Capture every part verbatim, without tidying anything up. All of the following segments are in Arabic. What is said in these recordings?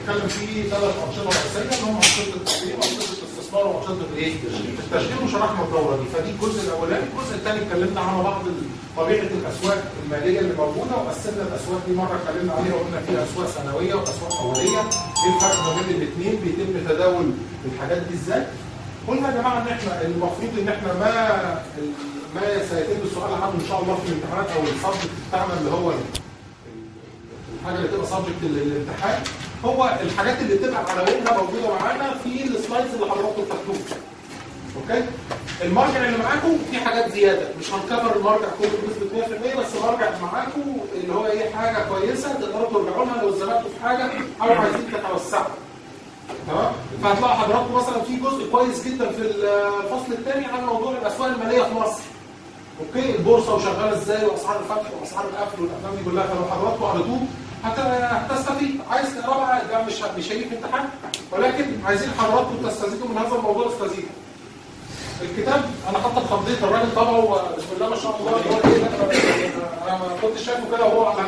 بنتكلم فيه ثلاث انشطه رئيسيه اللي هم انشطه التسويق وانشطه الاستثمار وانشطه الايه؟ التشغيل، وشرحنا الدوره دي. فدي الجزء الاولاني. الجزء الثاني اتكلمنا على بعض طبيعه الاسواق الماليه اللي موجوده، وقسمنا الاسواق دي مره اتكلمنا عليها وقلنا فيها اسواق سنويه واسواق اوليه، ايه الفرق ما بين الاثنين، بيتم تداول الحاجات دي ازاي. قلنا يا جماعه ان احنا المفروض ان احنا ما ما سيتم السؤال عنه ان شاء الله في الامتحانات او السبجكت بتاعنا اللي هو الحاجه اللي تبقى سبجكت للامتحان، هو الحاجات اللي بتبقى عناوينها موجوده معانا في السلايدز اللي حضراتكم بتاخدوها. اوكي؟ المرجع اللي معاكم في حاجات زياده، مش هنكفر المرجع كله بنسبه مية في المية، بس مرجع معاكم اللي هو ايه حاجه كويسه تقدروا ترجعوا لها لو اتزنقتوا في حاجه او عايزين تتوسعوا. تمام؟ فهتلاقوا حضراتكم مثلا في جزء كويس جدا في الفصل الثاني عن موضوع الاسواق الماليه في مصر. اوكي؟ البورصه وشغاله ازاي واسعار الفتح واسعار القفل والافلام دي كلها، فلو حضراتكم قريتوه هتستفيد. عايز تقرا بقى ده مش مش هيجي في امتحان، ولكن عايزين حضراتكم تستزيدوا من هذا الموضوع استزيدوا. الكتاب انا حاطط خطيط الراجل طبعه بسم الله ما شاء الله اللي هو ايه انا ما كنتش شايفه كده وهو على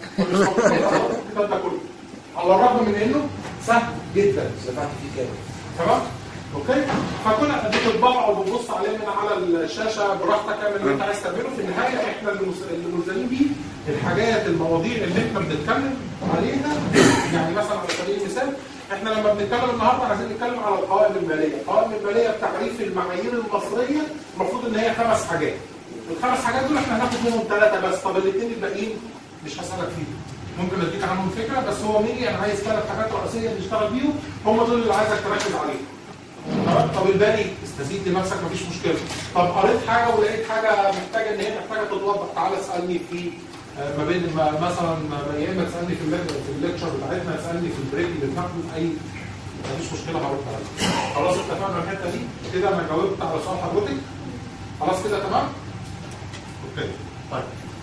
الكتاب ده كله، على الرغم من انه سهل جدا دفعت فيه كامل. تمام؟ اوكي؟ فكنا بتطبعه او بتبص عليه من على الشاشه براحتك، اعمل اللي انت عايز تعمله. في النهايه احنا اللي ملزمين بيه الحاجات المواضيع اللي احنا بنتكلم عليها. يعني مثلا على سبيل المثال احنا لما بنتكلم النهارده عايزين نتكلم على القوائم الماليه، القوائم الماليه بتعريف المعايير المصريه المفروض ان هي خمس حاجات. الخمس حاجات دول احنا هناخد منهم ثلاثه بس، طب الاثنين الباقيين مش هسالك فيهم. ممكن اديك عنهم فكره بس هو مين انا عايز ثلاث حاجات رئيسيه نشتغل بيهم، هم دول اللي عايزك تركز عليهم. تمام؟ طب الباقي استزيد لنفسك مفيش مشكله. طب قريت حاجه ولقيت حاجه محتاجه ان هي محتاجه تتوضح، تعالى اسالني في ما بين مثلا يا اما تسالني في في الليكتشر بتاعتنا، تسالني في البريك اللي بناخده، اي مفيش مشكله هرد عليك. خلاص اتفقنا الحته دي كده، انا جاوبت على سؤال حضرتك. خلاص كده تمام؟ اوكي. طيب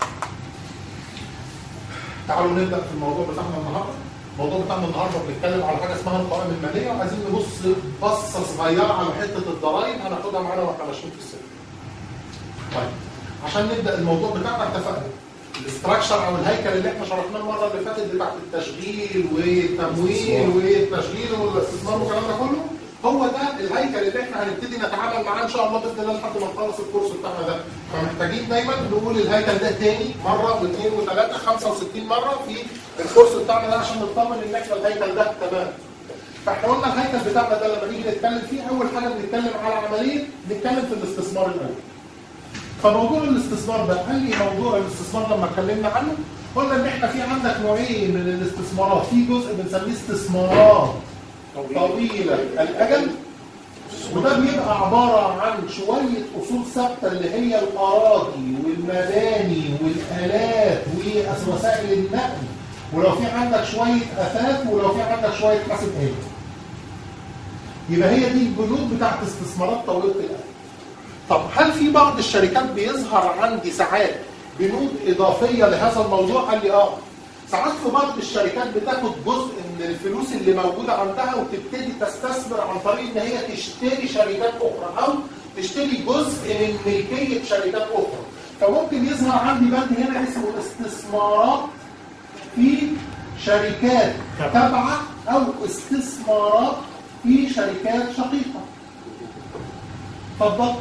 تعالوا نبدا في الموضوع بتاعنا النهارده. الموضوع بتاعنا النهارده بنتكلم على حاجه اسمها القوائم الماليه، وعايزين نبص بصه صغيره على حته الضرائب هناخدها معانا واحنا ماشيين في السلم. طيب عشان نبدا الموضوع بتاعنا اتفقنا الاستراكشر او الهيكل اللي احنا شرحناه المره اللي فاتت بتاعت التشغيل والتمويل والتشغيل والاستثمار والكلام ده كله، هو ده الهيكل اللي احنا هنبتدي نتعامل معاه ان شاء الله باذن الله لحد ما نخلص الكورس بتاعنا ده. فمحتاجين دايما نقول الهيكل ده تاني مره واثنين وثلاثه خمسه وستين مره في الكورس بتاعنا ده عشان نطمن ان احنا الهيكل ده تمام. فاحنا قلنا الهيكل بتاعنا ده لما نيجي نتكلم فيه اول حاجه بنتكلم على عمليه نتكلم في الاستثمار الاول. فموضوع الاستثمار ده قال لي موضوع الاستثمار لما اتكلمنا عنه قلنا ان احنا في عندك نوعين من الاستثمارات، في جزء بنسميه استثمارات طويله الاجل، وده بيبقى عباره عن شويه اصول ثابته اللي هي الاراضي والمباني والالات ووسائل النقل، ولو في عندك شويه اثاث، ولو في عندك شويه حاسب آلي. يبقى هي دي البنود بتاعت استثمارات طويله الاجل. طب هل في بعض الشركات بيظهر عندي ساعات بنود اضافيه لهذا الموضوع؟ قال لي اه. ساعات في بعض الشركات بتاخد جزء من الفلوس اللي موجوده عندها وتبتدي تستثمر عن طريق ان هي تشتري شركات اخرى او تشتري جزء من ملكيه شركات اخرى. فممكن يظهر عندي بند هنا اسمه استثمارات في شركات تابعه او استثمارات في شركات شقيقه. اتفضل.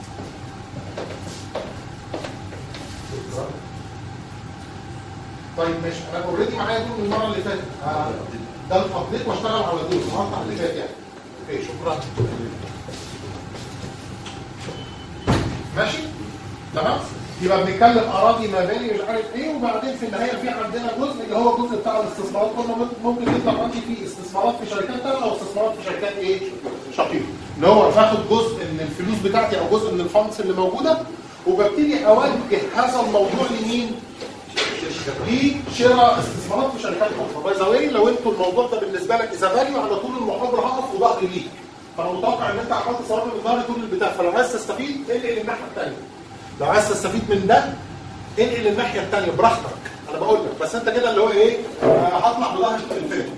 طيب ماشي، انا اوريدي معايا دول من المره اللي فاتت. آه ده الابديت واشتغل على دول المقطع اللي فات يعني. اوكي شكرا. ماشي؟ تمام؟ يبقى بنتكلم اراضي مباني مش عارف ايه، وبعدين في النهايه في عندنا جزء اللي هو الجزء بتاع الاستثمارات. قلنا ممكن يطلع عندي فيه استثمارات في شركات تانية او استثمارات في شركات ايه؟ شقيقه. اللي هو باخد جزء من الفلوس بتاعتي او جزء من الفاندز اللي موجوده وببتدي اوجه هذا الموضوع لمين؟ لشراء استثمارات في شركات اخرى. باي ذا واي لو انتوا الموضوع ده بالنسبه لك اذا فاليو على طول المحاضره هقف وظهري ليك. فانا متوقع ان انت عملت صور من ظهري طول البتاع، فلو عايز تستفيد انقل الناحيه الثانيه. لو عايز تستفيد من ده انقل الناحيه الثانيه براحتك. انا بقول لك بس انت كده اللي هو ايه؟ هطلع بظهري في الفيلم.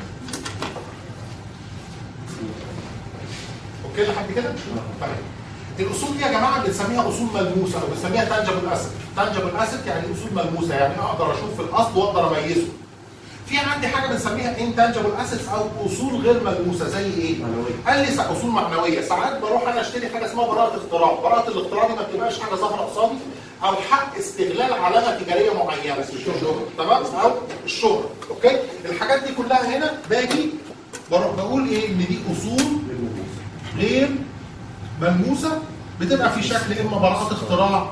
اوكي لحد كده؟ طيب الاصول دي يا جماعه بنسميها اصول ملموسه او بنسميها تانجبل اسيت. تانجبل اسيت يعني اصول ملموسه، يعني اقدر اشوف الاصل واقدر اميزه. في عندي حاجه بنسميها انتانجبل اسيتس او اصول غير ملموسه زي ايه؟ معنويه. قال لي اصول معنويه. ساعات بروح انا اشتري حاجه اسمها براءه اختراع، براءه الاختراع دي ما بتبقاش حاجه ظاهره قصادي او حق استغلال علامه تجاريه معينه، الشهره تمام؟ او الشهره، اوكي؟ الحاجات دي كلها هنا باجي بروح بقول ايه؟ ان دي اصول غير ملموسه بتبقى في شكل اما براءه اختراع،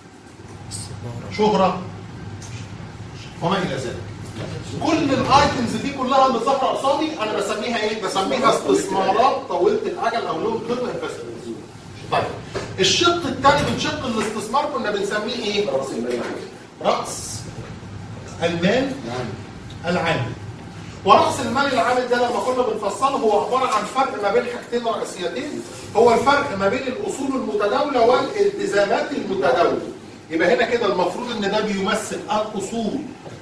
شهره وما الى ذلك. كل الايتمز دي كلها اللي ظاهره قصادي انا بسميها ايه؟ بسميها استثمارات طويله الاجل او لونج تيرم انفستمنت. طيب الشق الثاني من شق الاستثمار كنا بنسميه ايه؟ راس المال العام. راس المال العام. وراس المال العام ده لما كنا بنفصله هو عباره عن فرق ما بين حاجتين رئيسيتين، هو الفرق ما بين الاصول المتداوله والالتزامات المتداوله. يبقى هنا كده المفروض ان ده بيمثل الاصول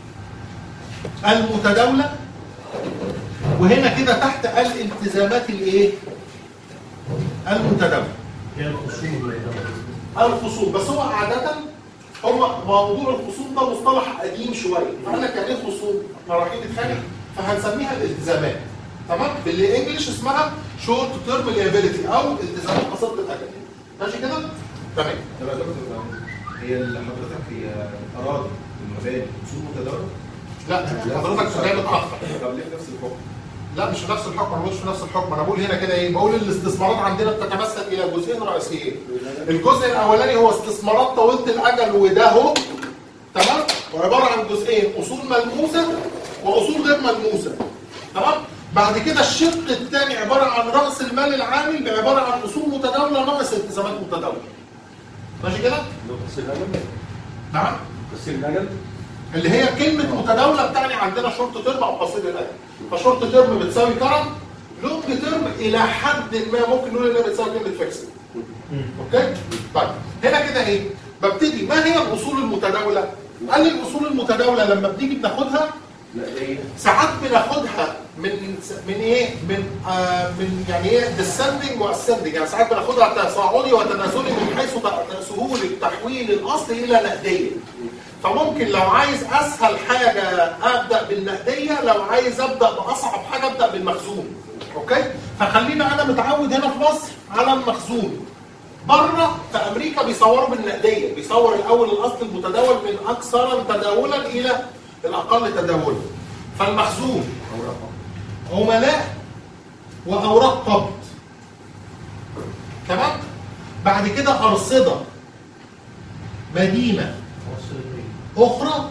المتداولة، وهنا كده تحت الالتزامات الايه؟ المتداولة. هي الخصوم الخصوم، بس هو عادة هو موضوع الخصوم ده مصطلح قديم شوية. فقال لك يعني ايه خصوم؟ احنا رايحين نتخانق فهنسميها الالتزامات. تمام؟ بالانجلش اسمها شورت تيرم ليابيلتي او التزامات قصيرة الاجل. ماشي كده؟ تمام. هي اللي حضرتك هي اراضي المباني اصول متداولة؟ لا حضرتك جاي متاخر. طب ليه في نفس الحكم؟ لا مش في نفس الحكم، انا مش في نفس الحكم، انا بقول هنا كده ايه؟ بقول الاستثمارات عندنا بتتمثل الى جزئين رئيسيين. الجزء الاولاني هو استثمارات طويله الاجل وده هو تمام؟ وعباره عن جزئين، اصول ملموسه واصول غير ملموسه. تمام؟ بعد كده الشق الثاني عباره عن راس المال العامل بعباره عن اصول متداوله ناقص التزامات متداوله. ماشي كده؟ تفسير الاجل؟ نعم؟ تفسير الاجل؟ اللي هي كلمة متداولة بتعني عندنا شورت تيرم أو قصير الأجل. فشورت تيرم بتساوي كرم، لونج تيرم إلى حد ما ممكن نقول إنها بتساوي كلمة فيكسد. أوكي؟ طيب هنا كده إيه؟ ببتدي ما هي الأصول المتداولة؟ قال لي الأصول المتداولة لما بنيجي بناخدها ساعات بناخدها من من إيه؟ من آه من يعني إيه؟ ديسندنج واسندنج، يعني ساعات بناخدها تصاعدي وتنازلي من حيث سهولة تحويل الأصل إلى نقدية. فممكن لو عايز اسهل حاجه ابدا بالنقديه، لو عايز ابدا باصعب حاجه ابدا بالمخزون. اوكي؟ فخلينا انا متعود هنا في مصر على المخزون. بره في امريكا بيصوروا بالنقديه، بيصور الاول الاصل المتداول من اكثر تداولا الى الاقل تداولا. فالمخزون عملاء واوراق قبض. تمام؟ بعد كده ارصده مدينه أخرى،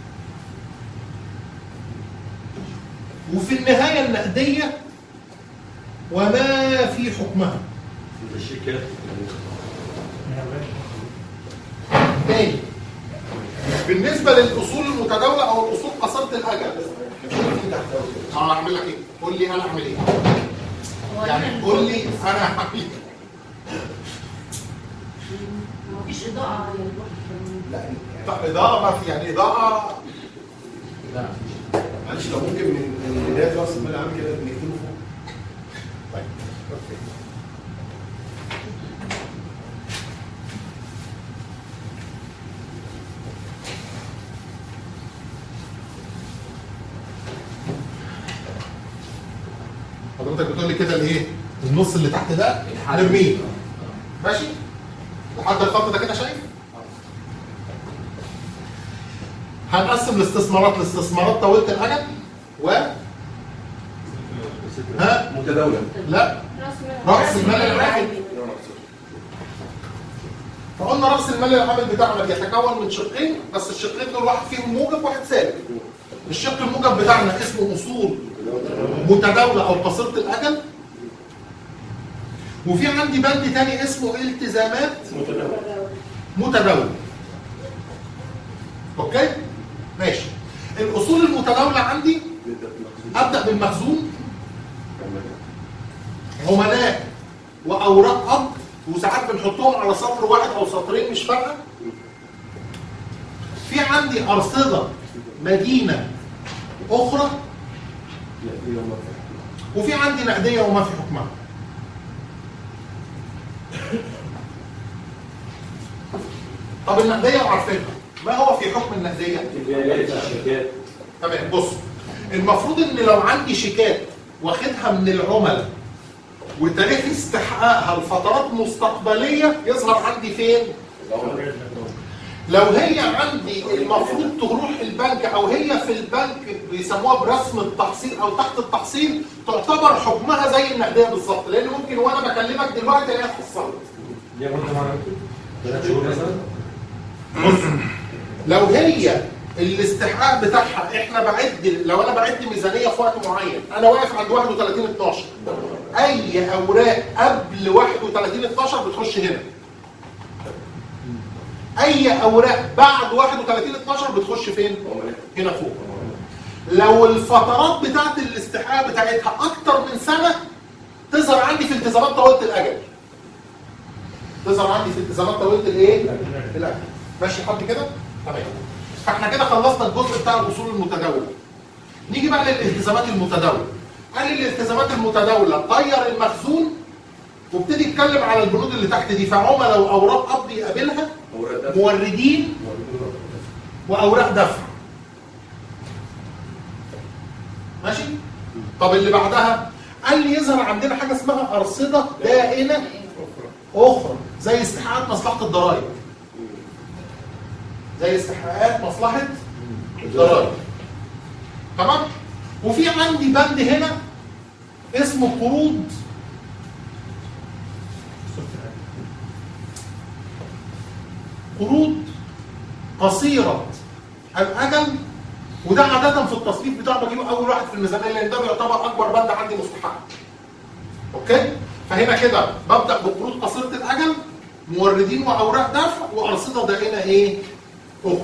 وفي النهاية النقدية وما في حكمها. الشركات تاني بالنسبة للأصول المتداولة أو الأصول قصيرة الأجل، أنا أعمل لك إيه؟ قول لي أنا أعمل إيه؟ يعني قول لي أنا أعمل إيه؟ مفيش إضاءة لا إضاءة ما في، يعني إضاءة لا معلش لو ممكن من بداية رأس المال العام كده نكتبه فوق. طيب اوكي. حضرتك بتقول لي كده الايه؟ النص اللي تحت ده نرميه. ماشي؟ لحد الخط ده كده شايف؟ هنقسم الاستثمارات لاستثمارات طويله الاجل و ها متداولة. لا راس المال العامل. فقلنا راس المال العامل بتاعنا بيتكون من شقين، بس الشقين دول واحد فيهم موجب وواحد سالب. الشق الموجب بتاعنا اسمه اصول متداوله او قصيره الاجل، وفي عندي بند تاني اسمه التزامات متداوله. اوكي؟ ماشي. الاصول المتداوله عندي ابدا بالمخزون، عملاء واوراق قبض، وساعات بنحطهم على سطر واحد او سطرين مش فارقه. في عندي ارصده مدينه اخرى، وفي عندي نقديه وما في حكمها. طب النقديه وعارفينها، ما هو في حكم النقديه؟ الشيكات. تمام. بص، المفروض ان لو عندي شيكات واخدها من العملاء وتاريخ استحقاقها لفترات مستقبليه يظهر عندي فين؟ لو هي عندي المفروض تروح البنك او هي في البنك بيسموها برسم التحصيل او تحت التحصيل، تعتبر حكمها زي النقديه بالظبط، لان ممكن وانا بكلمك دلوقتي الاقيها اتفصلت. دي مده معانا ثلاث شهور مثلا. بص، لو هي الاستحقاق بتاعها احنا بعد، لو انا بعد ميزانيه في وقت معين، انا واقف عند واحد وثلاثين اتناشر، اي اوراق قبل واحد وثلاثين اتناشر بتخش هنا. اي اوراق بعد واحد وثلاثين اتناشر بتخش فين؟ هنا فوق. لو الفترات بتاعت الاستحقاق بتاعتها اكتر من سنه تظهر عندي في التزامات طويله الاجل. تظهر عندي في التزامات طويله الايه؟ الاجل. ماشي لحد كده؟ تمام. فاحنا كده خلصنا الجزء بتاع الاصول المتداوله. نيجي بقى للالتزامات المتداوله. قال لي الالتزامات المتداوله طير المخزون وابتدي اتكلم على البنود اللي تحت دي، فعملاء واوراق قبض يقابلها، موردين واوراق دفع. ماشي؟ طب اللي بعدها قال لي يظهر عندنا حاجه اسمها ارصده دائنه اخرى زي استحقاقات مصلحه الضرائب. زي استحقاقات مصلحه الضرائب. تمام؟ وفي عندي بند هنا اسمه قروض قروض قصيرة الأجل، وده عادة في التصنيف بتاعه بجيبه أول واحد في الميزانية لأن ده بيعتبر أكبر بند عندي مستحق. أوكي؟ فهنا كده ببدأ بقروض قصيرة الأجل، موردين وأوراق دفع، وأرصدة دائنة إيه؟ أخرى.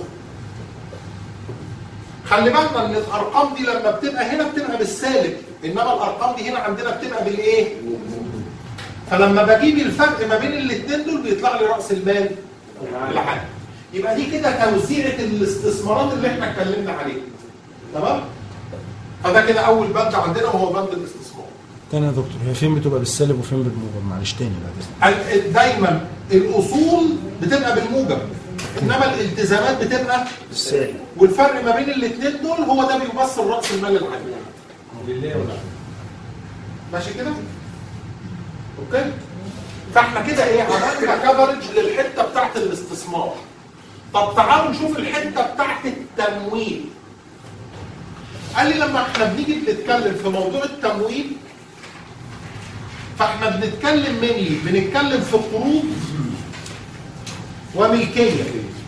خلي بالنا إن الأرقام دي لما بتبقى هنا بتبقى بالسالب، إنما الأرقام دي هنا عندنا بتبقى بالإيه؟ فلما بجيب الفرق ما بين الاثنين دول بيطلع لي رأس المال العام. يبقى دي كده توزيعة الاستثمارات اللي احنا اتكلمنا عليها. تمام؟ فده كده أول بند عندنا وهو بند الاستثمار. تاني يا دكتور، هي فين بتبقى بالسالب وفين بالموجب؟ معلش تاني بعد اذنك. دايما الأصول بتبقى بالموجب، إنما الالتزامات بتبقى بالسالب، والفرق ما بين الاثنين دول هو ده بيمثل رأس المال العام. لله ولا ماشي كده؟ اوكي؟ فاحنا كده ايه؟ عملنا كفرج للحته بتاعت الاستثمار. طب تعالوا نشوف الحته بتاعت التمويل. قال لي لما احنا بنيجي بنتكلم في موضوع التمويل فاحنا بنتكلم مني بنتكلم في قروض وملكيه.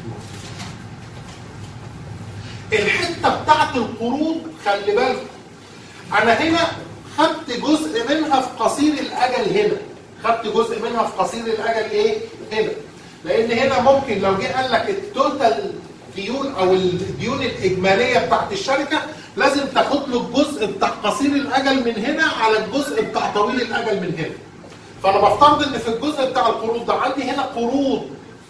الحته بتاعت القروض خلي بالكم، انا هنا خدت جزء منها في قصير الاجل هنا. خدت جزء منها في قصير الاجل ايه؟ هنا. لان هنا ممكن لو جه قال لك التوتال ديون او الديون الاجماليه بتاعت الشركه لازم تاخد له الجزء بتاع قصير الاجل من هنا على الجزء بتاع طويل الاجل من هنا. فانا بفترض ان في الجزء بتاع القروض ده عندي هنا قروض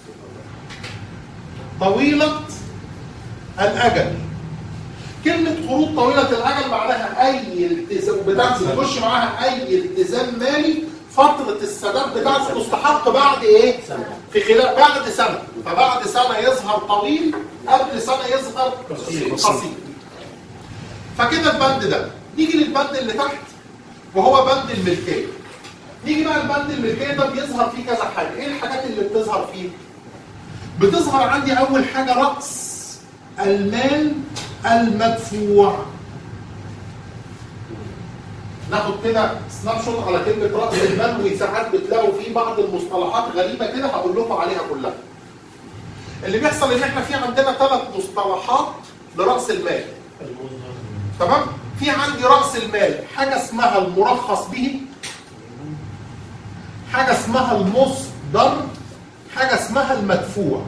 طويله الاجل. كلمة قروض طويلة الأجل معناها أي التزام بتخش معاها أي التزام مالي فترة السداد بتاعته تستحق بعد إيه؟ في خلال بعد سنة، فبعد سنة يظهر طويل، قبل سنة يظهر قصير. فكده البند ده. نيجي للبند اللي تحت وهو بند الملكية. نيجي بقى البند الملكية ده بيظهر فيه كذا حاجة. إيه الحاجات اللي بتظهر فيه؟ بتظهر عندي أول حاجة رأس المال المدفوع. ناخد كده سناب شوت على كلمه راس المال، وساعات بتلاقوا فيه بعض المصطلحات غريبه كده هقول لكم عليها كلها. اللي بيحصل ان احنا في عندنا ثلاث مصطلحات لراس المال. تمام؟ في عندي راس المال حاجه اسمها المرخص به، حاجه اسمها المصدر، حاجه اسمها المدفوع.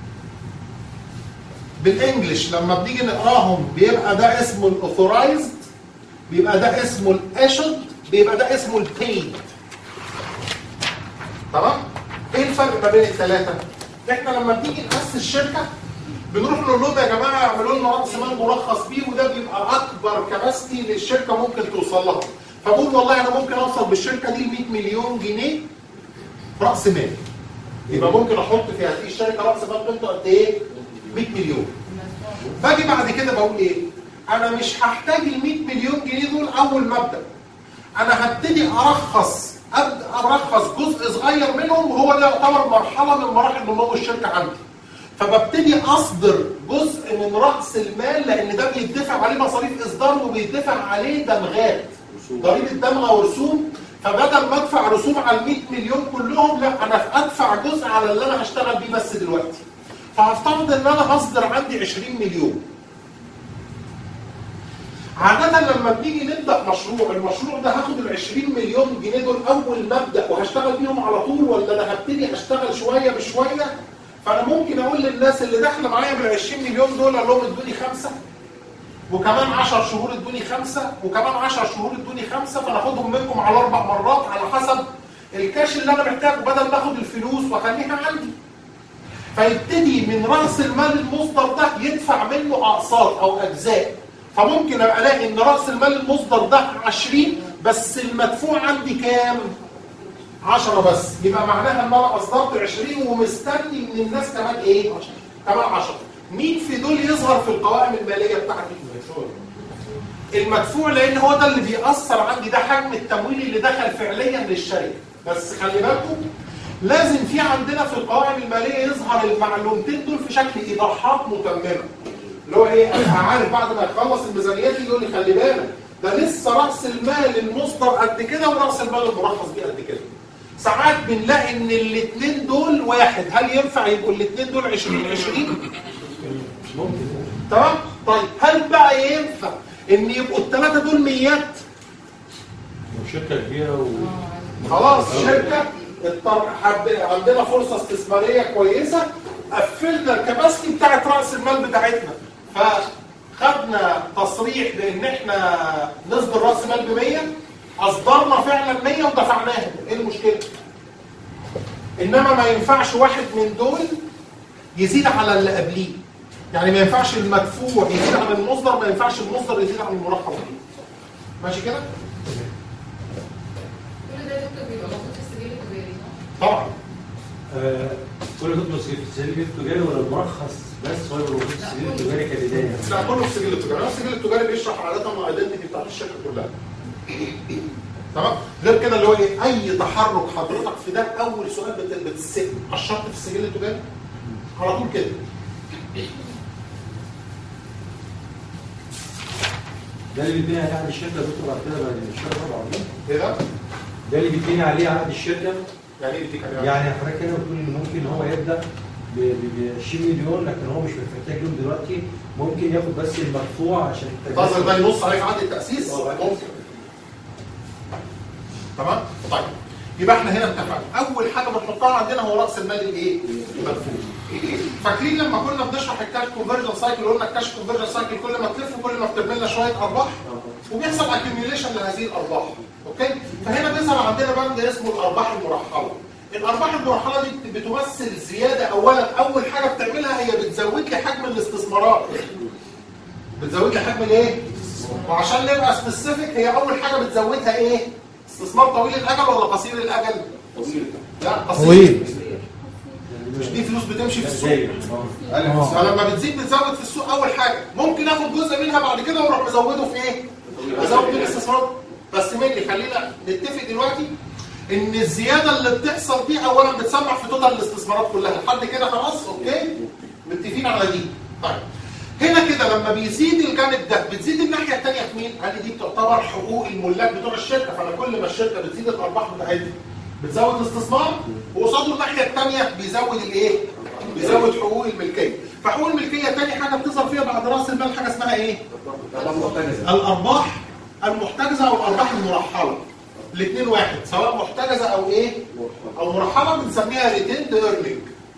بالانجلش لما بنيجي نقراهم بيبقى ده اسمه الاوثورايزد، بيبقى ده اسمه الاشد، بيبقى ده اسمه البيد. تمام؟ ايه الفرق ما بين الثلاثه؟ احنا لما بنيجي ناسس شركه بنروح نقول لهم يا جماعه اعملوا لنا راس مال مرخص بيه، وده بيبقى اكبر كباستي للشركه ممكن توصل لها. فبقول والله انا ممكن اوصل بالشركه دي ل مئة مليون جنيه راس مال. يبقى ممكن احط في هذه الشركه راس مال قيمته قد ايه؟ مية مليون. باجي بعد كده بقول ايه؟ انا مش هحتاج ال مية مليون جنيه دول اول ما ابدا. انا هبتدي ارخص ابدا ارخص جزء صغير منهم، وهو ده يعتبر مرحله من مراحل نمو الشركه عندي. فببتدي اصدر جزء من راس المال، لان ده بيدفع عليه مصاريف اصدار وبيدفع عليه دمغات، ضريبه دمغه ورسوم. فبدل ما ادفع رسوم على ال مية مليون كلهم، لا انا ادفع جزء على اللي انا هشتغل بيه بس دلوقتي. فهفترض ان انا هصدر عندي عشرين مليون. عادة لما بنيجي نبدا مشروع، المشروع ده هاخد ال عشرين مليون جنيه دول اول ما ابدا وهشتغل بيهم على طول، ولا انا هبتدي اشتغل شويه بشويه؟ فانا ممكن اقول للناس اللي داخله معايا بال عشرين مليون دول، اقول لهم ادوني خمسه، وكمان عشر شهور ادوني خمسه، وكمان عشر شهور ادوني خمسه، فناخدهم منكم على اربع مرات على حسب الكاش اللي انا محتاجه، بدل ما اخد الفلوس واخليها عندي. فيبتدي من راس المال المصدر ده يدفع منه اقساط او اجزاء. فممكن ابقى الاقي ان راس المال المصدر ده عشرين، بس المدفوع عندي كام؟ عشرة بس. يبقى معناها ان انا اصدرت عشرين ومستني من الناس كمان ايه؟ كمان عشرة. مين في دول يظهر في القوائم الماليه بتاعتي؟ المدفوع، لان هو ده اللي بيأثر عندي، ده حجم التمويل اللي دخل فعليا للشركه. بس خلي بالكم لازم في عندنا في القوائم الماليه يظهر المعلومتين دول في شكل ايضاحات متممه. اللي هو ايه؟ انا عارف بعد ما يخلص الميزانيات يقول لي خلي بالك ده لسه راس المال المصدر قد كده وراس المال المرخص بيه قد كده. ساعات بنلاقي ان الاثنين دول واحد، هل ينفع يبقوا الاثنين دول عشرين عشرين؟ ممكن. تمام؟ طيب هل بقى ينفع ان يبقوا الثلاثه دول ميات؟ شركه كبيره و خلاص شركه عندنا فرصه استثماريه كويسه، قفلنا الكباسيتي بتاعت راس المال بتاعتنا، فخدنا تصريح بان احنا نصدر راس مال ب مية، اصدرنا فعلا مية ودفعناهم، ايه المشكله؟ انما ما ينفعش واحد من دول يزيد على اللي قبليه. يعني ما ينفعش المدفوع يزيد عن المصدر، ما ينفعش المصدر يزيد عن المرخص بيه. ماشي كده؟ كل ده دكتور بيبقى موجود في السجل التجاري صح؟ طبعا. آه، كل ده موجود في السجل التجاري ولا المرخص بس هو اللي موجود في السجل التجاري كبدايه؟ لا كله في السجل التجاري، السجل التجاري بيشرح عاده الايدنتي بتاعت الشركه كلها. تمام؟ غير كده اللي هو ايه؟ اي تحرك حضرتك في ده اول سؤال بتتسال الشرط في السجل التجاري؟ على طول كده. ده اللي بيبني عليه عقد الشركه دكتور بعد كده بعد الشركه طبعا. ايه ده؟ ده اللي بيبني عليه عقد الشركه. يعني ايه بيديك عليه؟ يعني حضرتك كده بتقول ان ممكن هو يبدا ب عشرين مليون، لكن هو مش محتاج لهم دلوقتي، ممكن ياخد بس المدفوع عشان قصدك ده ينص عليه في عقد التاسيس؟ ممكن. تمام؟ طيب يبقى احنا هنا اتفقنا اول حاجه بنحطها عندنا هو راس المال الايه؟ المدفوع. فاكرين لما كنا بنشرح الكاش كونفرجن سايكل قلنا الكاش كونفرجن سايكل كل ما تلف كل ما بترمي لنا شويه ارباح وبيحصل اكيوميوليشن لهذه الارباح. اوكي؟ فهنا بيظهر عندنا بند اسمه الارباح المرحله. الارباح المرحله دي بتمثل زياده. اولا اول حاجه بتعملها هي بتزود لي حجم الاستثمارات. بتزود لي حجم الايه؟ وعشان نبقى سبيسيفيك هي اول حاجه بتزودها ايه؟ استثمار طويل الاجل ولا قصير الاجل؟ طويل. لا قصير. مش دي فلوس بتمشي في السوق. فلما بتزيد بتزود في السوق اول حاجه، ممكن اخد جزء منها بعد كده واروح مزوده في ايه؟ ازود الاستثمار. بس مين خلينا نتفق دلوقتي ان الزياده اللي بتحصل دي اولا بتسمع في توتال الاستثمارات كلها، لحد كده خلاص اوكي؟ متفقين على دي. طيب هنا كده لما بيزيد الجانب ده بتزيد الناحيه الثانيه في مين؟ قال دي بتعتبر حقوق الملاك بتوع الشركه، فانا كل ما الشركه بتزيد الارباح بتاعتها بتزود الاستثمار، وقصاده الناحيه الثانيه بيزود الايه؟ بيزود حقوق الملكيه. فحقوق الملكيه ثاني حاجه بتظهر فيها بعد راس المال حاجه اسمها ايه؟ الارباح المحتجزه او الارباح المرحله. الاثنين واحد، سواء محتجزه او ايه؟ او مرحله، بنسميها ريتيند ايرنينج.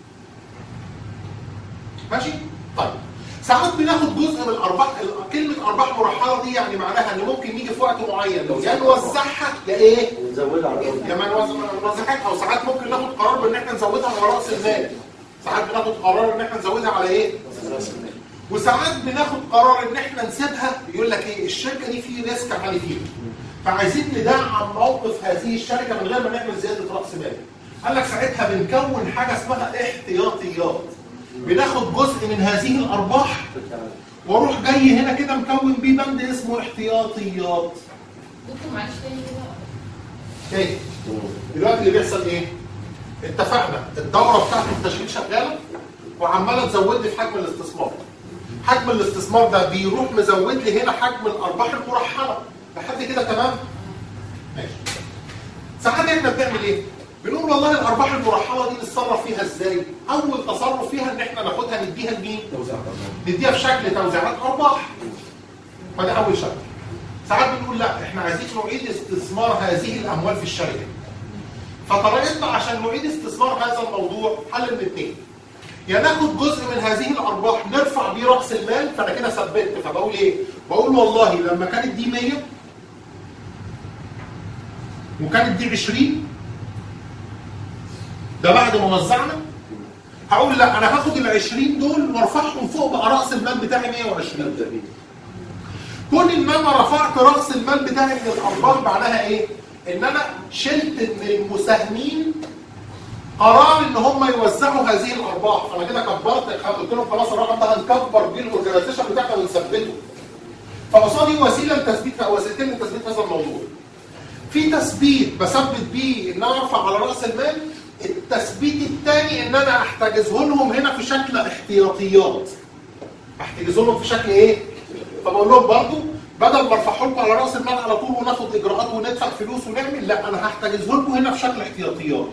ماشي؟ طيب ساعات بناخد جزء من الارباح. كلمه ارباح مرحله دي يعني معناها ان ممكن نيجي في وقت معين يا نوزعها يا ايه؟ نزودها على يا ما نوزعها، او ساعات ممكن ناخد قرار بان احنا نزودها على راس المال. ساعات بناخد قرار ان احنا نزودها على ايه؟ راس المال. وساعات بناخد قرار ان احنا نسيبها، يقول لك ايه؟ الشركه دي في ريسك عالي فيها. فعايزين ندعم موقف هذه الشركه من غير ما نعمل زياده راس مال. قال لك ساعتها بنكون حاجه اسمها احتياطيات. بناخد جزء من هذه الارباح واروح جاي هنا كده مكون بيه بند اسمه احتياطيات. دكتور معلش تاني كده. تاني دلوقتي اللي بيحصل ايه؟ اتفقنا الدوره بتاعت التشغيل شغاله وعماله تزود لي في حجم الاستثمار. حجم الاستثمار ده بيروح مزود لي هنا حجم الارباح المرحله. لحد كده تمام؟ ماشي. ساعات احنا بنعمل ايه؟ بنقول والله الارباح المرحله دي نتصرف فيها ازاي؟ اول تصرف فيها ان احنا ناخدها نديها لمين؟ توزيعات ارباح. نديها في شكل توزيعات ارباح. فده اول شكل. ساعات بنقول لا احنا عايزين نعيد استثمار هذه الاموال في الشركه. فطريقتنا عشان نعيد استثمار هذا الموضوع حل من اثنين. يا ناخد جزء من هذه الارباح نرفع بيه راس المال، فانا كده ثبت. فبقول ايه؟ بقول والله لما كانت دي مية وكانت دي عشرين، ده بعد ما وزعنا هقول لا انا هاخد ال عشرين دول وارفعهم فوق بقى راس المال بتاعي مية وعشرين. كون ان انا رفعت راس المال بتاعي من الارباح معناها ايه؟ ان انا شلت من المساهمين قرار ان هم يوزعوا هذه الارباح. فانا كده كبرت، قلت لهم خلاص الرقم ده هنكبر بيه الاورجنايزيشن بتاعنا ونثبته. فقصادي وسيله لتثبيت وسيلتين لتثبيت هذا الموضوع. في تثبيت بثبت بيه ان انا ارفع على راس المال، التثبيت الثاني ان انا احتجزه لهم هنا في شكل احتياطيات. احتجزه لهم في شكل ايه؟ فبقول لهم برضه بدل ما ارفعه لكم على راس المال على طول وناخد اجراءات وندفع فلوس ونعمل، لا انا هحتجزه لكم هنا في شكل احتياطيات.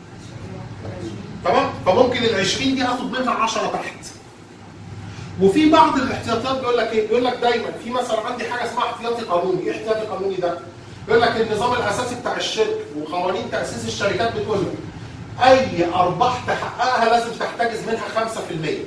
تمام؟ فممكن ال عشرين دي اخد منها عشرة تحت. وفي بعض الاحتياطيات بيقول لك ايه؟ بيقول لك دايما في مثلا عندي حاجه اسمها احتياطي قانوني. ايه احتياطي قانوني ده؟ بيقول لك النظام الاساسي بتاع الشركه وقوانين تاسيس الشركات بتقول لك اي ارباح تحققها لازم تحتجز منها خمسة في المية.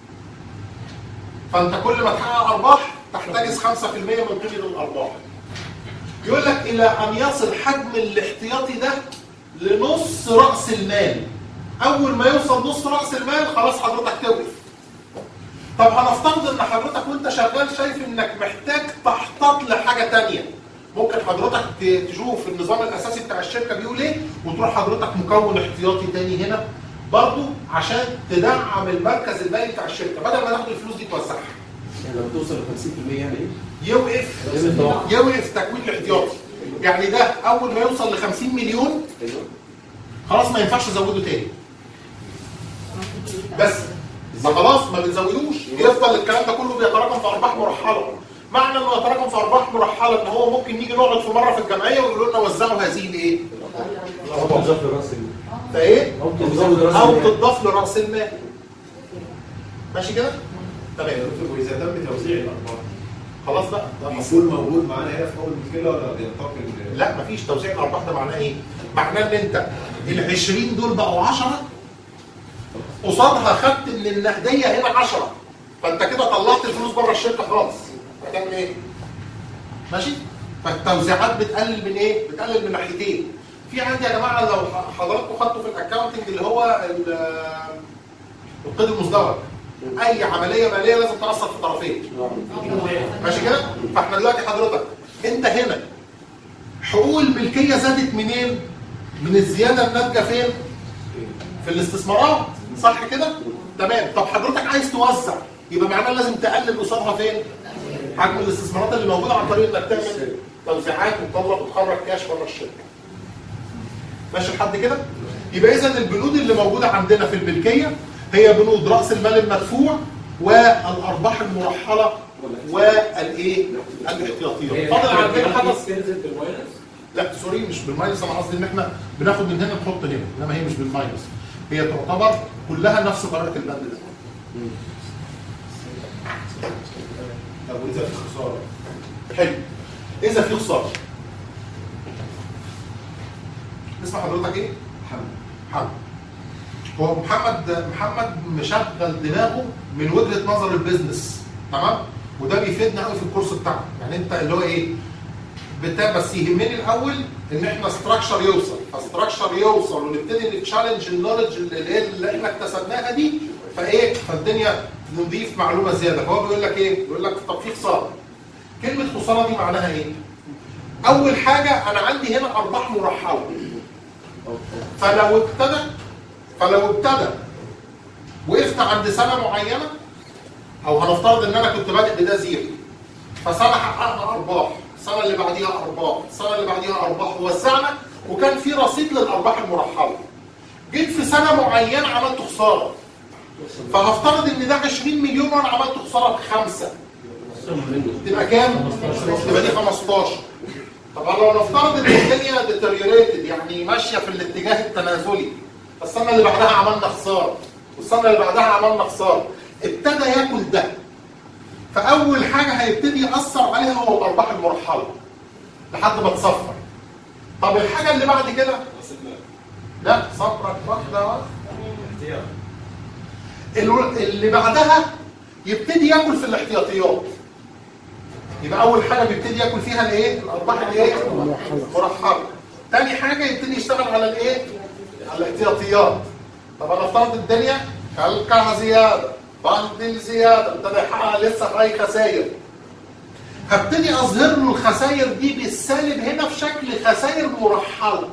فانت كل ما تحقق ارباح تحتجز خمسة في المية من قيمه الارباح. يقول لك الى ان يصل حجم الاحتياطي ده لنص راس المال. اول ما يوصل نص راس المال خلاص حضرتك توقف. طب هنفترض ان حضرتك وانت شغال شايف انك محتاج تحتاط لحاجه ثانيه. ممكن حضرتك تشوف النظام الاساسي بتاع الشركه بيقول ايه وتروح حضرتك مكون احتياطي تاني هنا برضو عشان تدعم المركز المالي بتاع الشركه بدل ما تاخد الفلوس دي توزعها. يعني لما توصل ل خمسين في المية يعني ايه؟ يوقف يوقف تكوين الاحتياطي. يعني ده اول ما يوصل ل خمسين مليون خلاص ما ينفعش ازوده تاني. بس ما خلاص ما بنزودوش، يفضل الكلام ده كله بيتراكم في ارباح مرحله. معنى انه يتراكم في ارباح مرحله ان هو ممكن نيجي نقعد في مره في الجمعيه ويقولوا لنا وزعوا هذه الايه؟ ممكن تضاف لراس المال. فايه؟ ممكن تزود راس المال او تضاف لراس المال. ماشي كده؟ تمام. واذا تم توزيع الارباح خلاص بقى بيكون موجود معانا هنا في اول المشكله ولا بينتقل؟ لا مفيش توزيع الارباح. ده معناه ايه؟ معناه ان انت ال عشرين دول بقوا عشرة قصادها خدت من النقديه هنا عشرة، فانت كده طلعت الفلوس بره الشركه خالص. هتعمل ايه؟ ماشي؟ فالتوزيعات بتقلل من ايه؟ بتقلل من ناحيتين. في عندي يا جماعه لو حضراتكم خدتوا في الاكونتنج اللي هو القيد المزدوج، اي عمليه ماليه لازم تاثر في طرفين. ماشي كده؟ فاحنا دلوقتي حضرتك انت هنا حقوق الملكيه زادت منين؟ من الزياده الناتجه فين؟ في الاستثمارات، صح كده؟ تمام. طب حضرتك عايز توزع يبقى معناه لازم تقلل قصادها فين؟ حجم الاستثمارات اللي موجوده عن طريق انك تعمل توزيعات وتطلع وتخرج كاش بره الشركه. ماشي لحد كده؟ يبقى اذا البنود اللي موجوده عندنا في الملكيه هي بنود راس المال المدفوع والارباح المرحله والايه؟ الاحتياطيات. فاضل عندنا حاجه تنزل بالماينس؟ لا سوري مش بالماينس، انا قصدي ان احنا بناخد من هنا نحط هنا، انما هي مش بالماينس. هي تعتبر كلها نفس طريقه البند ده. طب واذا في خساره؟ حلو. اذا في خساره اسم حضرتك ايه؟ محمد. محمد. هو محمد محمد مشغل دماغه من وجهه نظر البيزنس، تمام؟ وده بيفيدنا قوي في الكورس بتاعنا. يعني انت اللي هو ايه؟ بتاع بس يهمني الاول ان احنا ستراكشر يوصل، فستراكشر يوصل ونبتدي نتشالنج النولج اللي هي اللي احنا اكتسبناها دي، فايه؟ فالدنيا نضيف معلومه زياده. فهو بيقول لك ايه؟ بيقول لك طب في خساره. كلمه خساره دي معناها ايه؟ اول حاجه انا عندي هنا ارباح مرحله. فلو ابتدى فلو ابتدى وقفت عند سنه معينه، او هنفترض ان انا كنت بادئ بده زيرو، فسنه حققنا ارباح، السنه اللي بعديها ارباح، السنه اللي بعديها ارباح، ووزعنا وكان في رصيد للارباح المرحله. جيت في سنه معينه عملت خساره، فهفترض ان ده عشرين مليون وانا عملت خساره بخمسه، تبقى كام؟ تبقى دي خمستاشر. طبعا لو نفترض ان الدنيا ديتيريوريتد، يعني ماشيه في الاتجاه التنازلي، السنه اللي بعدها عملنا خساره، والسنه اللي بعدها عملنا خساره، ابتدى ياكل ده. فاول حاجه هيبتدي ياثر عليها هو الارباح المرحله لحد ما تصفر. طب الحاجه اللي بعد كده؟ لا صبرك واحده واحده. اللي بعدها يبتدي ياكل في الاحتياطيات. يبقى اول حاجه بيبتدي ياكل فيها الايه؟ الارباح الايه؟ مرحله. ثاني حاجه يبتدي يشتغل على الايه؟ على الاحتياطيات. طب انا افترض الدنيا كلكع زياده، بندل زياده، ابتدى يحقق لسه في اي خسائر. هبتدي اظهر له الخسائر دي بالسالب هنا في شكل خسائر مرحله.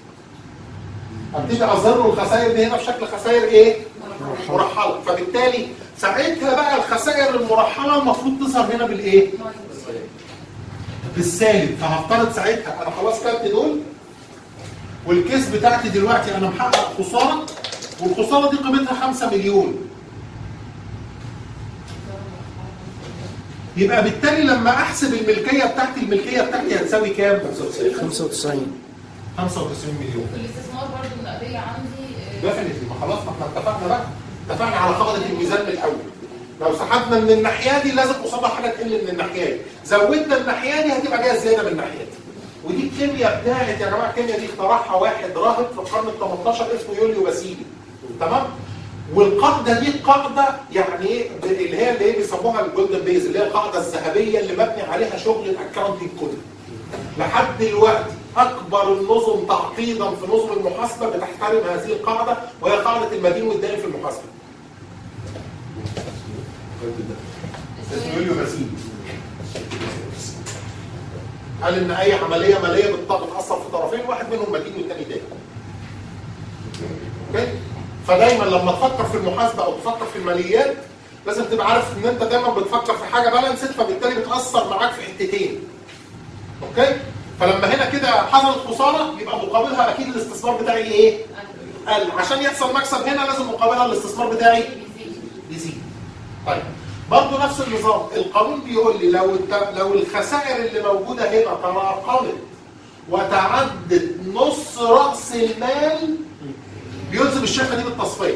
هبتدي اظهر له الخسائر دي هنا في شكل خسائر ايه؟ مرحله. فبالتالي ساعتها بقى الخسائر المرحله المفروض تظهر هنا بالايه؟ بالسالب. فهفترض ساعتها انا خلاص كلت دول، والكيس بتاعتي دلوقتي انا محقق خساره، والخساره دي قيمتها خمسة مليون. يبقى بالتالي لما احسب الملكيه بتاعتي، الملكيه بتاعتي هتساوي كام؟ خمسة وتسعين خمسة وتسعين مليون. والاستثمار برضه النقديه عندي ديفنتلي. ما خلاص ما احنا اتفقنا بقى، اتفقنا على قاعده الميزان من الاول. لو سحبنا من الناحيه دي لازم قصادها حاجه تقل من الناحيه دي، زودنا الناحيه دي هتبقى جايه زياده من الناحيه دي. ودي الكيمياء بتاعت يا جماعه، الكيمياء دي اخترعها واحد راهب في القرن ال تمنتاشر اسمه يوليو باسيلي. تمام؟ والقاعده دي قاعده يعني ايه؟ اللي هي اللي هي بيسموها الجولدن بيز، اللي هي القاعده الذهبيه اللي مبني عليها شغل الاكونتنج كله. لحد دلوقتي اكبر النظم تعقيدا في نظم المحاسبه بتحترم هذه القاعده، وهي قاعده المدين والدائن في المحاسبه. اسمه يوليو باسيلي. قال ان اي عمليه ماليه بتاثر في طرفين، واحد منهم مدين والثاني دائن. اوكي؟ فدايما لما تفكر في المحاسبه او تفكر في الماليات لازم تبقى عارف ان انت دايما بتفكر في حاجه بالانسد، فبالتالي بتاثر معاك في حتتين. اوكي؟ فلما هنا كده حصلت خساره يبقى مقابلها اكيد الاستثمار بتاعي ايه؟ قل. عشان يحصل مكسب هنا لازم مقابلها الاستثمار بتاعي يزيد. طيب برضه نفس النظام، القانون بيقول لي لو لو الخسائر اللي موجوده هنا تراكمت وتعدت نص راس المال بيلزم الشركه دي بالتصفيه.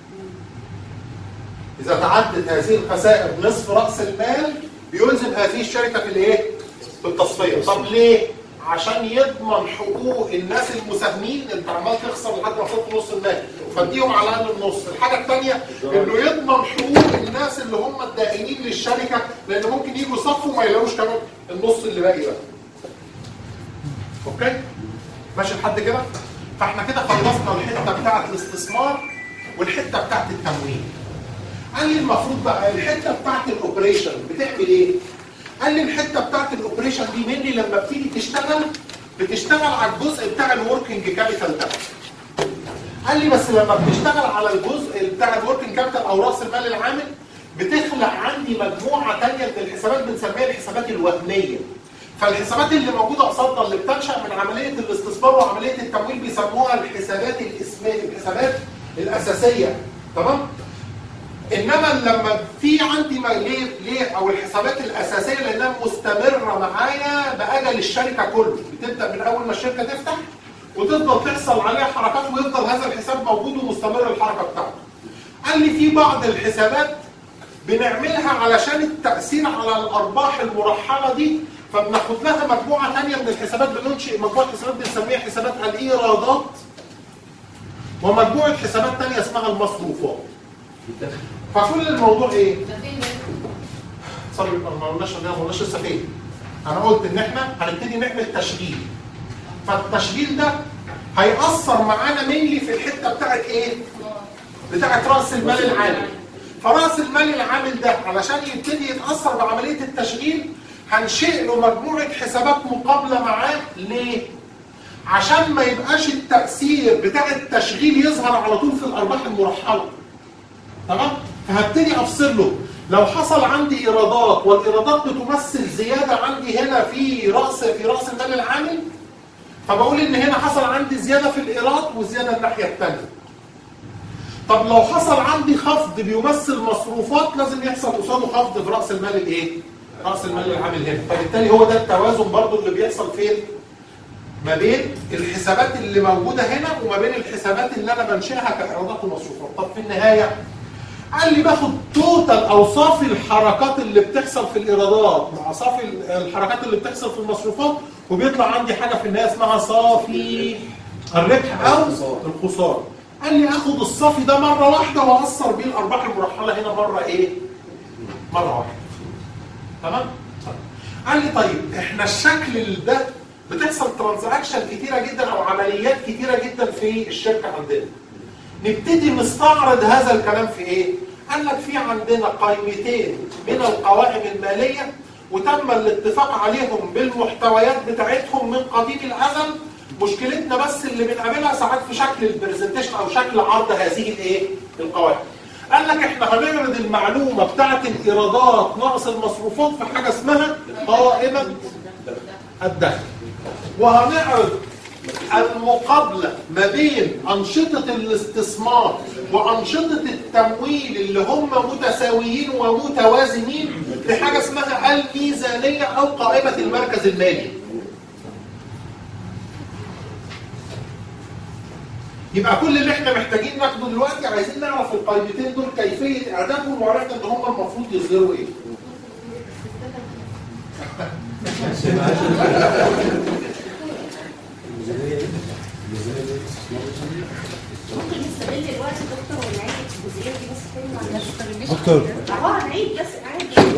اذا تعدت هذه الخسائر نصف راس المال بيلزم هذه الشركه في الايه؟ بالتصفيه. طب ليه؟ عشان يضمن حقوق الناس المساهمين. انت عمال تخسر لحد ما وصلت نص المال، فاديهم على الاقل النص. الحاجه الثانيه انه يضمن حقوق الناس اللي هم الدائنين للشركه، لان ممكن يجوا يصفوا وما يلاقوش كمان النص اللي باقي بقى. اوكي؟ ماشي لحد كده؟ فاحنا كده خلصنا الحته بتاعت الاستثمار والحته بتاعت التمويل. قال لي المفروض بقى الحته بتاعت الاوبريشن بتعمل ايه؟ قال لي الحته بتاعت الاوبريشن دي مني لما بتيجي تشتغل بتشتغل على الجزء بتاع الوركينج كابيتال ده. قال لي بس لما بتشتغل على الجزء بتاع الوركينج كابيتال او راس المال العامل بتخلق عندي مجموعه ثانيه من الحسابات بنسميها الحسابات الوهميه. فالحسابات اللي موجوده قصادنا اللي بتنشا من عمليه الاستثمار وعمليه التمويل بيسموها الحسابات الاسميه، الحسابات الاساسيه. تمام؟ انما لما في عندي ليه ليه او الحسابات الاساسيه لانها مستمره معايا باجل الشركه كله، بتبدا من اول ما الشركه تفتح وتفضل تحصل عليها حركات ويفضل هذا الحساب موجود ومستمر الحركه بتاعته. قال لي في بعض الحسابات بنعملها علشان التاثير على الارباح المرحله دي، فبناخد لها مجموعه ثانيه من الحسابات، بننشئ مجموعه حسابات بنسميها حسابات الايرادات، ومجموعه حسابات ثانيه اسمها المصروفات. فكل الموضوع ايه؟ صار ما قلناش ما قلناش لسه فين؟ انا قلت ان احنا هنبتدي نعمل تشغيل. فالتشغيل ده هيأثر معانا مينلي في الحته بتاعت ايه؟ بتاعت راس المال العامل. فراس المال العامل ده علشان يبتدي يتأثر بعمليه التشغيل هنشئ له مجموعه حسابات مقابله معاه. ليه؟ عشان ما يبقاش التأثير بتاع التشغيل يظهر على طول في الأرباح المرحلة. تمام؟ فهبتدي أفصل له لو حصل عندي إيرادات والإيرادات بتمثل زيادة عندي هنا في رأس في رأس المال العامل، فبقول إن هنا حصل عندي زيادة في الإيراد وزيادة الناحية الثانية. طب لو حصل عندي خفض بيمثل مصروفات لازم يحصل قصاده خفض في رأس المال الإيه؟ رأس المال العامل هنا. فبالتالي هو ده التوازن برضو اللي بيحصل فين؟ ما بين الحسابات اللي موجودة هنا وما بين الحسابات اللي أنا بنشئها كإيرادات ومصروفات. طب في النهاية قال لي باخد توتال أوصاف الحركات اللي بتحصل في الإيرادات مع صافي الحركات اللي بتحصل في المصروفات، وبيطلع عندي حاجة في النهاية اسمها صافي الربح أو الخسارة. قال لي اخد الصافي ده مرة واحدة واثر بيه الأرباح المرحلة هنا مرة إيه؟ مرة واحدة. تمام؟ قال لي طيب احنا الشكل ده بتحصل ترانزاكشن كتيرة جدا او عمليات كتيرة جدا في الشركة عندنا. نبتدي نستعرض هذا الكلام في ايه؟ قال لك في عندنا قائمتين من القوائم المالية وتم الاتفاق عليهم بالمحتويات بتاعتهم من قديم الازل. مشكلتنا بس اللي بنقابلها ساعات في شكل البرزنتيشن او شكل عرض هذه الايه؟ القوائم. قال لك احنا هنعرض المعلومة بتاعت الايرادات ناقص المصروفات في حاجة اسمها قائمة الدخل. وهنعرض المقابلة ما بين أنشطة الاستثمار وأنشطة التمويل اللي هم متساويين ومتوازنين في حاجة اسمها الميزانية أو قائمة المركز المالي. يبقى كل اللي احنا محتاجين ناخده دلوقتي عايزين نعرف القائمتين دول كيفية إعدادهم وعرفنا إن هم المفروض يصدروا إيه. ممكن نستغل الوقت دكتور ونعيد الجزئيه دي بس تاني مع الناس. دكتور اه هنعيد بس عادي.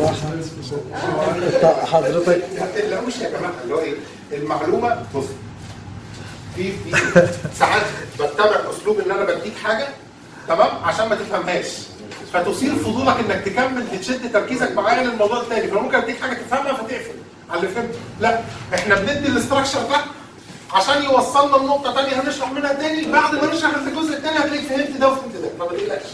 حضرتك ما تقلقوش يا جماعه اللي هو ايه؟ المعلومه بص في في ساعات بتبع اسلوب ان انا بديك حاجه تمام عشان ما تفهمهاش فتثير فضولك انك تكمل تشد تركيزك معايا للموضوع الثاني، فممكن اديك حاجه تفهمها فتقفل على اللي فهمت. لا احنا بندي الاستراكشر ده عشان يوصلنا لنقطه ثانيه هنشرح منها تاني. بعد ما نشرح في الجزء الثاني هتلاقيك فهمت ده وفهمت ده، ما تقلقش.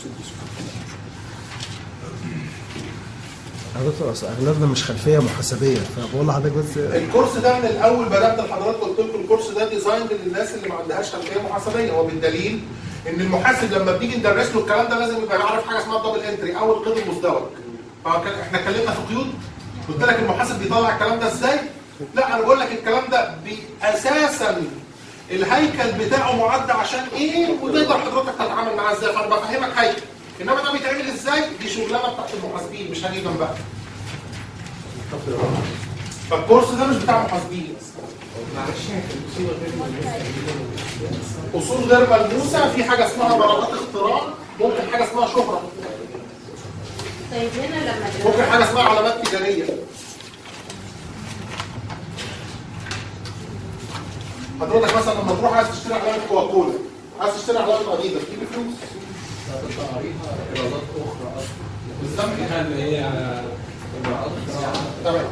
يا دكتور اصل اغلبنا مش خلفيه محاسبيه، فبقول لحضرتك بس الكورس ده من الاول بدات لحضرتك قلت لكم الكورس ده ديزاين للناس اللي ما عندهاش خلفيه محاسبيه، وبالدليل ان المحاسب لما بنيجي ندرس له الكلام ده لازم يبقى يعرف حاجه اسمها الدبل انتري او القيد المزدوج. فاحنا اتكلمنا في قيود قلت لك المحاسب بيطلع الكلام ده ازاي؟ لا انا بقول لك الكلام ده اساسا الهيكل بتاعه معد عشان ايه وتقدر حضرتك تتعامل معاه ازاي، فانا بفهمك هيكل. انما ده بيتعمل ازاي؟ دي شغلانه بتاعت المحاسبين مش هنيجي جنبها. فالكورس ده مش بتاع محاسبين بس. اصول غير ملموسه، في حاجه اسمها درجات اختراع، ممكن حاجه اسمها شهره. طيب هنا لما ممكن حاجه اسمها علامات تجاريه. حضرتك مثلا لما تروح عايز تشتري علامه كوكاكولا، عايز تشتري علامه اديداس، تجيب فلوس. تقريها ايرادات اخرى اصلا. بالظبط اللي هي تمام.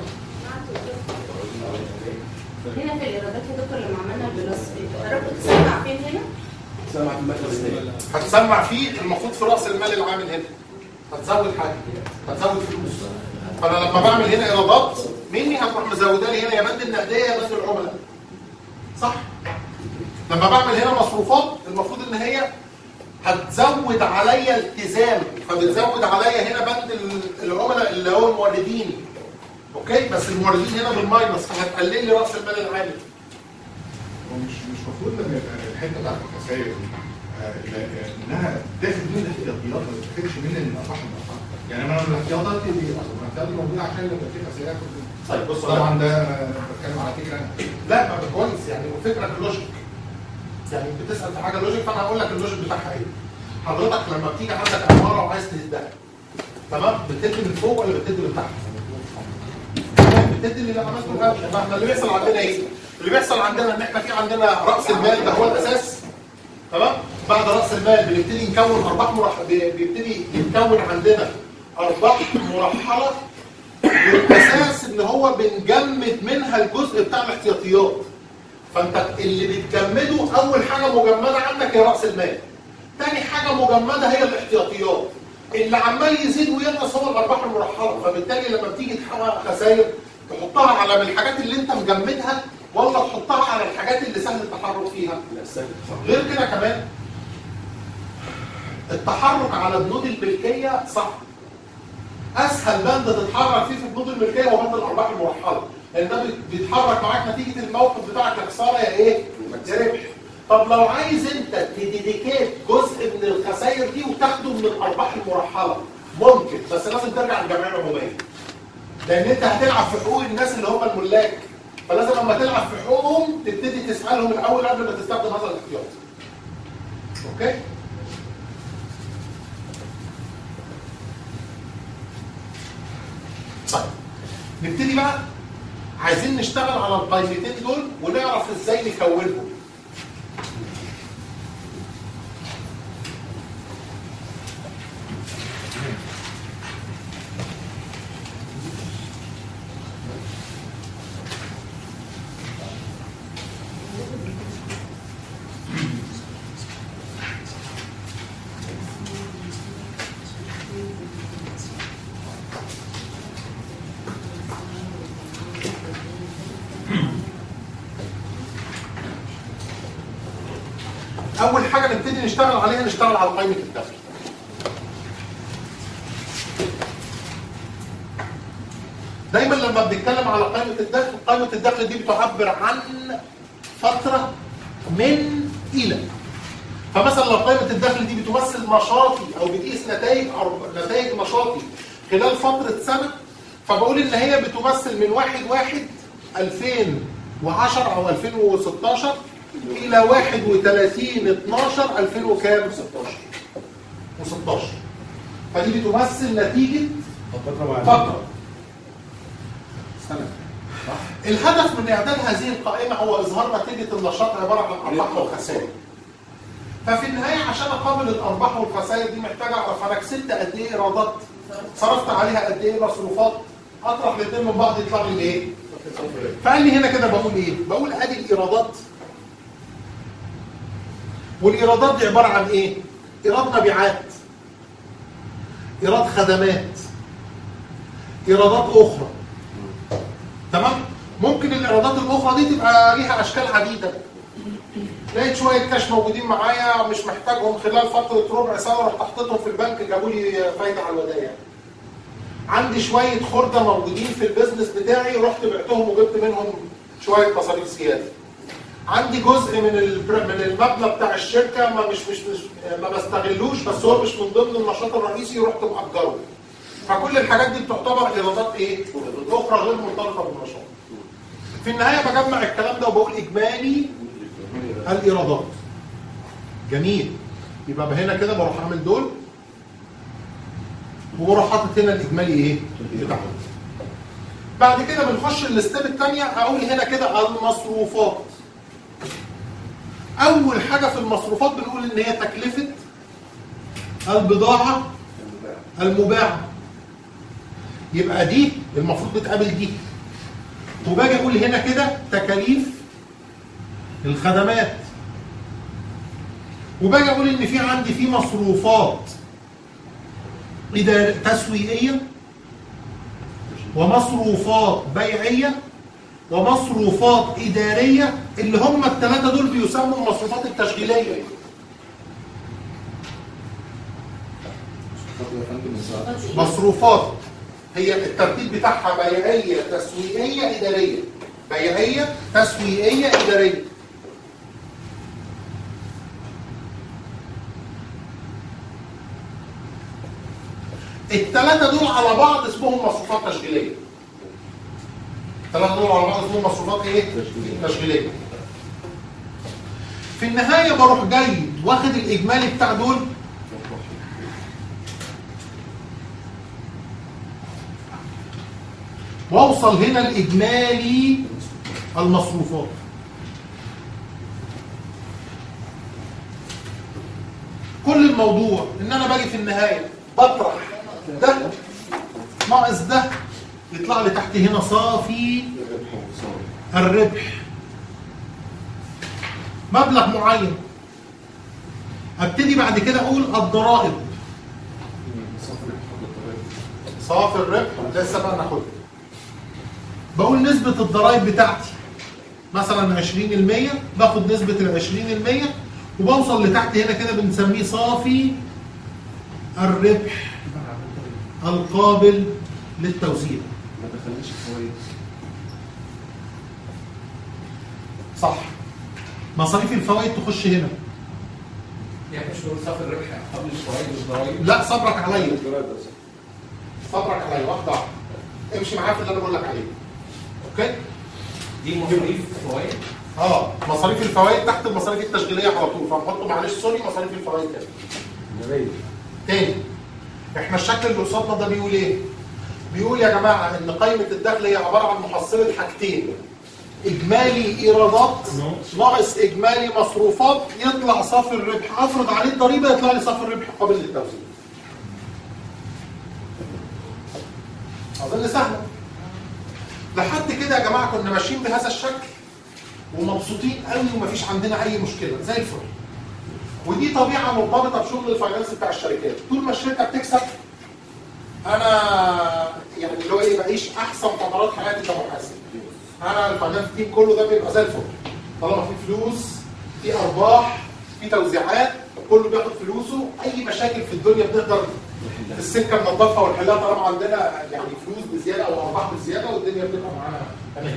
هنا في الايرادات يا دكتور لما عملنا البلس قربت تسمع فين هنا؟ سمع في المركز الثاني. هتسمع فيه المفروض في راس المال العامل هنا. هتزود حاجه، هتزود فلوس. فانا لما بعمل هنا ايرادات مني هتروح مزوده لي هنا يا بند النقديه يا بند العملاء. صح؟ لما بعمل هنا مصروفات المفروض ان هي هتزود عليا التزام، فبتزود عليا هنا بند العملاء اللي هو الموردين. اوكي؟ بس الموردين هنا بالماينس فهتقلل لي راس المال العامل. ومش مش المفروض لما يبقى الحته بتاعت الخسائر انها تاخد من الاحتياطيات ما تاخدش من الارباح المرحله. يعني انا الاحتياطات دي الاحتياطات دي موجوده عشان لما في خسائر. طيب بص طبعا ده بتكلم على فكره لا ما كويس يعني وفكره اللوجيك. يعني بتسال في حاجه لوجيك فانا هقول لك اللوجيك بتاعها ايه. حضرتك لما بتيجي عندك عماره وعايز تهدها تمام بتدي من فوق ولا بتدي من تحت؟ بتدي اللي عملته. فاحنا اللي بيحصل عندنا ايه؟ اللي بيحصل عندنا ان احنا في عندنا راس المال ده هو الاساس تمام؟ بعد راس المال بنبتدي نكون ارباح مرح... بيبتدي يتكون عندنا ارباح مرحله والاساس ان هو بنجمد منها الجزء بتاع الاحتياطيات. فانت اللي بتجمده اول حاجه مجمده عندك هي راس المال. تاني حاجه مجمده هي الاحتياطيات. اللي عمال يزيد وينقص هو الارباح المرحله، فبالتالي لما بتيجي تحقق خسائر تحطها على الحاجات اللي انت مجمدها ولا تحطها على الحاجات اللي سهل التحرك فيها؟ غير كده كمان التحرك على بنود الملكيه صعب. اسهل بند تتحرك فيه في بنود الملكيه هو بند الارباح المرحله، لان ده بيتحرك معاك نتيجه الموقف بتاعك يا خساره يا ايه؟ يا ربح. طب لو عايز انت تديديكيت جزء من الخسائر دي وتاخده من الارباح المرحله ممكن، بس لازم ترجع للجمعيه العموميه. لان انت هتلعب في حقوق الناس اللي هم الملاك، فلازم لما تلعب في حقوقهم تبتدي تسالهم الاول قبل ما تستخدم هذا الاحتياط. اوكي؟ طيب نبتدي بقى، عايزين نشتغل على القائمتين دول ونعرف ازاي نكونهم. أول حاجة نبتدي نشتغل عليها نشتغل على قائمة الدخل. دايما لما بنتكلم على قائمة الدخل، قائمة الدخل دي بتعبر عن فترة من إلى. فمثلا لو قائمة الدخل دي بتمثل نشاطي أو بتقيس نتائج نتائج نشاطي خلال فترة سنة، فبقول إن هي بتمثل من واحد واحد ألفين وعشرة أو ألفين وستاشر إلى واحد وثلاثين اتناشر ألفين وكام؟ ستاشر وستاشر. فدي بتمثل نتيجة فترة سنة. الهدف من إعداد هذه القائمة هو إظهار نتيجة النشاط عبارة عن أرباح وخسائر. ففي النهاية عشان أقابل الأرباح والخسائر دي محتاج أعرف أنا كسبت قد إيه إيرادات، صرفت عليها قد إيه مصروفات، أطرح الاثنين من بعض يطلع لي إيه؟ فقال لي هنا كده بقول إيه؟ بقول أدي الإيرادات. والإيرادات دي عبارة عن إيه؟ إيراد مبيعات، إيراد خدمات، إيرادات أخرى. تمام؟ ممكن الإيرادات الأخرى دي تبقى ليها أشكال عديدة. لقيت شوية كاش موجودين معايا مش محتاجهم خلال فترة ربع سنة، رحت حطيتهم في البنك جابوا لي فايدة على الودائع. عندي شوية خردة موجودين في البيزنس بتاعي رحت بعتهم وجبت منهم شوية مصاريف زيادة. عندي جزء من من المبنى بتاع الشركه ما مش مش, مش ما بستغلوش، بس هو مش من ضمن النشاط الرئيسي رحت مأجره. فكل الحاجات دي بتعتبر ايرادات ايه؟ اخرى غير مرتبطه بالنشاط. في النهايه بجمع الكلام ده وبقول اجمالي الايرادات. جميل. يبقى هنا كده بروح اعمل دول وبروح حاطط هنا الاجمالي ايه؟ بتاعهم. بعد كده بنخش الستيب الثانيه، اقول هنا كده المصروفات. أول حاجة في المصروفات بنقول إن هي تكلفة البضاعة المباعة. يبقى دي المفروض بتقابل دي. وباجي أقول هنا كده تكاليف الخدمات. وباجي أقول إن في عندي في مصروفات إدارية تسويقية ومصروفات بيعية ومصروفات إدارية، اللي هم الثلاثة دول بيسموا المصروفات التشغيلية. مصروفات هي الترتيب بتاعها بيعية تسويقية إدارية. بيعية تسويقية إدارية. الثلاثة دول على بعض اسمهم مصروفات تشغيلية. الثلاثة دول على بعض اسمهم مصروفات ايه؟ تشغيلية. في النهاية بروح جاي واخد الإجمالي بتاع دول واوصل هنا الإجمالي المصروفات. كل الموضوع ان انا باجي في النهاية بطرح ده ناقص ده يطلع لي تحت هنا صافي الربح. مبلغ معين. ابتدي بعد كده اقول الضرائب. صافي الربح لسه بقى ناخدها. بقول نسبة الضرائب بتاعتي مثلا عشرين بالمية، باخد نسبة ال عشرين بالمية وبوصل لتحت هنا كده بنسميه صافي الربح القابل للتوزيع. ما دخلناش فوائد. صح. مصاريف الفوائد تخش هنا. يعني مش نقول صافي الربح قبل الفوائد والضرايب؟ لا صبرك عليا. صبرك عليا واحدة واحدة. امشي معايا في اللي انا بقول لك عليه. اوكي؟ دي مصاريف فوائد؟ اه مصاريف الفوائد تحت المصاريف التشغيليه على طول، فهنحط معلش سوري مصاريف الفوائد تاني. تاني احنا الشكل اللي قصادنا ده بيقول ايه؟ بيقول يا جماعه ان قائمه الدخل هي عباره عن محصله حاجتين. اجمالي ايرادات ناقص اجمالي مصروفات يطلع صافي الربح، افرض عليه الضريبه يطلع لي صافي الربح قابل للتوزيع. اظن سهله. لحد كده يا جماعه كنا ماشيين بهذا الشكل ومبسوطين قوي ومفيش عندنا اي مشكله زي الفل. ودي طبيعه مرتبطه بشغل الفاينانس بتاع الشركات، طول ما الشركه بتكسب انا يعني اللي هو ايه بعيش احسن فترات حياتي كمحاسب. انا الفاينانس تيم كله ده بيبقى زي الفل. طالما في فلوس، في ارباح، في توزيعات، كله بياخد فلوسه، اي مشاكل في الدنيا بنقدر في السكه ننظفها ونحلها طالما عندنا يعني فلوس بزياده او ارباح بزياده والدنيا بتبقى معانا تمام.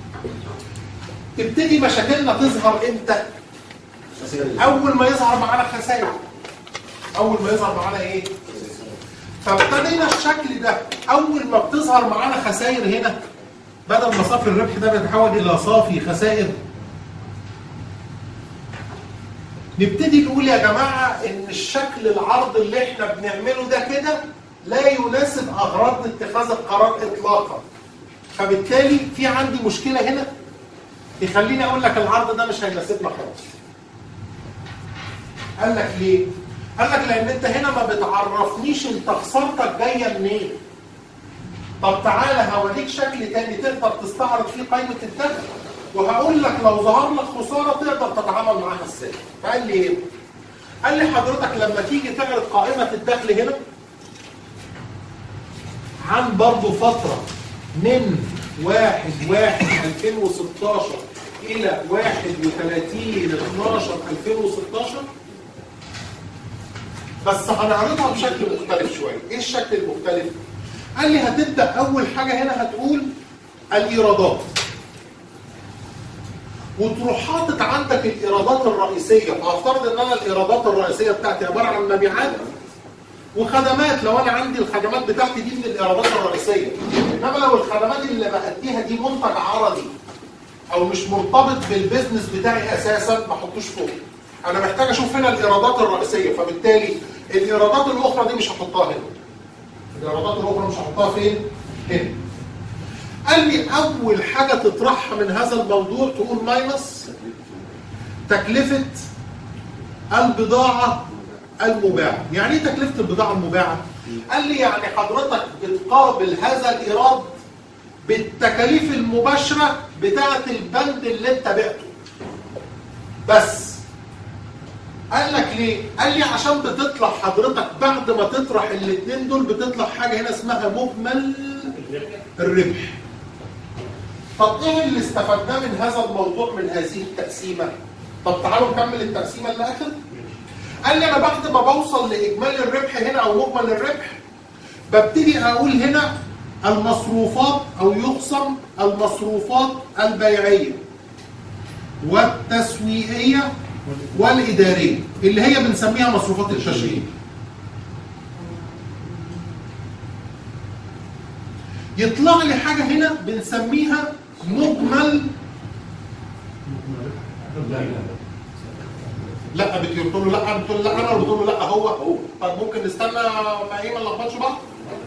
تبتدي مشاكلنا تظهر امتى؟ اول ما يظهر معانا خسائر. اول ما يظهر معانا ايه؟ فابتدينا الشكل ده اول ما بتظهر معانا خسائر هنا بدل ما صافي الربح ده بيتحول الى صافي خسائر. نبتدي نقول يا جماعه ان الشكل العرض اللي احنا بنعمله ده كده لا يناسب اغراض اتخاذ القرار اطلاقا. فبالتالي في عندي مشكله هنا يخليني اقول لك العرض ده مش هيناسبنا خالص. قال لك ليه؟ قال لك لان انت هنا ما بتعرفنيش انت خسارتك جايه منين. طب تعالى هوريك شكل تاني تقدر تستعرض فيه قائمه الدخل وهقول لك لو ظهر لك خساره تقدر تتعامل معاها ازاي. فقال لي ايه؟ قال لي حضرتك لما تيجي تعرض قائمه الدخل هنا عن برضه فتره من واحد واحد ألفين وستاشر الى واحد وثلاثين اتناشر ألفين وستاشر بس هنعرضها بشكل مختلف شويه. ايه الشكل المختلف؟ قال لي هتبدا اول حاجه هنا هتقول الايرادات وتروح حاطط عندك الايرادات الرئيسيه. فافترض ان انا الايرادات الرئيسيه بتاعتي عباره عن مبيعات وخدمات. لو انا عندي الخدمات بتاعتي دي من الايرادات الرئيسيه، انما لو الخدمات اللي بأديها دي منتج عرضي او مش مرتبط بالبيزنس بتاعي اساسا ما احطوش فوق. انا محتاج اشوف هنا الايرادات الرئيسيه، فبالتالي الايرادات الاخرى دي مش هحطها هنا. الايرادات الاخرى مش هحطها فين؟ هنا. قال لي اول حاجه تطرحها من هذا الموضوع تقول ماينس تكلفه البضاعه المباعه. يعني ايه تكلفه البضاعه المباعه؟ قال لي يعني حضرتك بتقابل هذا الايراد بالتكاليف المباشره بتاعه البند اللي انت بعته. بس قال لك ليه؟ قال لي عشان بتطلع حضرتك بعد ما تطرح الاثنين دول بتطلع حاجه هنا اسمها مجمل الربح. طب ايه اللي استفدناه من هذا الموضوع من هذه التقسيمه؟ طب تعالوا نكمل التقسيمه للاخر. قال لي انا بعد ما بوصل لاجمالي الربح هنا او مجمل الربح ببتدي اقول هنا المصروفات او يقسم المصروفات البيعيه والتسويقيه والاداريه اللي هي بنسميها مصروفات التشغيل. يطلع لي حاجه هنا بنسميها مجمل. لا بتقول له لا انا بتقول له لا انا ولا بتقول له لا هو هو. طب ممكن نستنى ما ايه ما نلخبطش بعض.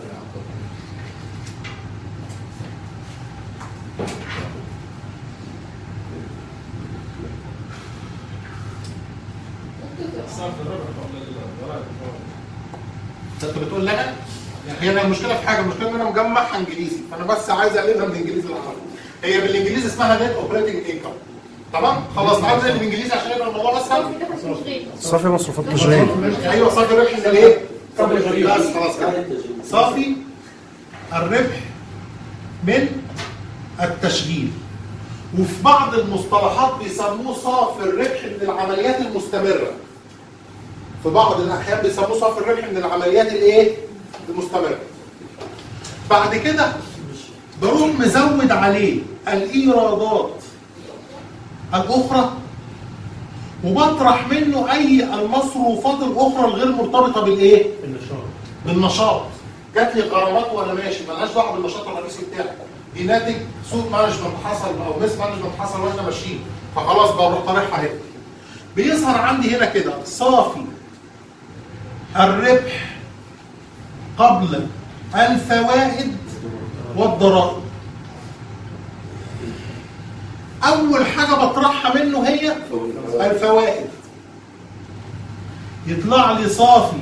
انت بتقول لنا هي المشكله في حاجه، المشكله ان انا مجمعها انجليزي فانا بس عايز اقلبها من انجليزي لعربي. هي بالانجليزي اسمها نت اوبريتنج انكم تمام؟ خلاص تعالوا نقلب بالانجليزي عشان يبقى الموضوع اسهل. صافي مصروفات تشغيل. ايوه صافي الربح من الايه؟ صافي الربح. بس خلاص كده. صافي الربح من التشغيل. وفي بعض المصطلحات بيسموه صافي الربح من العمليات المستمره. في بعض الاحيان بيسموه صافي الربح من العمليات الايه؟ المستمره. بعد كده بروح مزود عليه الايرادات الاخرى وبطرح منه اي المصروفات الاخرى الغير مرتبطه بالايه؟ النشاط. بالنشاط. جات لي غرامات وانا ماشي مالهاش دعوه بالنشاط الرئيسي بتاعي. دي ناتج سوء مانجمنت حصل او مس مانجمنت حصل واحنا ماشيين فخلاص بروح طارحها هنا. بيظهر عندي هنا كده صافي الربح قبل الفوائد والضرائب. اول حاجه بطرحها منه هي الفوائد. يطلع لي صافي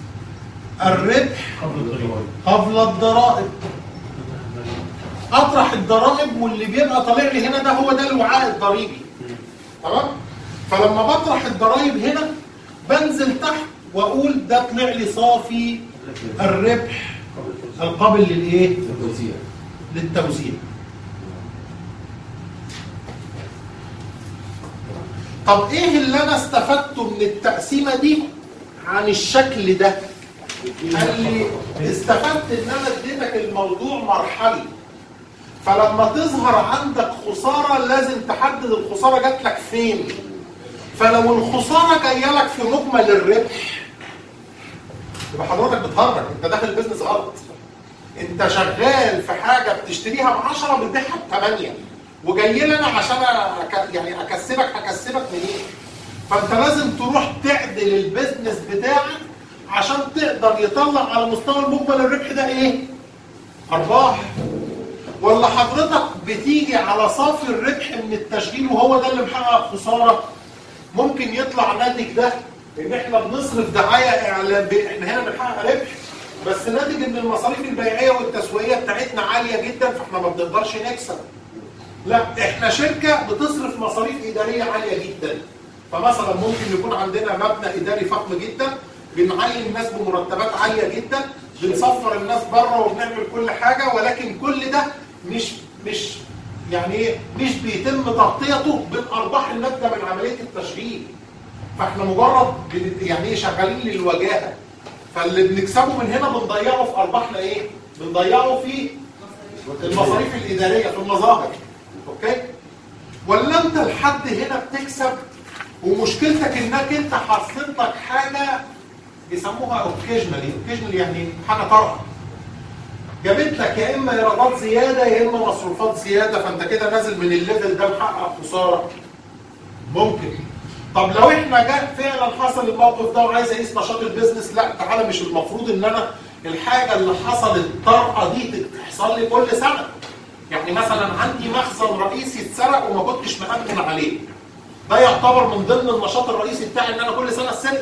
الربح قبل الضرائب. اطرح الضرائب واللي بيبقى طالع لي هنا ده هو ده الوعاء الضريبي. تمام؟ فلما بطرح الضرائب هنا بنزل تحت واقول ده طلع لي صافي الربح القابل للايه؟ للتوزيع. للتوزيع. طب ايه اللي انا استفدته من التقسيمه دي عن الشكل ده؟ قال لي استفدت ان انا اديتك الموضوع مرحلي. فلما تظهر عندك خساره لازم تحدد الخساره جات لك فين. فلو الخساره جايه لك في مجمل الربح يبقى حضرتك بتهرج، انت داخل البيزنس غلط. انت شغال في حاجه بتشتريها ب عشرة بتبيعها ب ثمانية وجاي لي انا عشان أك... يعني اكسبك هكسبك منين؟ فانت لازم تروح تعدل البيزنس بتاعك عشان تقدر يطلع على مستوى المجمل الربح ده ايه؟ ارباح. ولا حضرتك بتيجي على صافي الربح من التشغيل وهو ده اللي محقق خساره؟ ممكن يطلع ناتج ده ان احنا بنصرف دعايه اعلان ب... احنا هنا بنحقق ربح بس ناتج ان المصاريف البيعيه والتسويقيه بتاعتنا عاليه جدا فاحنا ما بنقدرش نكسب. لا احنا شركه بتصرف مصاريف اداريه عاليه جدا. فمثلا ممكن يكون عندنا مبنى اداري فخم جدا بنعين الناس بمرتبات عاليه جدا بنسفر الناس بره وبنعمل كل حاجه ولكن كل ده مش مش يعني ايه مش بيتم تغطيته بالارباح الناتجه من عمليه التشغيل. فاحنا مجرد يعني ايه شغالين للوجاهه. فاللي بنكسبه من هنا بنضيعه في ارباحنا ايه؟ بنضيعه في المصاريف الاداريه في المظاهر. اوكي؟ ولا انت لحد هنا بتكسب ومشكلتك انك انت حصلت لك حاجه بيسموها اوكيجنالي، اوكيجنالي يعني حاجه طارئه. جابت لك يا اما ايرادات زياده يا اما مصروفات زياده فانت كده نازل من الليفل ده محقق خساره. ممكن. طب لو احنا جاء فعلا حصل الموقف ده وعايز اقيس نشاط البيزنس، لا تعالى مش المفروض ان انا الحاجه اللي حصلت طارئه دي تحصل لي كل سنه. يعني مثلا عندي مخزن رئيسي اتسرق وما كنتش مأمن عليه. ده يعتبر من ضمن النشاط الرئيسي بتاعي ان انا كل سنه اسرق.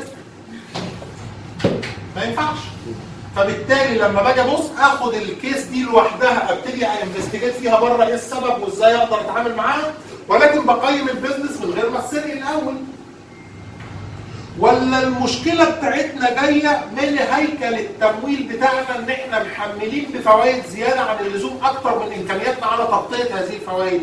ما ينفعش. فبالتالي لما باجي ابص اخد الكيس دي لوحدها ابتدي انفستيجيت فيها بره ايه السبب وازاي اقدر اتعامل معاها ولكن بقيم البيزنس من غير ما اسرق الاول. ولا المشكله بتاعتنا جايه من هيكل التمويل بتاعنا ان احنا محملين بفوائد زياده عن اللزوم اكتر من امكانياتنا على تغطيه هذه الفوائد.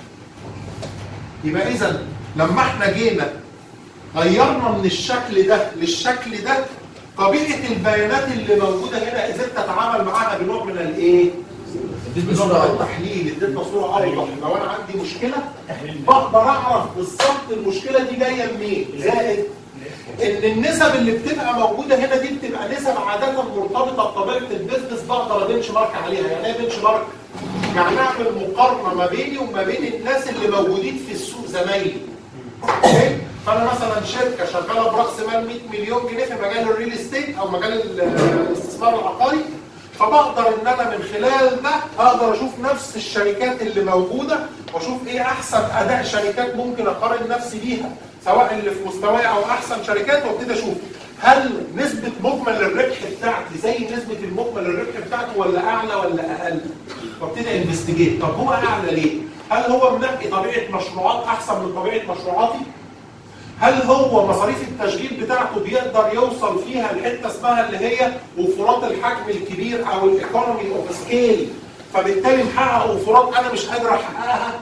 يبقى اذا لما احنا جينا غيرنا من الشكل ده للشكل ده طبيعه البيانات اللي موجوده هنا قدرت اتعامل معاها بنوع من الايه؟ بنوع من التحليل، اديتنا صوره اوضح. لو انا عندي مشكله بقدر اعرف بالظبط المشكله دي جايه منين، زائد ان النسب اللي بتبقى موجوده هنا دي بتبقى نسب عاده مرتبطه بطبيعه البيزنس بقدر بنش مارك عليها. يعني ايه بنش مارك؟ يعني اعمل مقارنه ما بيني وما بين الناس اللي موجودين في السوق زمايلي. اوكي؟ فانا مثلا شركه شغاله براس مال مئة مليون جنيه في مجال الريل استيت او مجال الاستثمار العقاري فبقدر ان انا من خلال ده اقدر اشوف نفس الشركات اللي موجوده واشوف ايه احسن اداء شركات ممكن اقارن نفسي بيها سواء اللي في مستواي او احسن شركات وابتدي اشوف هل نسبه مجمل الربح بتاعتي زي نسبه المجمل الربح بتاعته ولا اعلى ولا اقل. وابتدي انفستيجيت. طب هو اعلى ليه؟ هل هو منقي طبيعه مشروعات احسن من طبيعه مشروعاتي؟ هل هو مصاريف التشغيل بتاعته بيقدر يوصل فيها لحته اسمها اللي هي وفرات الحجم الكبير او الايكونومي اوف سكيل، فبالتالي محقق وفرات انا مش قادر احققها؟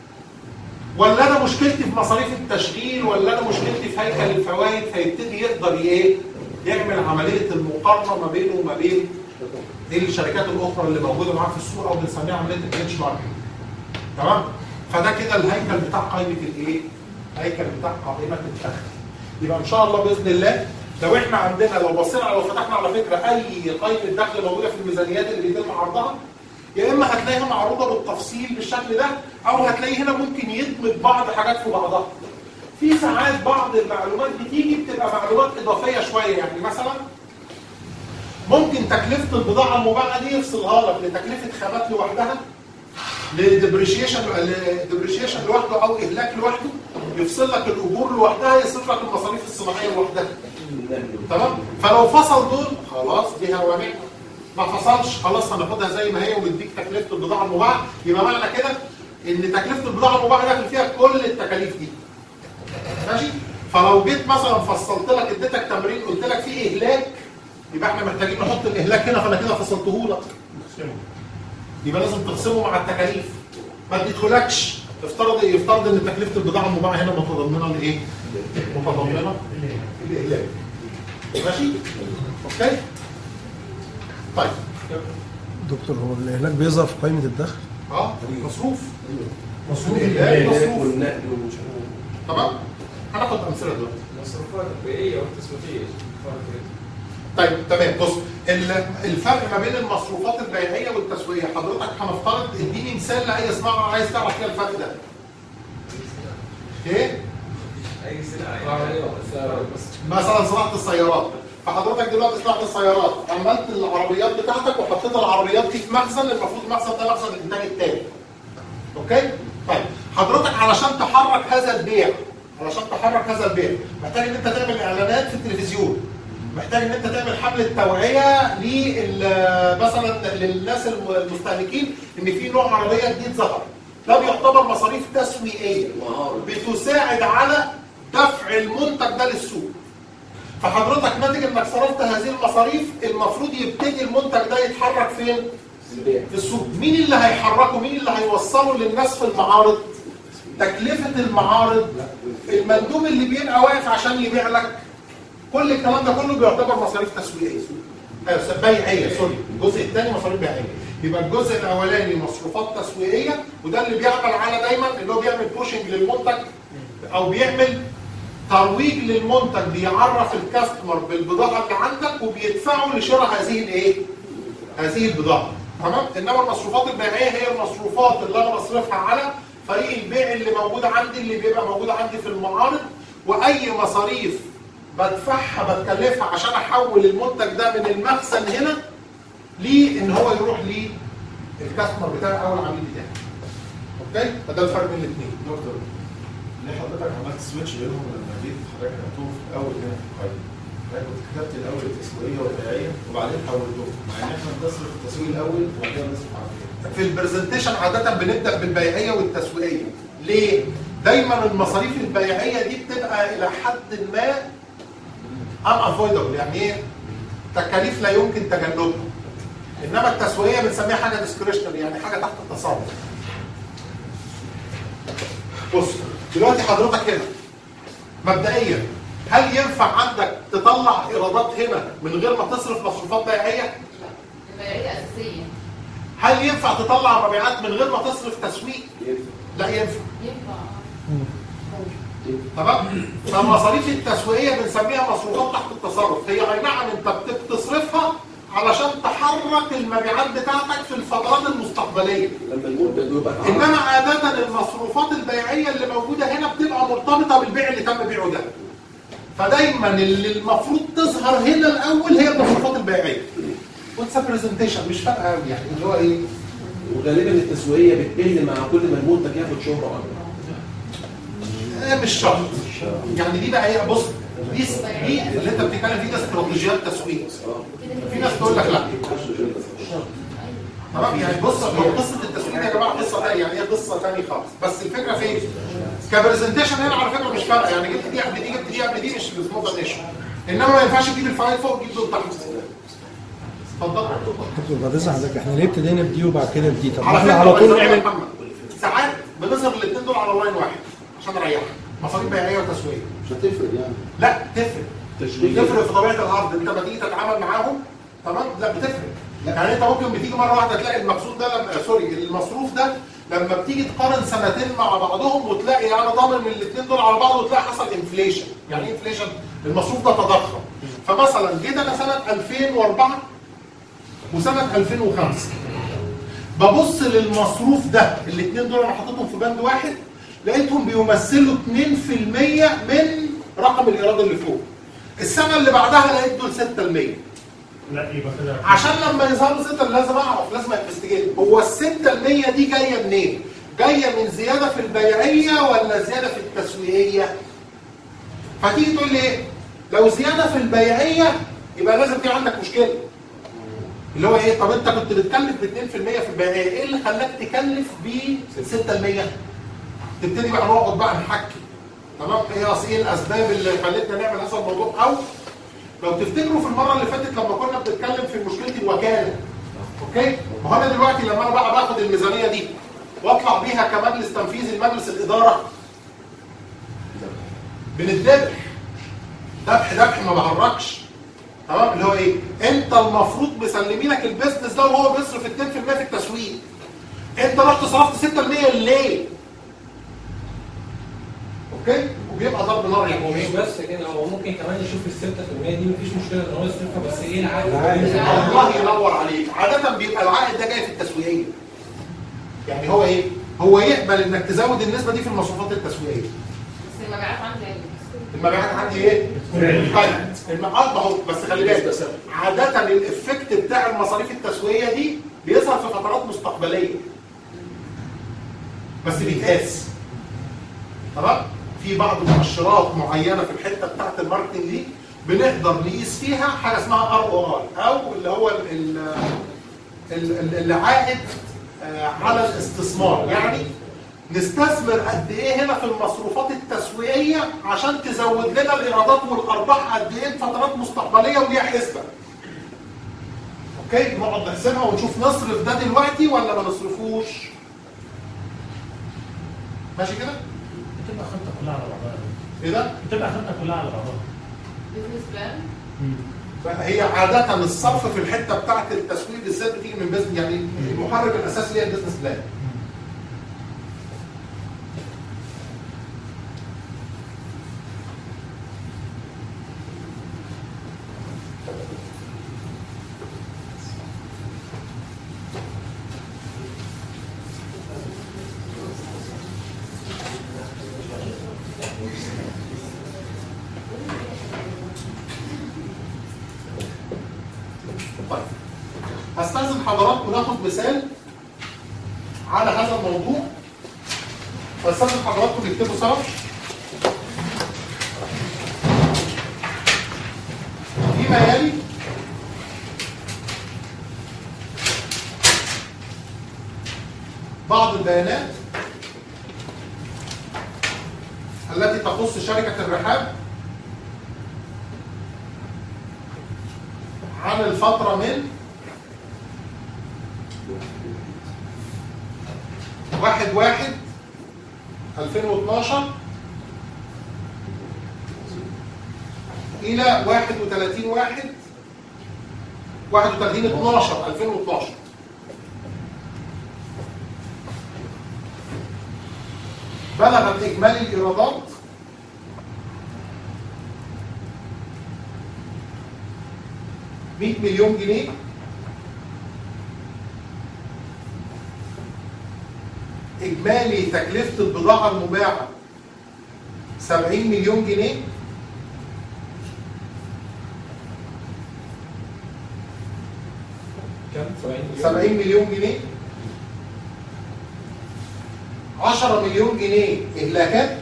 ولا انا مشكلتي في مصاريف التشغيل، ولا انا مشكلتي في هيكل الفوائد، فيبتدي يقدر ايه؟ يعمل عمليه المقارنه ما بينه وما بين الشركات الاخرى اللي موجوده معاه في السوق، او بنسميها عمليه البنش ماركت. تمام؟ فده كده الهيكل بتاع قائمه الايه؟ الهيكل بتاع قائمه الدخل. يبقى ان شاء الله باذن الله لو احنا عندنا، لو بصينا لو فتحنا على فكره اي قائمه دخل موجوده في الميزانيات اللي بيتم عرضها، يا اما هتلاقيها معروضه بالتفصيل بالشكل ده، او هتلاقي هنا ممكن يدمج بعض حاجات في بعضها. في ساعات بعض المعلومات بتيجي بتبقى معلومات اضافيه شويه، يعني مثلا ممكن تكلفه البضاعه المباعه دي يفصلها لك لتكلفه خامات لوحدها، لديبريشيشن ديبريشيشن لوحده او اهلاك لوحده، يفصل لك الاجور لوحدها، يصرف لك المصاريف الصناعيه لوحدها. تمام؟ فلو فصل دول خلاص دي هوامير. ما فصلش خلاص هناخدها زي ما هي وبيديك تكلفه البضاعه المباعه. يبقى معنى كده ان تكلفه البضاعه المباعه داخل فيها كل التكاليف دي. ماشي؟ فلو جيت مثلا فصلت لك اديتك تمرين قلت لك في اهلاك، يبقى احنا محتاجين نحط الاهلاك هنا، فانا كده فصلته لك. يبقى لازم تقسمه مع التكاليف. ما تدخلكش افترض يفترض ان تكلفه البضاعه المباعه هنا متضمنه لايه؟ متضمنه الاهلاك. ماشي؟ اوكي؟ طيب دكتور، هو الاهلاك بيظهر في قائمه الدخل؟ اه مصروف مصروف الاهلاك مصروف والنقل ومش تمام؟ هناخد امثله دلوقتي. المصروفات البيئيه والتسويقيه. طيب تمام. بص الفرق ما بين المصروفات البيعيه والتسويقيه، حضرتك هنفترض اديني مثال لاي صناعه عايز تعرف فيها الفرق ده. ايه؟ اي سلعه مثلا صناعه السيارات، فحضرتك دلوقتي صناعه السيارات عملت العربيات بتاعتك وحطيت العربيات دي في مخزن، المفروض المخزن ده مخزن الانتاج التاني. اوكي؟ طيب حضرتك علشان تحرك هذا البيع، علشان تحرك هذا البيع محتاج ان انت تعمل اعلانات في التلفزيون، محتاج ان انت تعمل حمله توعيه مثلا للناس المستهلكين ان في نوع عربيه جديد ظهر. ده بيعتبر مصاريف تسويقيه بتساعد على دفع المنتج ده للسوق. فحضرتك ناتج انك صرفت هذه المصاريف، المفروض يبتدي المنتج ده يتحرك فين؟ في السوق. مين اللي هيحركه؟ مين اللي هيوصله للناس في المعارض؟ تكلفه المعارض، المندوب اللي بيبقى واقف عشان يبيع لك، كل الكلام ده كله بيعتبر مصاريف تسويقيه. بيعيه سوري، الجزء الثاني مصاريف بيعيه. يبقى الجزء الاولاني مصروفات تسويقيه، وده اللي بيعمل على دايما اللي هو بيعمل بوشنج للمنتج او بيعمل ترويج للمنتج، بيعرف الكاستمر بالبضاعه اللي عندك وبيدفعوا لشراء هذه الايه؟ هذه البضاعه. تمام؟ انما المصروفات البيعيه هي المصروفات اللي انا بصرفها على فريق البيع اللي موجود عندي، اللي بيبقى موجود عندي في المعارض، واي مصاريف بدفعها بتكلفها عشان احول المنتج ده من المخزن هنا لان هو يروح للكاستمر بتاعي او العميل بتاعي. اوكي؟ فده الفرق بين الاثنين. دكتور ليه حضرتك عملت سويتش بينهم لما جيت حضرتك حطوهم في الاول هنا في القائمه؟ حضرتك كنت كتبت الاول التسويقيه والبيعيه وبعدين حولتهم، مع ان احنا بنصرف التسويق الاول وبعدين بنصرف على البيع. في البرزنتيشن عاده بنبدا بالبيعيه والتسويقيه. ليه؟ دايما المصاريف البيعيه دي بتبقى الى حد ما unavoidable، يعني ايه؟ تكاليف لا يمكن تجنبها. انما التسويقيه بنسميها حاجه ديسكريشنري، يعني حاجه تحت التصرف. بص دلوقتي حضرتك هنا مبدئيا هل ينفع عندك تطلع ايرادات هنا من غير ما تصرف مصروفات بيعيه؟ لا، البيعيه اساسيه. هل ينفع تطلع مبيعات من غير ما تصرف تسويق؟ لا ينفع. ينفع. تمام؟ فالمصاريف التسويقيه بنسميها مصروفات تحت التصرف، هي اي نعم انت بتصرفها علشان تحرك المبيعات بتاعتك في الفترات المستقبليه. لما المنتج يبقى انما عاده المصروفات البيعيه اللي موجوده هنا بتبقى مرتبطه بالبيع اللي تم بيعه ده. فدايما اللي المفروض تظهر هنا الاول هي المصروفات البيعيه. واتس برزنتيشن مش فارقه قوي، يعني اللي هو ايه؟ وغالبا التسويقيه بتقل مع كل ما المنتج ياخد شهره اكبر. مش شرط. يعني دي بقى هي بص دي دي اللي انت بتتكلم فيه ده استراتيجيات تسويق. في ناس تقول لك لا تمام؟ يعني بص هو قصه التسويق يا جماعه قصه ثانيه، يعني هي قصه ثانيه خالص، بس الفكره فين؟ كبرزنتيشن هنا على فكره مش فارقه، يعني جبت دي قبل دي جبت دي قبل دي مش نوت ايشو، انما ما ينفعش تجيب الفايل فوق وتجيب دول تحت. اتفضل. دكتور بعد اذن حضرتك احنا ليه ابتدينا بدي وبعد كده بدي؟ طب على احنا فكره على طول يا نعمل محمد ساعات بنظهر الاثنين دول على لاين واحد عشان نريحك، مصاريف بيعيه وتسويقيه. مش هتفرق يعني. لا تفرق. تشغيل. تفرق في طبيعه العرض، انت لما تيجي تتعامل معاهم تمام؟ لا بتفرق. يعني انت ممكن بتيجي مره واحده تلاقي المقصود ده لما سوري المصروف ده لما بتيجي تقارن سنتين مع بعضهم وتلاقي انا ضامن من الاثنين دول على بعض وتلاقي حصل انفليشن. يعني ايه انفليشن؟ المصروف ده تضخم. فمثلا جيت انا سنه ألفين وأربعة وسنه ألفين وخمسة ببص للمصروف ده الاثنين دول انا حاططهم في بند واحد لقيتهم بيمثلوا اتنين في المية من رقم الايراد اللي فوق. السنه اللي بعدها لقيت دول ستة في المية. لا يبقى كده عشان لما يظهروا ستة لازم اعرف، لازم انفستيجيت هو ال ستة في المية دي جايه منين؟ جايه من زياده في البيعيه ولا زياده في التسويقيه؟ فتيجي تقول لي ايه؟ لو زياده في البيعيه يبقى لازم في عندك مشكله. اللي هو ايه؟ طب انت كنت بتكلف ب اتنين في المية في البيعيه، ايه اللي خلاك تكلف ب ستة في المية؟ تبتدي بقى نقعد بقى نحكي. تمام؟ ايه اصل ايه الاسباب اللي خلتنا نعمل هذا الموضوع؟ او لو تفتكروا في المره اللي فاتت لما كنا بنتكلم في مشكله الوكاله. اوكي؟ ما هو انا دلوقتي لما انا بقى باخد الميزانيه دي واطلع بيها كمجلس تنفيذي لمجلس الاداره بنتذبح. ذبح ذبح ما بعركش. تمام؟ اللي هو ايه؟ انت المفروض مسلمينك البيزنس ده وهو بيصرف اتنين في المية في التسويق. انت رحت صرفت ستة في المية ليه؟ اوكي؟ وبيبقى ضرب نار يعني. ومش بس كده، هو ممكن كمان يشوف ال ستة في المية دي مفيش مشكله ان هو يصرفها، بس ايه العائد؟ الله ينور عليك، عادة بيبقى العائد ده جاي في التسويقيه. يعني هو ايه؟ هو يقبل انك تزود النسبه دي في المصروفات التسويقيه. بس المبيعات عندي ايه؟ المبيعات عندي ايه؟ طيب المقاط اهو، بس خلي بالك عادة الافكت بتاع المصاريف التسويقيه دي بيظهر في فترات مستقبليه. بس بيتقاس. تمام؟ في بعض المؤشرات معينه في الحته بتاعت الماركتنج دي بنقدر نقيس فيها حاجه اسمها ار او اي او اللي هو ال ال العائد على الاستثمار. يعني نستثمر قد ايه هنا في المصروفات التسويقيه عشان تزود لنا الايرادات والارباح قد ايه في فترات مستقبليه وليها حسبه. اوكي؟ نقعد نحسبها ونشوف نصرف ده دلوقتي ولا ما نصرفوش. ماشي كده؟ بتبقى خطه كلها على بعضها. ايه ده؟ بتبقى خطه كلها على بعضها. بزنس بلان. هي عادة الصرف في الحتة بتاعت التسويق بالذات بتيجي من بزنس، يعني المحرك الأساسي هي البزنس بلان. هستأذن حضراتكم ناخد مثال على هذا الموضوع. هستأذن حضراتكم نكتبوا سوا. فيما يلي بعض البيانات التي تخص شركة الرحاب عن الفترة من واحد واحد ألفين واثناشر إلى واحد وثلاثين واحد واحد وثلاثين اتناشر ألفين واثناشر. بلغت إجمالي الإيرادات مئة مليون جنيه، إجمالي تكلفة البضاعة المباعة سبعين مليون جنيه، كم؟ سبعين مليون جنيه، عشرة مليون جنيه إهلاكات،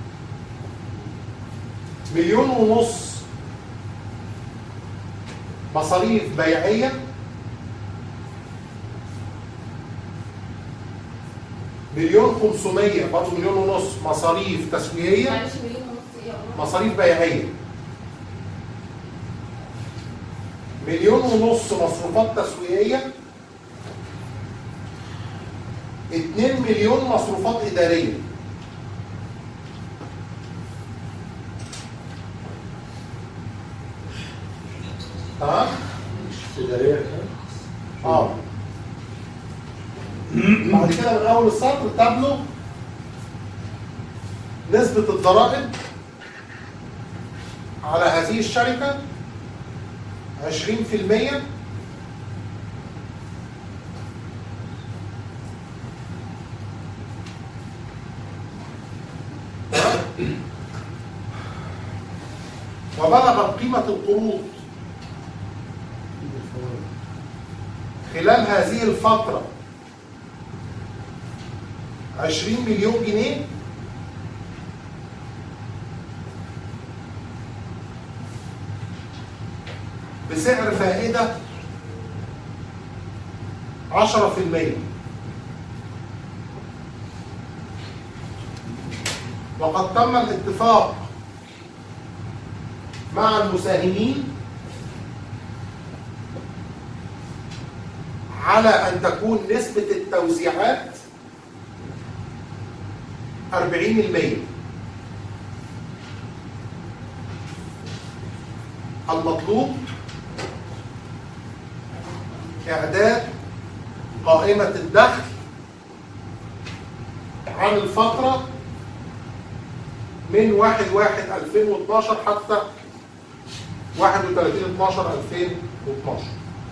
مليون ونص مصاريف بيعيه مليون خمسمية، برضه مليون ونص مصاريف تسويقيه، معلش مليون ونص ايه يا الله؟ مصاريف بيعيه مليون ونص مصروفات تسويقيه، اتنين مليون مصروفات اداريه. تمام؟ اداريه اه بعد كده من اول السطر تابلو نسبة الضرائب على هذه الشركة عشرين في المية، وبلغت قيمة القروض خلال هذه الفترة عشرين مليون جنيه، بسعر فائدة عشرة في المية، وقد تم الاتفاق مع المساهمين على أن تكون نسبة التوزيعات أربعين بالمية. المطلوب إعداد قائمة الدخل عن الفترة من واحد واحد ألفين واثناشر حتى واحد وثلاثين اتناشر ألفين واثناشر.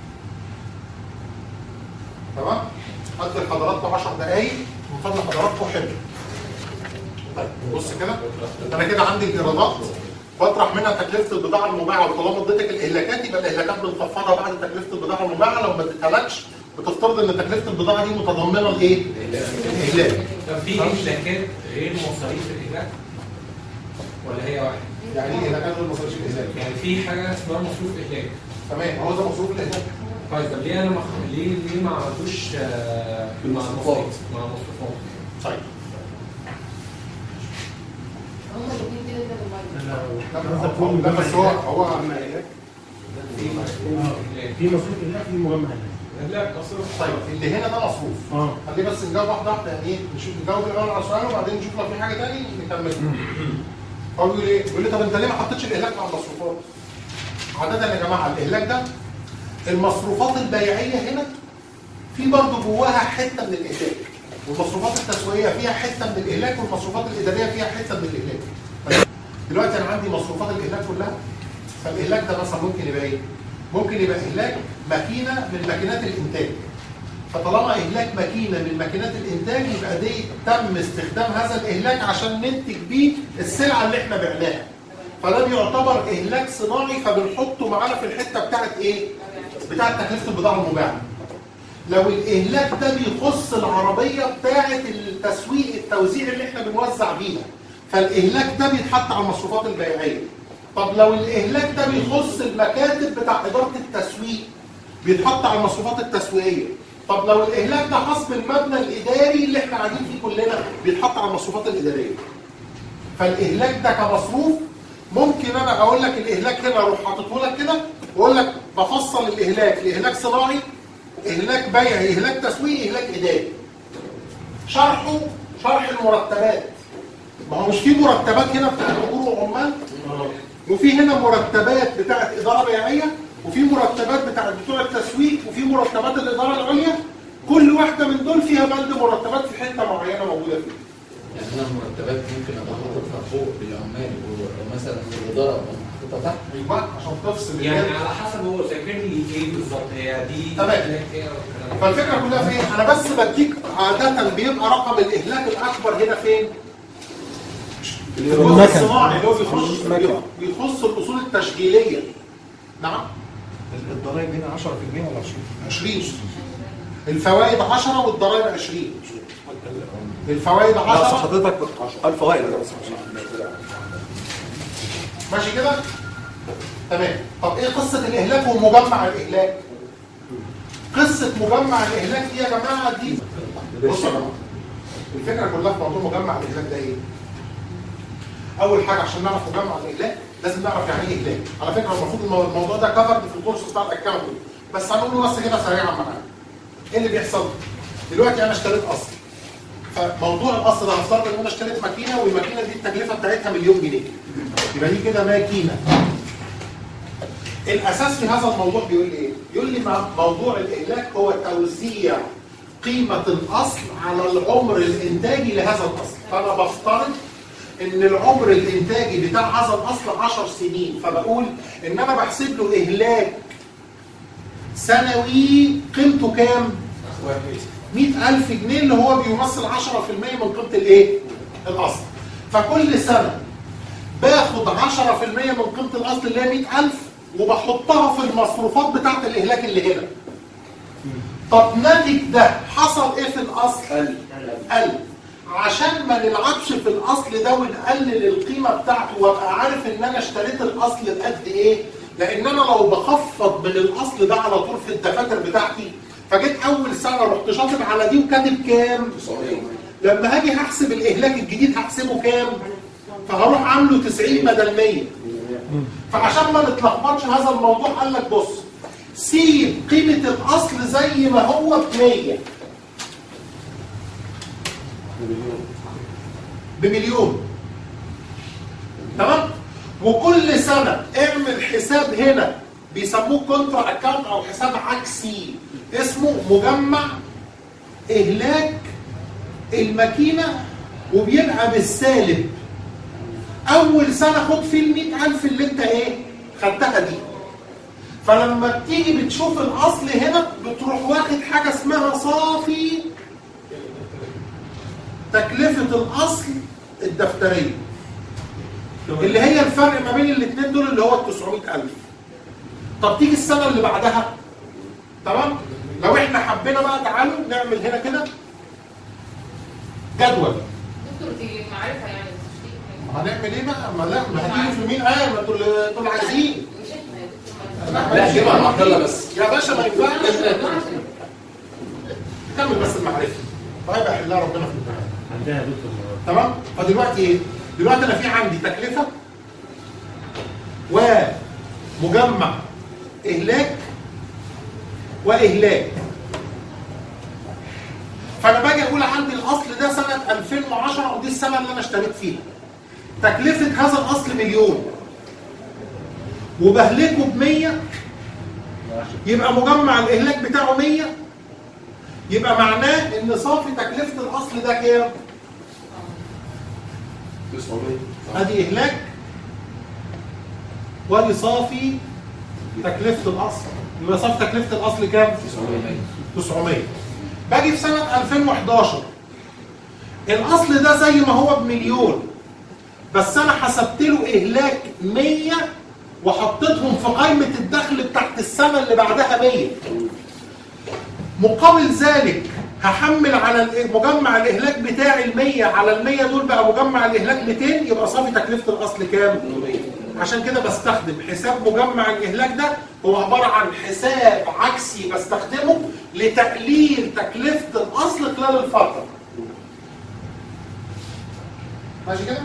تمام؟ هدي لحضراتكم عشر دقايق من فضل حضراتكم. حلو. طيب بص كده، انا كده عندي الايرادات بطرح منها تكلفه البضاعه المباعه، وطالما اديتك الاهلاكات يبقى الاهلاكات بنخفضها بعد تكلفه البضاعه المباعه. لو ما اديتهالكش بتفترض ان تكلفه البضاعه دي متضمنه الايه؟ الاهلاك. طب في اهلاكات غير مصاريف الاهلاك ولا هي واحد؟ يعني ايه اهلاكات غير مصاريف الاهلاك؟ يعني في حاجه اسمها مصروف اهلاك. تمام، هو ده مصروف الاهلاك. طيب طب ليه انا ما ليه ليه ما عملتوش مع المصروفات؟ مع المصروفات. طيب هم الاثنين كده كده لا بالميه. لا بس هو هو في مصروف هناك في مجمع هناك. لا اصلا طيب اللي هنا ده مصروف. اه خليه بس نجاوب واحده واحده، يعني ايه؟ نشوف نجاوب الاول على السؤال وبعدين نشوف لو في حاجه ثانيه نكمل. هو بيقول ايه؟ بيقول لي طب انت ليه ما حطيتش الاهلاك مع المصروفات؟ عاده يا جماعه الاهلاك ده المصروفات البيعيه هنا في برضه جواها حته من الاهلاك، والمصروفات التسويقيه فيها حته من الاهلاك، والمصروفات الاداريه فيها حته من الاهلاك. دلوقتي انا عندي مصروفات الاهلاك كلها، فالاهلاك ده مثلا ممكن يبقى ايه؟ ممكن يبقى اهلاك ماكينه من ماكينات الانتاج. فطالما اهلاك ماكينه من ماكينات الانتاج يبقى دي تم استخدام هذا الاهلاك عشان ننتج بيه السلعه اللي احنا بعناها. فده بيعتبر اهلاك صناعي، فبنحطه معانا في الحته بتاعت ايه؟ بتاعت تكلفه البضاعه المباعه. لو الاهلاك ده بيخص العربيه بتاعت التسويق التوزيع اللي احنا بنوزع بيها، فالاهلاك ده بيتحط على المصروفات البيعيه. طب لو الاهلاك ده بيخص المكاتب بتاع اداره التسويق بيتحط على المصروفات التسويقيه. طب لو الاهلاك ده خاص بالمبنى الاداري اللي احنا قاعدين فيه كلنا بيتحط على المصروفات الاداريه. فالاهلاك ده كمصروف ممكن انا اقول لك الاهلاك هنا اروح حاططه لك كده واقول لك بفصل الاهلاك لاهلاك صناعي، اهلاك بيعي، اهلاك تسويقي، اهلاك اداري. شرحه شرح المرتبات. ما هو مش في مرتبات هنا بتاعت اجور وعمال؟ وفي هنا مرتبات بتاعت اداره بيعيه، وفي مرتبات بتاعت بتوع التسويق، وفي مرتبات الاداره العليا. كل واحده من دول فيها بند مرتبات في حته معينه موجوده فيها. يعني انا المرتبات ممكن ابقى حاططها فوق للعمال ومثلا الاداره ابقى حاططها تحت. ايوه عشان تفصل يعني على حسب هو ذاكر لي ايه بالظبط، هي دي تمام. فالفكره كلها فين؟ انا بس بديك عاده بيبقى رقم الاهلاك الاكبر هنا فين؟ الجزء الصناعي اللي هو بيخص بيخص الاصول التشغيليه. نعم؟ الضرايب هنا عشرة في المية ولا عشرين؟ عشرين. الفوائد عشرة والضرائب عشرين. الفوائد عشرة. حضرتك الفوائد ماشي كده؟ تمام. طب ايه قصه الاهلاك ومجمع الاهلاك؟ قصه مجمع الاهلاك دي يا جماعه دي بصوا يا جماعه، الفكره كلها في موضوع مجمع الاهلاك ده ايه؟ اول حاجه عشان نعرف مجمع الاهلاك لازم نعرف يعني ايه اهلاك. على فكره المفروض الموضوع ده كفرد في الكورس بتاع الاكونتنج، بس هنقوله بس كده سريعا معانا. ايه اللي بيحصل؟ دلوقتي انا اشتريت اصل، فموضوع الاصل ده هفترض ان انا اشتريت ماكينه والماكينه دي التكلفه بتاعتها مليون جنيه، يبقى دي كده ماكينه. الاساس في هذا الموضوع بيقول لي ايه؟ بيقول لي موضوع الاهلاك هو توزيع قيمه الاصل على العمر الانتاجي لهذا الاصل. فانا بفترض ان العمر الانتاجي بتاع هذا الاصل عشر سنين، فبقول ان انا بحسب له اهلاك سنوي قيمته كام؟ مئة ألف جنيه اللي هو بيمثل عشرة في المئة من قيمه الايه؟ الاصل. فكل سنه باخد عشرة في المئة من قيمه الاصل اللي هي مئة ألف وبحطها في المصروفات بتاعت الاهلاك اللي هنا. طب ناتج ده حصل ايه في الاصل؟ قل. عشان ما نلعبش في الاصل ده ونقلل القيمه بتاعته وابقى عارف ان انا اشتريت الاصل قد ايه، لان انا لو بخفض من الاصل ده على طول في الدفاتر بتاعتي، فجيت اول سنه رحت شاطب على دي وكاتب كام؟ لما هاجي هحسب الاهلاك الجديد هحسبه كام؟ فهروح عامله تسعين بدل مية. فعشان ما نتلخبطش هذا الموضوع قال لك بص، سيب قيمه الاصل زي ما هو ب مية بمليون. تمام؟ وكل سنه اعمل حساب هنا بيسموه كونترا اكاونت او حساب عكسي اسمه مجمع اهلاك الماكينه، وبيبقى بالسالب. اول سنه خد فيه ال مئة ألف اللي انت ايه؟ خدتها دي. فلما بتيجي بتشوف الاصل هنا بتروح واخد حاجه اسمها صافي تكلفه الاصل الدفتريه، اللي هي الفرق ما بين الاثنين دول اللي هو ال تسعمئة ألف. طب تيجي السنه اللي بعدها، تمام؟ لو احنا حبينا بقى تعالوا نعمل هنا كده جدول. دكتور دي معرفه يعني هنعمل ايه بقى؟ ما لا ما هتيجي في مين قال؟ ما انتوا انتوا عايزين. مش احنا يا دكتور. لا جيبها مع عبد الله بس. يا باشا ما ينفعش. كمل بس المعرفه. طيب احلها ربنا في الامتحان. عندها يا دكتور. تمام؟ فدلوقتي ايه؟ دلوقتي انا في عندي تكلفه ومجمع اهلاك واهلاك. فانا باجي اقول عندي الاصل ده سنه ألفين وعشرة ودي السنه اللي انا اشتريت فيها. تكلفه هذا الاصل مليون وبهلكه ب مية، يبقى مجمع الاهلاك بتاعه مية، يبقى معناه ان صافي تكلفه الاصل ده كام؟ تسعمية. ادي اهلاك وادي صافي تكلفه الاصل. يبقى صافي تكلفه الاصل كام؟ تسعمية. تسعمية. باجي في سنه ألفين وحداشر الاصل ده زي ما هو بمليون، بس انا حسبت له اهلاك مية وحطيتهم في قائمه الدخل بتاعت السنه اللي بعدها مية. مقابل ذلك هحمل على مجمع الاهلاك بتاعي ال مية على ال مية دول بقى مجمع الاهلاك مئتين، يبقى صافي تكلفه الاصل كام؟ عشان كده بستخدم حساب مجمع الاهلاك ده، هو عباره عن حساب عكسي بستخدمه لتقليل تكلفه الاصل خلال الفتره. ماشي كده؟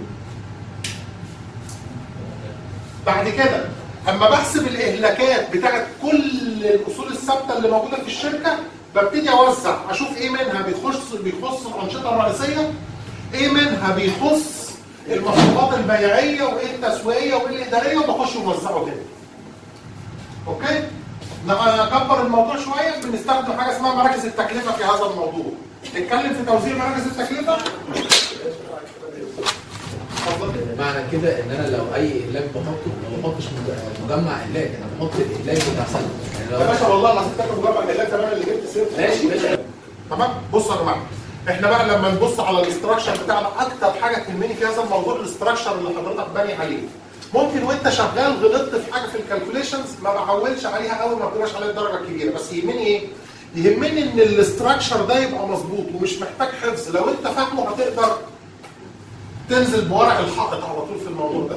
بعد كده اما بحسب الاهلاكات بتاعت كل الاصول الثابته اللي موجوده في الشركه ببتدي اوزع اشوف ايه منها بيخص بيخص الانشطه الرئيسيه، ايه منها بيخص المصروفات البيعيه وايه التسويقيه وايه الاداريه، وبخش وموزعه كده. اوكي؟ نكبر الموضوع شويه، بنستخدم حاجه اسمها مراكز التكلفه في هذا الموضوع. نتكلم في توزيع مراكز التكلفه. معنى كده ان انا لو اي اهلاك بحطه ما بحطش مجمع اهلاك، انا بحط الاهلاك بتاع سنه. يعني لو يا باشا والله العظيم فاكر مجمع الاهلاك تمام اللي جبت سيرته. ماشي ماشي. تمام؟ بصوا يا جماعه، احنا بقى لما نبص على الاستراكشر بتاعنا اكتر حاجه تهمني في هذا الموضوع الاستراكشر اللي حضرتك باني عليه. ممكن وانت شغال غلطت في حاجه في الكالكوليشنز ما بعولش عليها قوي، ما بتبقاش عليها الدرجه الكبيره، بس يهمني ايه؟ يهمني ان الاستراكشر ده يبقى مظبوط ومش محتاج حفظ. لو انت فاهمه هتقدر تنزل بورق الحائط على طول في الموضوع ده.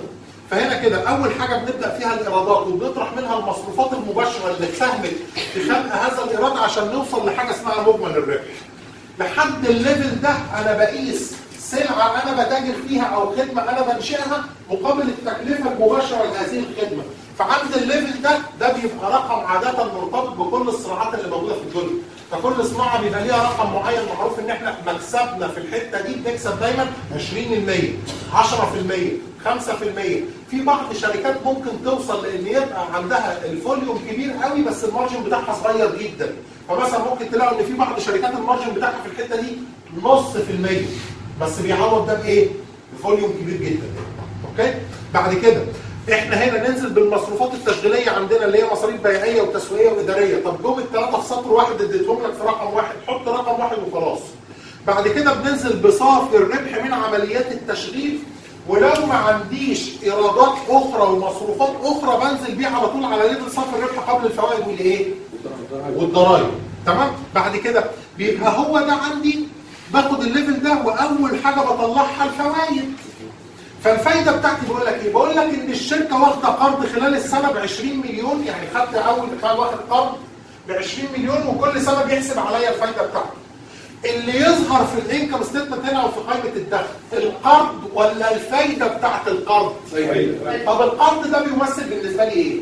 فهنا كده اول حاجه بنبدا فيها الايرادات وبنطرح منها المصروفات المباشره اللي ساهمت في خلق هذا الايراد عشان نوصل لحاجه اسمها مجمل الربح. لحد الليفل ده انا بقيس سلعه انا بتاجر فيها او خدمه انا بنشئها مقابل التكلفه المباشره لهذه الخدمه. فعند الليفل ده ده بيبقى رقم عاده مرتبط بكل الصناعات اللي موجوده في الدنيا. فكل صناعه بيبقى ليها رقم معين معروف ان احنا مكسبنا في الحته دي بنكسب دايما عشرين بالمية عشرة بالمية خمسة بالمية. في بعض الشركات ممكن توصل لان يبقى عندها الفوليوم كبير قوي بس المارجن بتاعها صغير جدا. فمثلا ممكن تلاقوا ان في بعض الشركات المارجن بتاعها في الحته دي نص في المية بس بيعوض ده بايه؟ بفوليوم كبير جدا. اوكي؟ بعد كده احنا هنا ننزل بالمصروفات التشغيليه عندنا اللي هي مصاريف بيعيه وتسويقيه واداريه. طب جم الثلاثه في سطر واحد اديتهم لك في رقم واحد، حط رقم واحد وخلاص. بعد كده بننزل بصافي الربح من عمليات التشغيل، ولو ما عنديش ايرادات اخرى ومصروفات اخرى بنزل بيه على طول على ليفل صافي الربح قبل الفوائد والايه؟ والضرائب. تمام؟ بعد كده بيبقى هو ده عندي باخد الليفل ده واول حاجه بطلعها الفوائد. فالفايده بتاعتي بقول لك ايه؟ بقول لك ان الشركه واخده قرض خلال السنه ب عشرين مليون، يعني خدت اول دفعه واخد قرض ب عشرين مليون وكل سنه بيحسب عليا الفايده بتاعتي. اللي يظهر في الانكم ستيتمنت هنا او في قائمه الدخل القرض ولا الفايده بتاعت القرض؟ طب القرض ده بيمثل بالنسبه لي ايه؟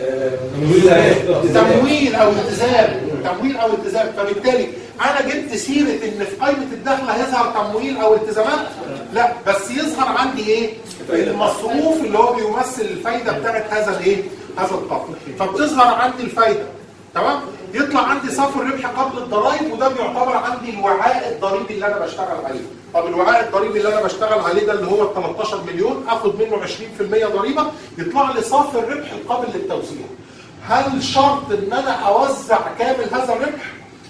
تمويل او التزام، تمويل او التزام. فبالتالي انا جبت سيره ان في قائمه الدخل هيظهر تمويل او التزامات؟ لا، بس يظهر عندي ايه؟ المصروف اللي هو بيمثل الفايده بتاعت هذا الايه؟ هذا القرض. فبتظهر عندي الفايده. تمام؟ يطلع عندي صافي الربح قبل الضرائب وده بيعتبر عندي الوعاء الضريبي اللي انا بشتغل عليه. طب الوعاء الضريبي اللي انا بشتغل عليه ده اللي هو ال ثلاثة عشر مليون اخد منه عشرين بالمية ضريبه يطلع لي صافي الربح القابل للتوزيع. هل شرط ان انا اوزع كامل هذا الربح؟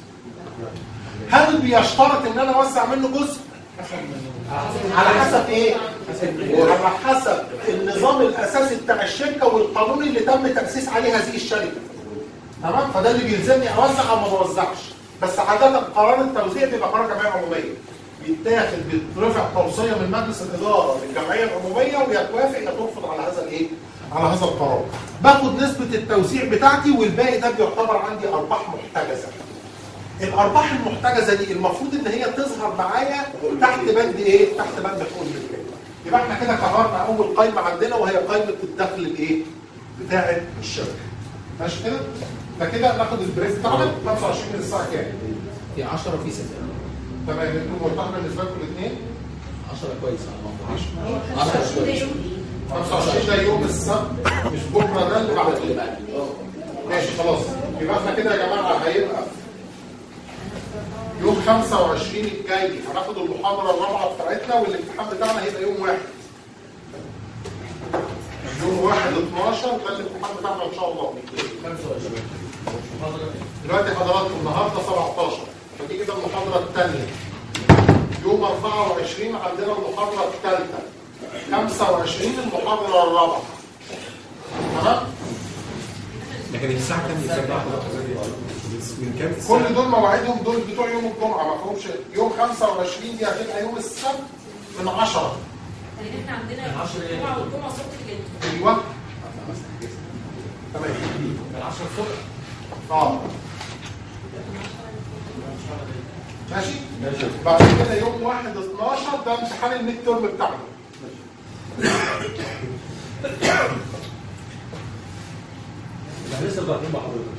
هل بيشترط ان انا اوزع منه جزء؟ على حسب ايه؟ على حسب النظام الاساسي بتاع الشركه والقانون اللي تم تاسيس عليه هذه الشركه. تمام؟ فده اللي بيلزمني اوزع او ما بوزعش. بس عاده قرار التوزيع بيبقى قرار جمعيه عموميه. بيتاخد بيترفع توصيه من مجلس الاداره للجمعيه العموميه ويا توافق يا ترفض على هذا الايه؟ على هذا القرار. باخد نسبه التوزيع بتاعتي والباقي ده بيعتبر عندي ارباح محتجزه. الارباح المحتجزه دي المفروض ان هي تظهر معايا تحت بند ايه؟ تحت بند حقوق الملكيه. يبقى احنا كده كبرنا اول قائمه عندنا وهي قائمه الدخل الايه؟ بتاعه الشركه. ماشي كده؟ فكده ناخد البريس بتاعنا خمسة وعشرين من الساعه كام؟ في عشرة في ستة. تمام، انتوا مرتاح بالنسبه لكم الاثنين؟ عشرة كويس على عشرة كويس. خمسة وعشرين ده يوم السبت مش بكره ده اللي بعده. ماشي خلاص. يبقى احنا كده يا جماعه هيبقى يوم خمسة وعشرين الجاي هناخد المحاضره الرابعه بتاعتنا والامتحان بتاعنا هيبقى يوم واحد. يوم واحد اتناشر ده الامتحان بتاعنا ان شاء الله. خمسة وعشرين. دلوقتي حضراتكم النهارده سبعتاشر فتيجي كده المحاضره الثانيه. يوم أربعة وعشرين عندنا المحاضره الثالثه. خمسة وعشرين المحاضره الرابعه. تمام؟ لكن الساعه كام بتبقى من كام؟ كل دول مواعيدهم دول بتوع يوم الجمعه ما فيهمش. يوم خمسة وعشرين دي هتبقى يوم السبت من عشرة. يعني احنا عندنا الجمعه والجمعه صبح كده. ايوه تمام من عشرة الصبح. اه ماشي ماشي. بعد كده يوم واحد اتناشر ده امتحان الميد تيرم بتاعنا. احنا لسه رايحين مع حضرتك.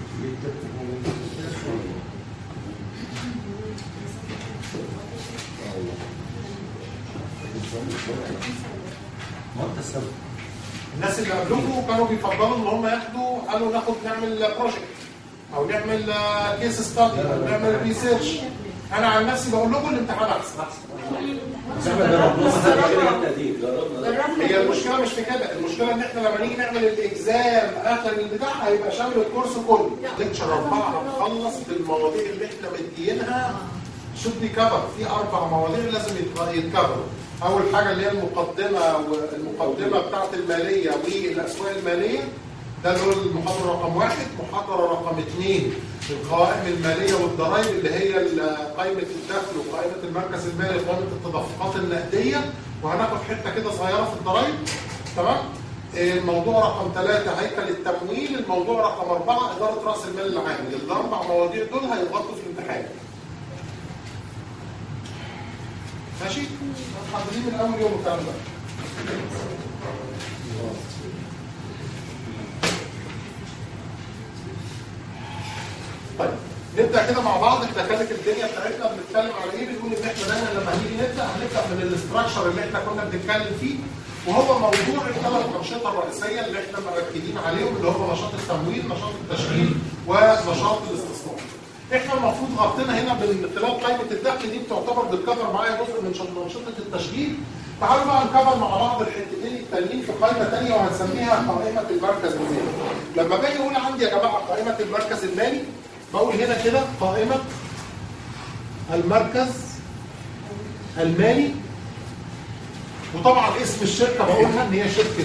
ما انت السبب. الناس اللي قبلكم كانوا بيفضلوا ان هم ياخدوا قالوا ناخد نعمل بروجكت او نعمل كيس ستادي او نعمل ريسيرش. انا عن نفسي بقول لكم الامتحان احسن. هي المشكله مش في كده، المشكله ان احنا لما نيجي نعمل الاكزام اخر البتاع هيبقى شامل الكورس كله. ليكتشر اربعه هنخلص بالمواضيع اللي احنا مدينها شوت بي كفر. في اربع مواضيع لازم يتكفروا. اول حاجه اللي هي المقدمه والمقدمه بتاعه الماليه والاسواق الماليه ده اللي هو المحاضره رقم واحد. محاضره رقم اثنين القوائم الماليه والضرائب اللي هي قائمه الدخل وقائمه المركز المالي وقائمه التدفقات النقديه وهناخد حته كده صغيره في الضرائب. تمام؟ الموضوع رقم ثلاثة هيكل التمويل، الموضوع رقم أربعة إدارة رأس المال العام. الأربع مواضيع دول هيتغطوا في الامتحان. ماشي؟ محددين من أول يوم الكلام ده. طيب نبدأ كده مع بعض. احنا كانت الدنيا بتاعتنا بنتكلم على إيه؟ بنقول إن احنا دايما لما هنيجي نبدأ هنبدأ من الاستراكشر اللي احنا كنا بنتكلم فيه، وهو موضوع الثلاث أنشطة الرئيسية اللي احنا مركزين عليهم، اللي هو نشاط التمويل، نشاط التشغيل، ونشاط الاستثمار. احنا المفروض غطينا هنا من خلال قائمة الدخل دي بتعتبر بتكفر معايا جزء من أنشطة التشغيل. تعالوا بقى نكفر مع بعض الحتتين التانيين في قائمة ثانية وهنسميها قائمة المركز المالي. لما باجي اقول عندي يا جماعة قائمة المركز المالي، بقول هنا كده قائمة المركز المالي، وطبعا اسم الشركة بقولها ان هي شركة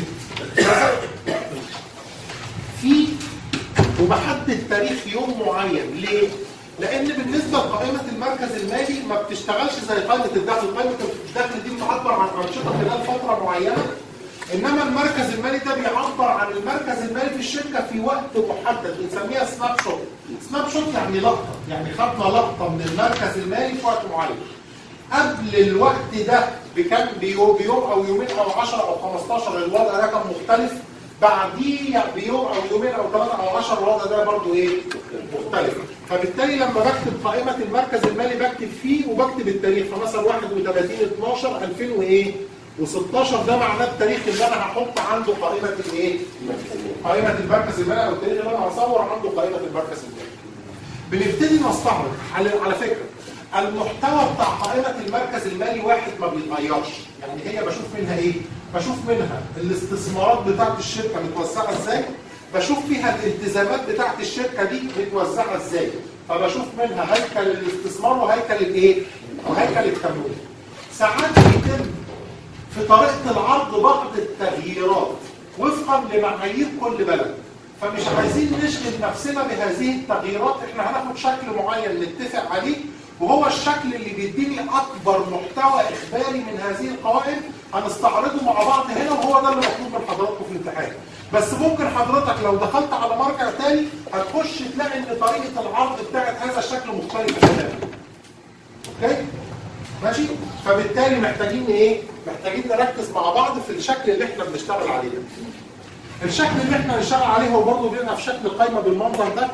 في، وبحدد تاريخ يوم معين. ليه؟ لان بالنسبة لقائمة المركز المالي ما بتشتغلش زي قائمة الدخل. قائمة الدخل دي بتعبر عن أنشطة خلال فترة معينة، انما المركز المالي ده بيعبر عن المركز المالي في الشركة في وقت محدد، بنسميها سناب شوت. سناب شوت يعني لقطة، يعني خدنا لقطة من المركز المالي في وقت معين. قبل الوقت ده بكم بيوم, بيوم او يومين او عشرة او خمستاشر الوضع ده كان مختلف، بعديه بيوم او يومين او ثلاثة او عشرة الوضع ده برضو ايه؟ مختلف. فبالتالي لما بكتب قائمة المركز المالي بكتب فيه وبكتب التاريخ، فمثلا واحد وثلاثين اتناشر ألفين وايه؟ وستاشر ده معناه التاريخ اللي انا هحط عنده قائمة الايه؟ قائمة المركز المالي، او التاريخ اللي انا هصور عنده قائمة المركز المالي. بنبتدي نستعرض على على فكرة المحتوى بتاع قائمة المركز المالي واحد ما بيتغيرش، يعني هي بشوف منها ايه؟ بشوف منها الاستثمارات بتاعت الشركة متوزعة ازاي؟ بشوف فيها الالتزامات بتاعت الشركة دي متوزعة ازاي؟ فبشوف منها هيكل الاستثمار وهيكل الايه؟ وهيكل التمويل. ساعات بيتم في طريقة العرض بعض التغييرات وفقا لمعايير كل بلد، فمش عايزين نشغل نفسنا بهذه التغييرات. احنا هناخد شكل معين نتفق عليه، وهو الشكل اللي بيديني اكبر محتوى اخباري من هذه القوائم، هنستعرضه مع بعض هنا، وهو ده اللي مطلوب من حضراتكم في الامتحان. بس ممكن حضرتك لو دخلت على مرجع تاني هتخش تلاقي ان طريقه العرض بتاعت هذا الشكل مختلفه تماما. اوكي؟ ماشي؟ فبالتالي محتاجين ايه؟ محتاجين نركز مع بعض في الشكل اللي احنا بنشتغل عليه. الشكل اللي احنا بنشتغل عليه هو برضه بيبقى في شكل قائمه بالمنظر ده.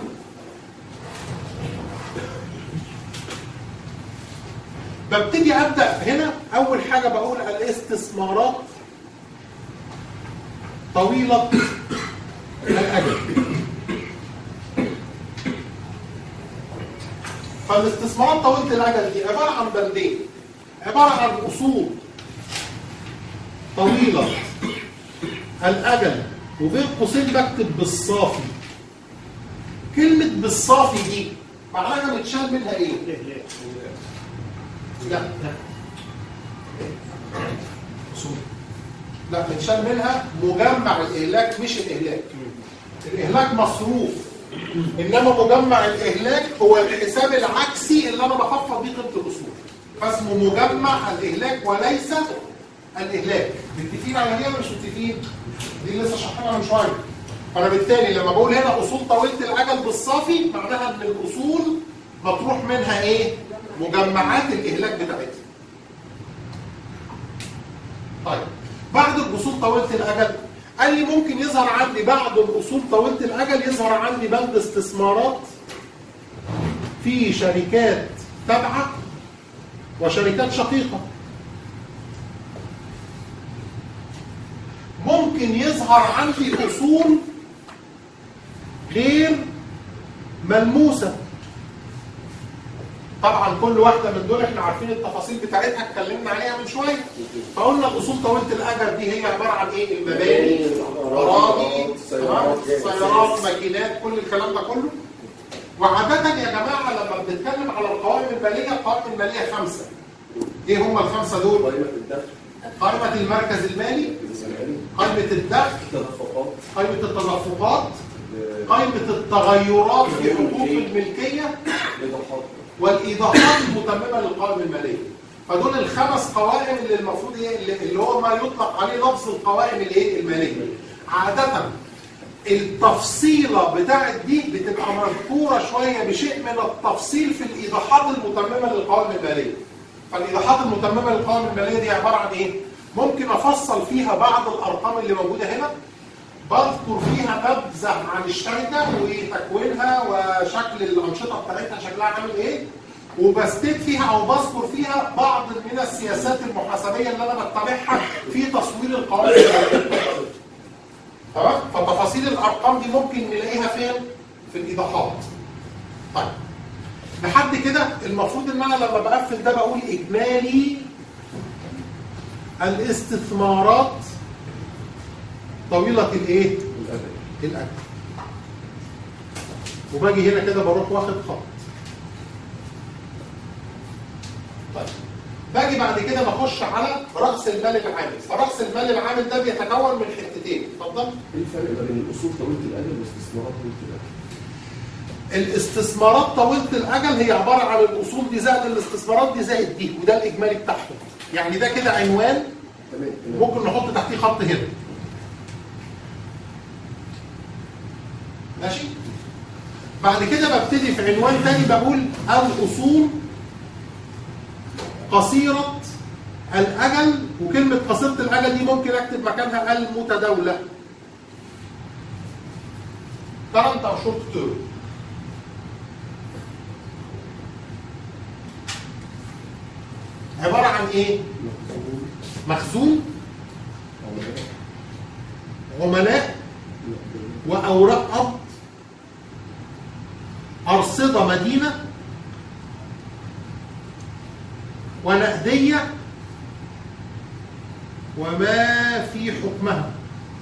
ببتدي ابدا هنا اول حاجه بقول الاستثمارات طويله الاجل. فالاستثمارات طويله الاجل دي عباره عن بندين، عباره عن اصول طويله الاجل وبين قوسين بكتب بالصافي. كلمه بالصافي دي معناها متشال منها ايه؟ لا لا متشال منها مجمع الاهلاك مش الاهلاك. الاهلاك مصروف، انما مجمع الاهلاك هو الحساب العكسي اللي انا بخفض بيه قيمه الاصول، فاسمه مجمع الاهلاك وليس الاهلاك. متفقين على دي ولا مش متفقين؟ دي لسه شرحناها من شويه. فانا بالتالي لما بقول هنا اصول طويله الاجل بالصافي معناها ان الاصول مطروح منها ايه؟ مجمعات الاهلاك بتاعتها. طيب بعد الاصول طويله الاجل قال لي ممكن يظهر عندي بعد الاصول طويله الاجل يظهر عندي بند استثمارات في شركات تابعه وشركات شقيقه. ممكن يظهر عندي اصول غير ملموسه. طبعا كل واحده من دول احنا عارفين التفاصيل بتاعتها، اتكلمنا عليها من شويه. فقلنا الاصول طويله الاجل دي هي عباره عن ايه؟ المباني، اراضي، سيارات، ماكينات، كل الكلام ده كله. وعاده يا جماعه لما بنتكلم على القوائم الماليه، القوائم الماليه خمسه. ايه هم الخمسه دول؟ قائمه الدخل، قائمه المركز المالي، قائمه الدخل، قائمه التدفقات، قائمه التغيرات في حقوق الملكيه، والايضاحات المتممه للقوائم الماليه. فدول الخمس قوائم اللي المفروض ايه اللي هو ما يطلق عليه لفظ القوائم الايه الماليه. عادة التفصيلة بتاعت دي بتبقى مذكورة شوية بشيء من التفصيل في الإيضاحات المتممة للقوائم المالية. فالإيضاحات المتممة للقوائم المالية دي عبارة عن إيه؟ ممكن أفصل فيها بعض الأرقام اللي موجودة هنا، بذكر فيها نبذة عن الشركة وتكوينها وشكل الأنشطة بتاعتها شكلها عامل إيه، وبستيت فيها أو بذكر فيها بعض من السياسات المحاسبية اللي أنا بتبعها في تصوير القوائم المالية. تمام؟ فتفاصيل الأرقام دي ممكن نلاقيها فين؟ في الإيضاحات. طيب لحد كده المفروض إن أنا لما بقفل ده بقول إجمالي الاستثمارات طويلة الإيه؟ الأجل. وباجي هنا كده بروح واخد خط. طيب باجي بعد كده بخش على رأس المال العامل، فرأس المال العامل ده بيتكون من حتتين، اتفضل. ايه الفرق ما بين الاصول طويلة الأجل والاستثمارات طويلة الأجل؟ الاستثمارات طويلة الأجل هي عبارة عن الأصول دي زائد الاستثمارات دي زائد دي، وده الإجمالي بتاعهم. يعني ده كده عنوان ممكن نحط تحتيه خط هنا. ماشي؟ بعد كده ببتدي في عنوان تاني بقول الأصول قصيرة الأجل، وكلمة قصيرة الأجل دي ممكن أكتب مكانها المتداولة. current أو short term. عبارة عن إيه؟ مخزون، عملاء، وأوراق قبض، أرصدة مدينة، ونقدية، وما في حكمها.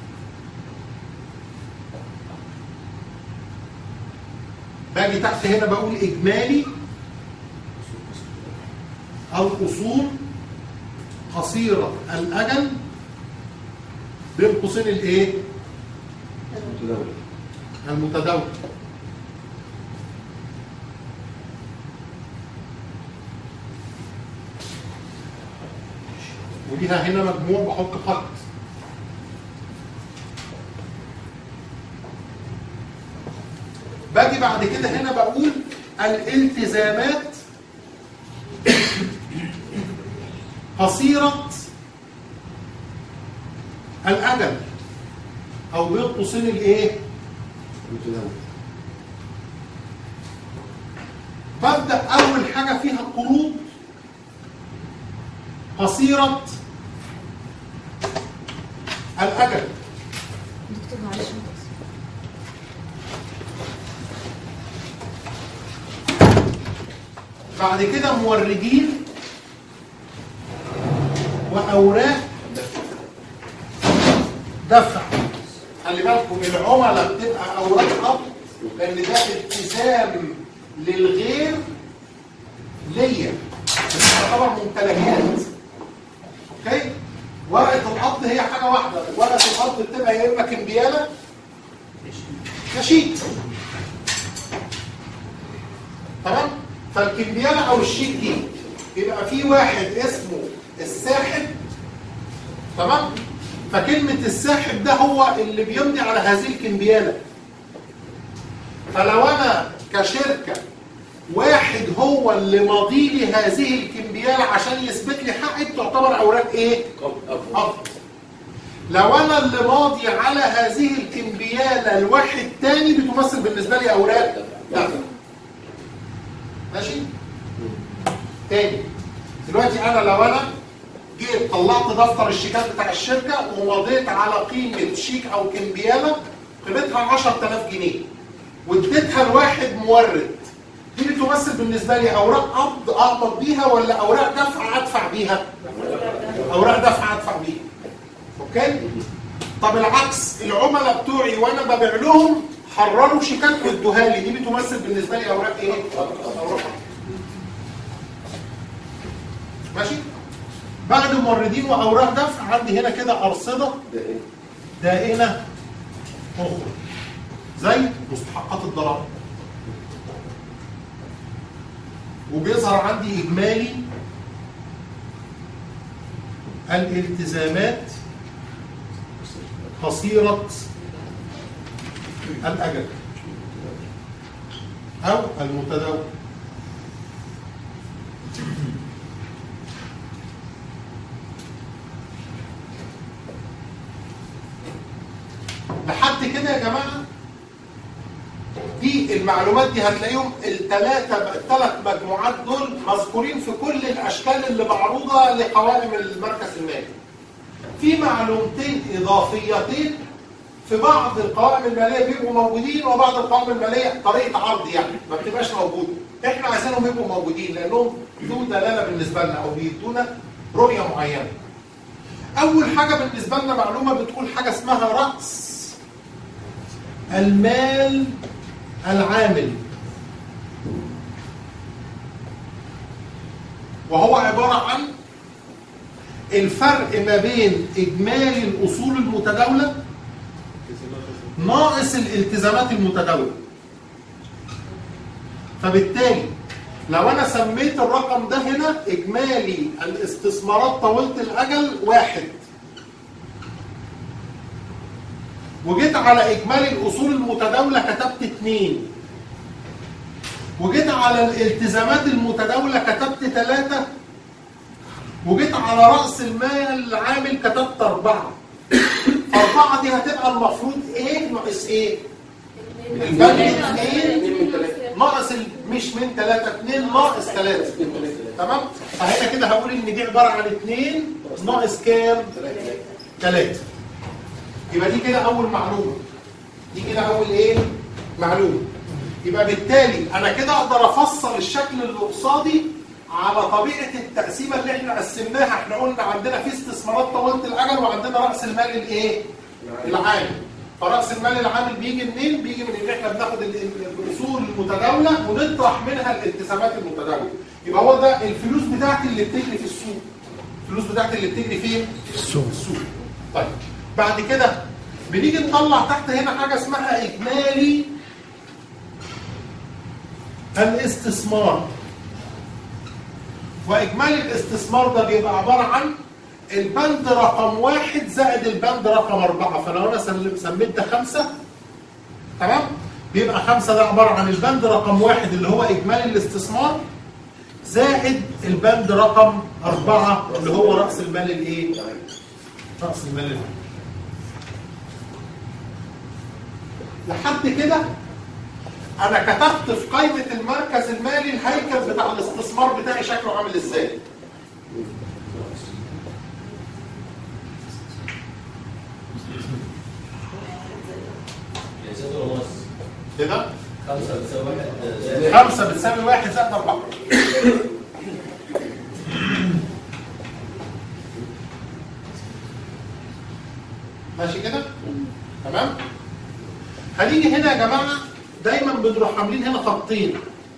باجي تحت هنا بقول إجمالي الأصول قصيرة الأجل بين قوسين الإيه؟ المتداولة. المتداولة. وليها هنا مجموع بحط خط. باجي بعد كده هنا بقول الالتزامات قصيرة الأجل أو بين قوسين الإيه؟ المتداولة. ببدأ أول حاجة فيها قروض قصيرة الأجل. دكتور معلش بعد كده موردين وأوراق دفع. خلي بالكم العملاء بتبقى أوراق قبض لأن ده التزام للغير ليا، تعتبر ممتلكات. اوكي؟ ورقة القبض هي حاجة واحدة، ورقة القبض بتبقى يا إما كمبيالة يا شيك. تمام؟ فالكمبيالة أو الشيك دي يبقى في واحد اسمه الساحب. تمام؟ فكلمة الساحب ده هو اللي بيمضي على هذه الكمبيالة. فلو أنا كشركة واحد هو اللي ماضي لي هذه الكمبيالة عشان يثبت لي حقي تعتبر أوراق إيه؟ قبض. لو أنا اللي ماضي على هذه الكمبيالة لواحد تاني بتمثل بالنسبة لي أوراق دفع. ماشي؟ تاني دلوقتي أنا لو أنا جيت طلعت دفتر الشيكات بتاع الشركة ومضيت على قيمة شيك أو كمبيالة قيمتها عشرة آلاف جنيه واديتها لواحد مورد، دي بتمثل بالنسبة لي أوراق قبض أقبض بيها ولا أوراق دفع أدفع بيها؟ أوراق دفع أدفع بيها. أوكي؟ طب العكس، العملاء بتوعي وأنا ببيع لهم حرروا شيكات وادوها لي، دي بتمثل بالنسبة لي أوراق إيه؟ أوراق قبض. ماشي؟ بعد موردين وأوراق دفع عندي هنا كده أرصدة دائنة أخرى زي مستحقات الضرائب. وبيظهر عندي إجمالي الالتزامات قصيرة الأجل أو المتداول. لحد كده يا جماعة دي المعلومات دي هتلاقيهم الثلاثة الثلاث مجموعات دول مذكورين في كل الأشكال اللي معروضة لقوائم المركز المالي. في معلومتين إضافيتين في بعض القوائم المالية بيبقوا موجودين، وبعض القوائم المالية طريقة عرض يعني ما بتبقاش موجودة. احنا عايزينهم يبقوا موجودين لأنهم ذو دلالة بالنسبة لنا أو بيدونا رؤية معينة. أول حاجة بالنسبة لنا معلومة بتقول حاجة اسمها رأس المال العامل، وهو عبارة عن الفرق ما بين إجمالي الأصول المتداولة ناقص الالتزامات المتداولة. فبالتالي لو أنا سميت الرقم ده هنا إجمالي الاستثمارات طويلة الأجل واحد، وجيت على إجمالي الأصول المتداولة كتبت اتنين، وجيت على الالتزامات المتداولة كتبت ثلاثة، وجيت على رأس المال العامل كتبت أربعة. أربعة دي هتبقى المفروض إيه ناقص إيه؟ البند اثنين ناقص مش من ثلاثة، اثنين ناقص ثلاثة. تمام؟ فهنا كده هقول إن دي عبارة عن اثنين ناقص كام؟ ثلاثة. يبقى دي كده أول معلومة. دي كده أول إيه؟ معلومة. يبقى بالتالي أنا كده أقدر أفصل الشكل الاقتصادي على طبيعة التقسيمة اللي إحنا قسمناها. إحنا قلنا عندنا في استثمارات طويلة الأجل وعندنا رأس المال الإيه؟ العامل. فرأس المال العامل بيجي منين؟ بيجي من إن إحنا بناخد الأصول المتداولة ونطرح منها الالتزامات المتداولة. يبقى هو ده الفلوس بتاعتي اللي بتجري في السوق. الفلوس بتاعتي اللي بتجري فين؟ في السوق. السوق. طيب بعد كده بنيجي نطلع تحت هنا حاجة اسمها إجمالي الاستثمار. وإجمالي الاستثمار ده بيبقى عبارة عن البند رقم واحد زائد البند رقم أربعة. فلو أنا سميت ده خمسة، تمام؟ بيبقى خمسة ده عبارة عن البند رقم واحد اللي هو إجمالي الاستثمار زائد البند رقم أربعة اللي هو رأس المال الإيه؟ رأس المال العام. لحد كده أنا كتبت في قائمة المركز المالي الهيكل بتاع الاستثمار بتاعي شكله عامل إزاي؟ كده؟ خمسة بتساوي واحد خمسة بتساوي واحد زائد أربعة. ماشي كده؟ تمام؟ هنيجي هنا يا جماعة دايما بنروح عاملين هنا خطين.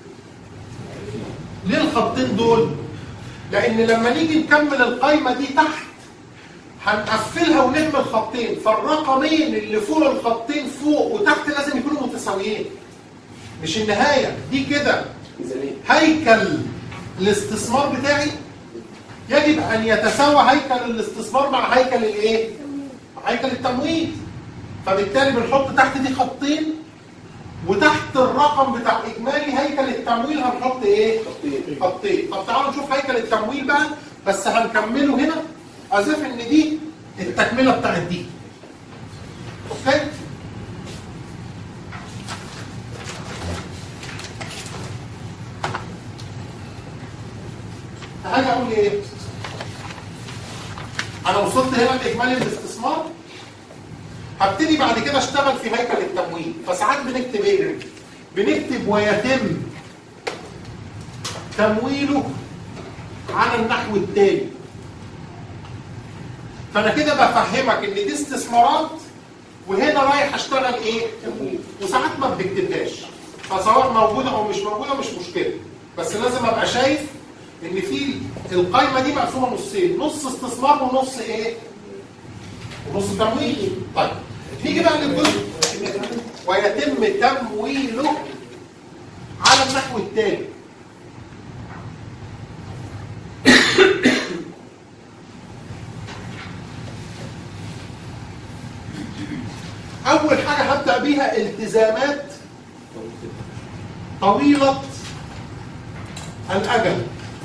ليه الخطين دول؟ لأن لما نيجي نكمل القايمة دي تحت هنقفلها ونعمل خطين، فالرقمين اللي فوق الخطين فوق وتحت لازم يكونوا متساويين. مش النهاية دي كده هيكل الاستثمار بتاعي يجب أن يتساوى هيكل الاستثمار مع هيكل الايه؟ هيكل التمويل. فبالتالي بنحط تحت دي خطين، وتحت الرقم بتاع إجمالي هيكل التمويل هنحط ايه؟ خطين. طب تعالوا نشوف هيكل التمويل بقى، بس هنكمله هنا أزاف إن دي التكملة بتاعت دي. أوكي؟ هاجي أقول إيه؟ أنا وصلت هنا لإجمالي الاستثمار، هبتدي بعد كده أشتغل في هيكل التمويل. فساعات بنكتب إيه؟ بنكتب ويتم تمويله على النحو التالي. فانا كده بفهمك ان دي استثمارات وهنا رايح اشتغل ايه؟ تمويل. وساعات ما بنكتبهاش، فسواء موجوده او مش موجوده مش مشكله، بس لازم ابقى شايف ان في القايمه دي مقسومه نصين، نص استثمار ونص ايه؟ ونص تمويل. طيب نيجي بقى للجزء ويتم تمويله على النحو التالي. التزامات طويلة الأجل.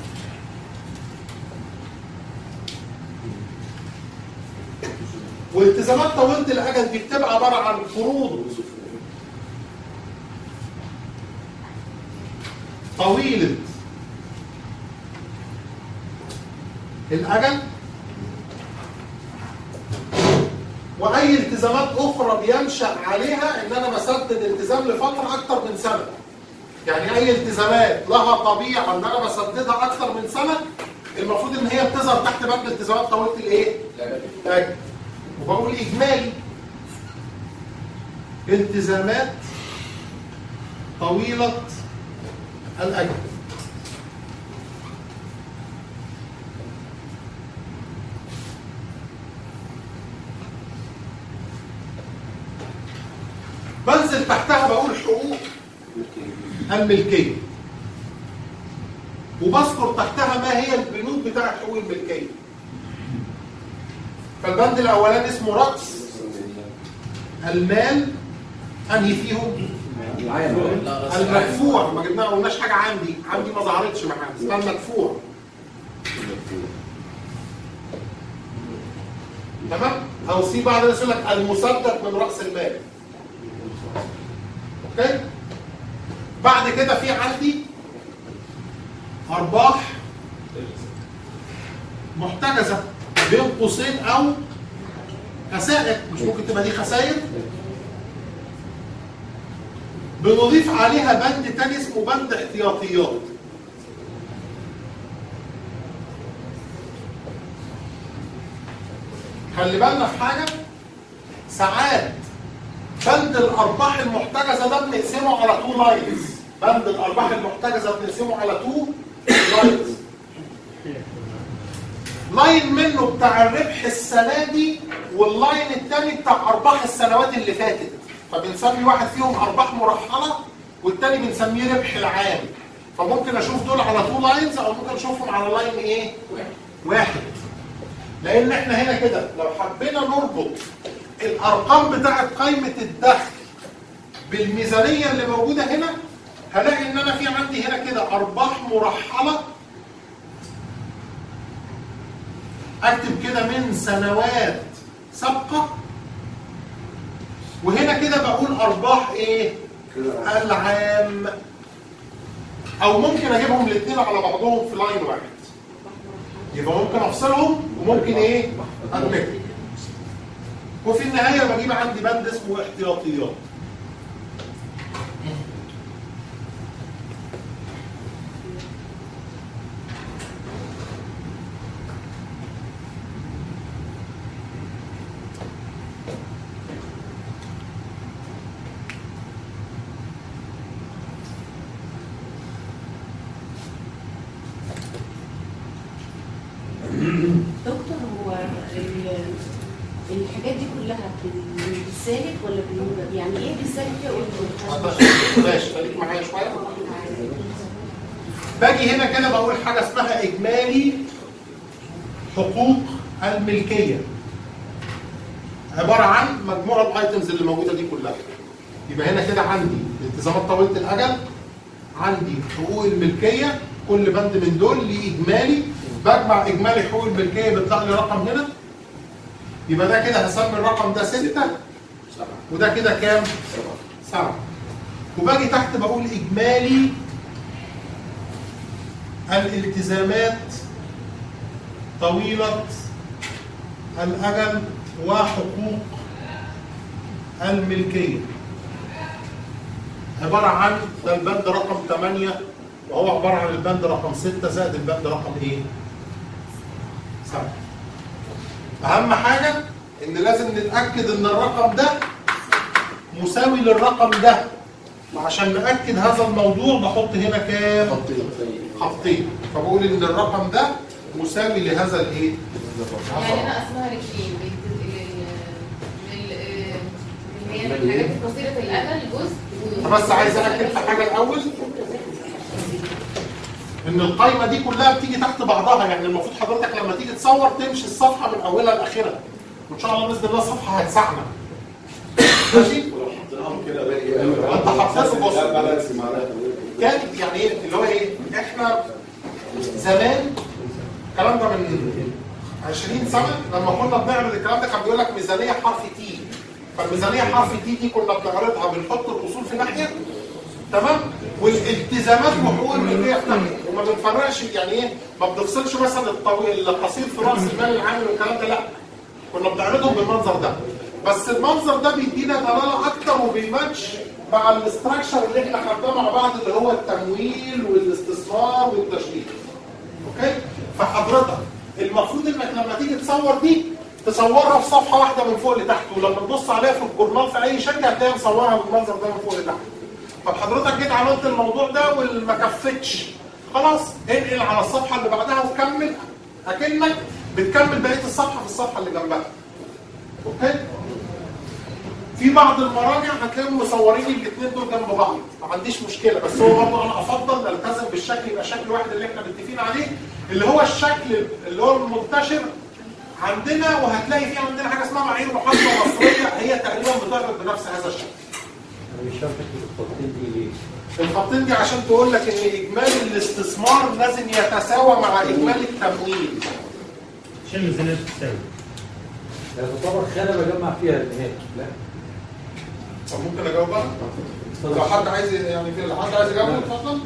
والتزامات طويلة الأجل دي بتبقى عبارة عن قروض طويلة الأجل وأي التزامات أخرى بينشأ عليها إن أنا بسدد التزام لفترة أكتر من سنة. يعني أي التزامات لها طبيعة إن أنا بسددها أكتر من سنة المفروض إن هي بتظهر تحت بند التزامات طويلة الإيه؟ الأجل. وبقول إجمالي التزامات طويلة الأجل. بنزل تحتها بقول حقوق الملكية وبذكر تحتها ما هي البنود بتاعت حقوق الملكية. فالبند الأولاني اسمه رأس المال، أنهي فيهم؟ المدفوع. ما جبنا قلناش حاجة عندي، عندي ما ظهرتش معانا، اسمها المدفوع. تمام؟ أو سي بعد الناس يقول لك المسدد من رأس المال. اوكي؟ بعد كده في عندي أرباح محتجزة بين قوسين أو خسائر، مش ممكن تبقى دي خسائر؟ بنضيف عليها بند تاني اسمه بند احتياطيات. خلي بالنا في حاجة، ساعات بند الأرباح المحتجزة ده بنقسمه على تو لاينز. بند الأرباح المحتجزة بنقسمه على تو لاينز. لاين منه بتاع الربح السنة دي واللاين التاني بتاع أرباح السنوات اللي فاتت. فبنسمي واحد فيهم أرباح مرحلة والتاني بنسميه ربح العام. فممكن أشوف دول على تو لاينز أو ممكن أشوفهم على لاين إيه؟ واحد. لأن إحنا هنا كده لو حبينا نربط الأرقام بتاعت قائمة الدخل بالميزانية اللي موجودة هنا هلاقي إن أنا في عندي هنا كده أرباح مرحلة أكتب كده من سنوات سابقة، وهنا كده بقول أرباح إيه؟ العام. أو ممكن أجيبهم الاثنين على بعضهم في لاين واحد. يبقى ممكن أفصلهم وممكن إيه؟ أدمجهم. وفي النهاية بجيب عندي بند اسمه احتياطيات. دكتور، هو الحاجات دي كلها بالسالب ولا بالموجب؟ يعني ايه بالسالب فيها قلت؟ ماشي، خليك معايا شويه. باجي هنا كده بقول حاجه اسمها اجمالي حقوق الملكيه، عباره عن مجموعه الايتمز اللي موجوده دي كلها. يبقى هنا كده عندي التزامات طويله الاجل، عندي حقوق الملكيه، كل بند من دول ليه اجمالي، بجمع اجمالي حقوق الملكيه بيطلع لي رقم هنا. يبقى ده كده هسمي الرقم ده ستة وده كده كام؟ سبعة. وباجي تحت بقول اجمالي الالتزامات طويلة الأجل وحقوق الملكية، عبارة عن ده البند رقم ثمانية وهو عبارة عن البند رقم ستة زائد البند رقم ايه؟ سبعة. أهم حاجة إن لازم نتأكد إن الرقم ده مساوي للرقم ده، وعشان نأكد هذا الموضوع بحط هنا كام؟ خطين. خطين. فبقول إن الرقم ده مساوي لهذا الإيه؟ يعني أنا أقسمها لشيء اللي هي الحاجات قصيرة الأجل جزء. بس عايز أأكد في حاجة الأول، إن القايمة دي كلها بتيجي تحت بعضها. يعني المفروض حضرتك لما تيجي تصور تمشي الصفحة من أولها لآخرها، وإن شاء الله بإذن الله الصفحة هتسعنا. ماشي؟ ولو حطيناهم كده باقي فانت حطيت لا جزء بالانس معناها كان يعني ايه اللي هو ايه؟ احنا زمان الكلام ده من عشرين سنه لما كنا بنعمل الكلام ده كان بيقول لك ميزانيه حرف تي. فالميزانيه حرف تي دي كنا بنعرضها بنحط الاصول في ناحيه تمام، والالتزامات وحقوق الملكيه في ناحيه، وما بنفرقش يعني ايه، ما بنفصلش مثلا الطويل القصير في راس المال العام والكلام ده، لا كنا بنعرضهم بالمنظر ده. بس المنظر ده بيدينا دلاله اكتر وبيماتش مع الاستراكشر اللي احنا خدناه مع بعض اللي هو التمويل والاستثمار والتشغيل. اوكي؟ فحضرتك المفروض انك لما تيجي تصور دي تصورها في صفحه واحده من فوق لتحت، ولما تبص عليها في الجورنال في اي شكل هتلاقيها مصورها بالمنظر ده من فوق لتحت. طب حضرتك جيت عملت الموضوع ده وما كفتش، خلاص انقل على الصفحه اللي بعدها وكمل اكنك بتكمل بقيه الصفحه في الصفحه اللي جنبها. اوكي؟ في بعض المراجع هتلاقيهم مصورين الاثنين دول جنب بعض، ما عنديش مشكله، بس هو برضه انا افضل نلتزم بالشكل يبقى شكل واحد اللي احنا متفقين عليه، اللي هو الشكل اللي هو المنتشر عندنا، وهتلاقي في عندنا حاجه اسمها معايير محاسبه مصريه هي تقريبا بتعرض بنفس هذا الشكل. انا مش فاهم فكره الخطين دي ليه؟ الخطين دي عشان تقول لك ان اجمالي الاستثمار لازم يتساوى مع اجمالي التمويل. عشان الميزانيه تتساوي. يعني تعتبر خانه بجمع فيها هناك، لا؟ طب ممكن اجاوب بقى؟ لو حد عايز يعني في حد عايز يجاوب اتفضل.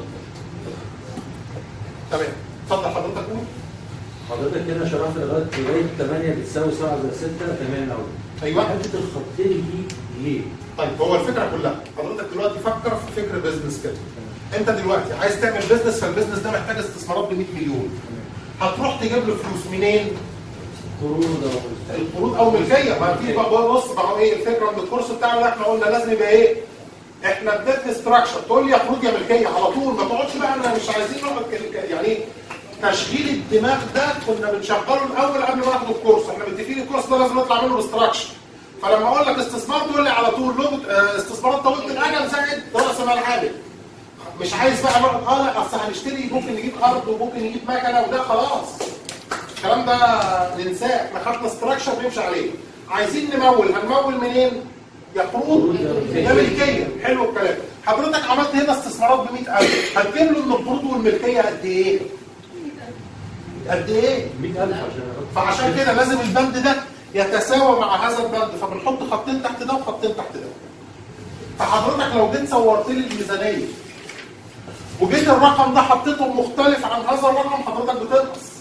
تمام، اتفضل حضرتك قول. حضرتك هنا شرحت لغايه لغايه ثمانية بتساوي سبعة زائد ستة تمام قوي. ايوه. حته الخطين دي ليه؟ طيب هو الفكره كلها، حضرتك دلوقتي فكر في فكر بيزنس كده. انت دلوقتي عايز تعمل بيزنس، فالبيزنس ده محتاج استثمارات ب مية مليون. هتروح تجيب له فلوس منين؟ قروض او القروض او ملكيه. ما في بص بقى ايه الفكره من الكورس بتاعنا احنا قلنا لازم يبقى ايه؟ احنا اديتني ستراكشر، تقول لي يا قروض يا ملكيه على طول، ما تقعدش بقى احنا مش عايزين نقعد يعني تشغيل الدماغ ده كنا بنشغله الاول قبل ما ناخد الكورس، احنا متفقين الكورس ده لازم نطلع منه بستراكشر. فلما اقول لك استثمار تقول لي على طول لغه استثمارات طويله الاجل زائد راس مال عالي. مش عايز بقى نقعد اه لا اصل هنشتري ممكن نجيب ارض وممكن نجيب مكنه وده خلاص. الكلام ده ننساه، احنا خدنا ستراكشر نمشي عليه. عايزين نمول، هنمول منين؟ يا قروض يا ملكيه. حلو الكلام. حضرتك عملت هنا استثمارات ب مية ألف، هتجيب له ان القروض والملكيه قد ايه؟ قد ايه؟ مية ألف عشان فعشان كده لازم البند ده يتساوى مع هذا البند، فبنحط خطين تحت ده وخطين تحت ده. فحضرتك لو جيت صورت لي الميزانيه وجيت الرقم ده حطيته مختلف عن هذا الرقم، حضرتك بتنقص.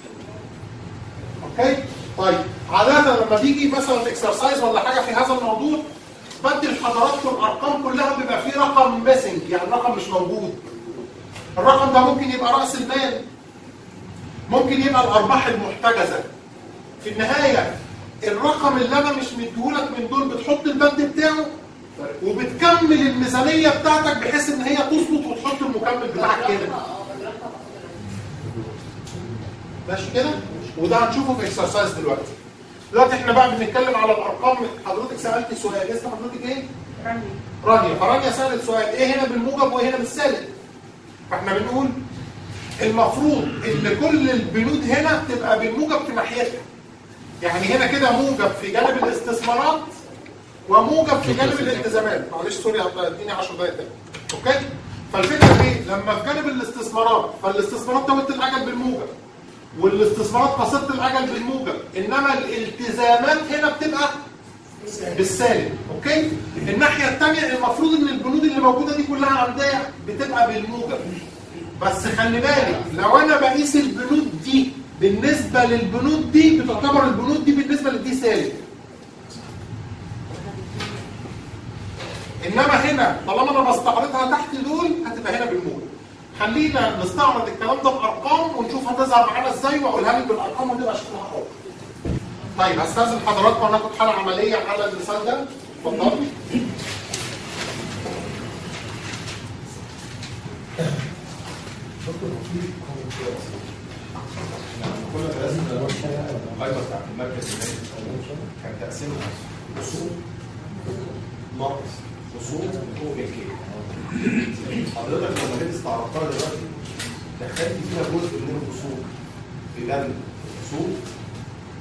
اوكي؟ طيب عاده لما بيجي مثلا اكسرسايز ولا حاجه في هذا الموضوع بدي لحضراتكم الارقام كلها بيبقى فيه رقم ميسنج، يعني رقم مش موجود. الرقم ده ممكن يبقى راس المال، ممكن يبقى الارباح المحتجزه. في النهايه الرقم اللي انا مش مديهولك من دول بتحط البند بتاعه وبتكمل الميزانيه بتاعتك بحيث ان هي تظبط وتحط المكمل بتاعك كده. ماشي كده؟ وده هنشوفه في اكسرسايز دلوقتي. دلوقتي احنا بقى بنتكلم على الارقام. حضرتك سالتي سؤال، اسم حضرتك ايه؟ رانيا. رانيا، فرانيا سالت سؤال ايه هنا بالموجب وايه هنا بالسالب؟ فاحنا بنقول المفروض ان كل البنود هنا تبقى بالموجب في ناحيتها. يعني هنا كده موجب في جانب الاستثمارات وموجب في جانب الالتزامات. معلش سوري اديني عشر دقايق تاني. اوكي؟ فالفكره ايه؟ لما في جانب الاستثمارات فالاستثمارات طويله الاجل بالموجب والاستثمارات قصيره الاجل بالموجب، انما الالتزامات هنا بتبقى بالسالب. اوكي؟ الناحيه الثانيه المفروض ان البنود اللي موجوده دي كلها عندها بتبقى بالموجب. بس خلي بالك لو انا بقيس البنود دي بالنسبه للبنود دي بتعتبر البنود دي بالنسبه لدي سالب. انما هنا طالما انا بستعرضها تحت دول هتبقى هنا بالموجب. خلينا نستعرض الكلام ده بارقام ونشوف هتظهر معانا ازاي واقولها لك بالارقام وتبقى شكلها حلو. طيب هستاذن حضراتكم ناخد حاله عمليه على المثال ده. اتفضل. كنا درسنا القائمه بتاعت المركز المالي كان تقسيمها اصول ناقص اصول وملكيه. حضرتك لما جيت استعرضتها دلوقتي دخلت فيها جزء من الاصول في بند اصول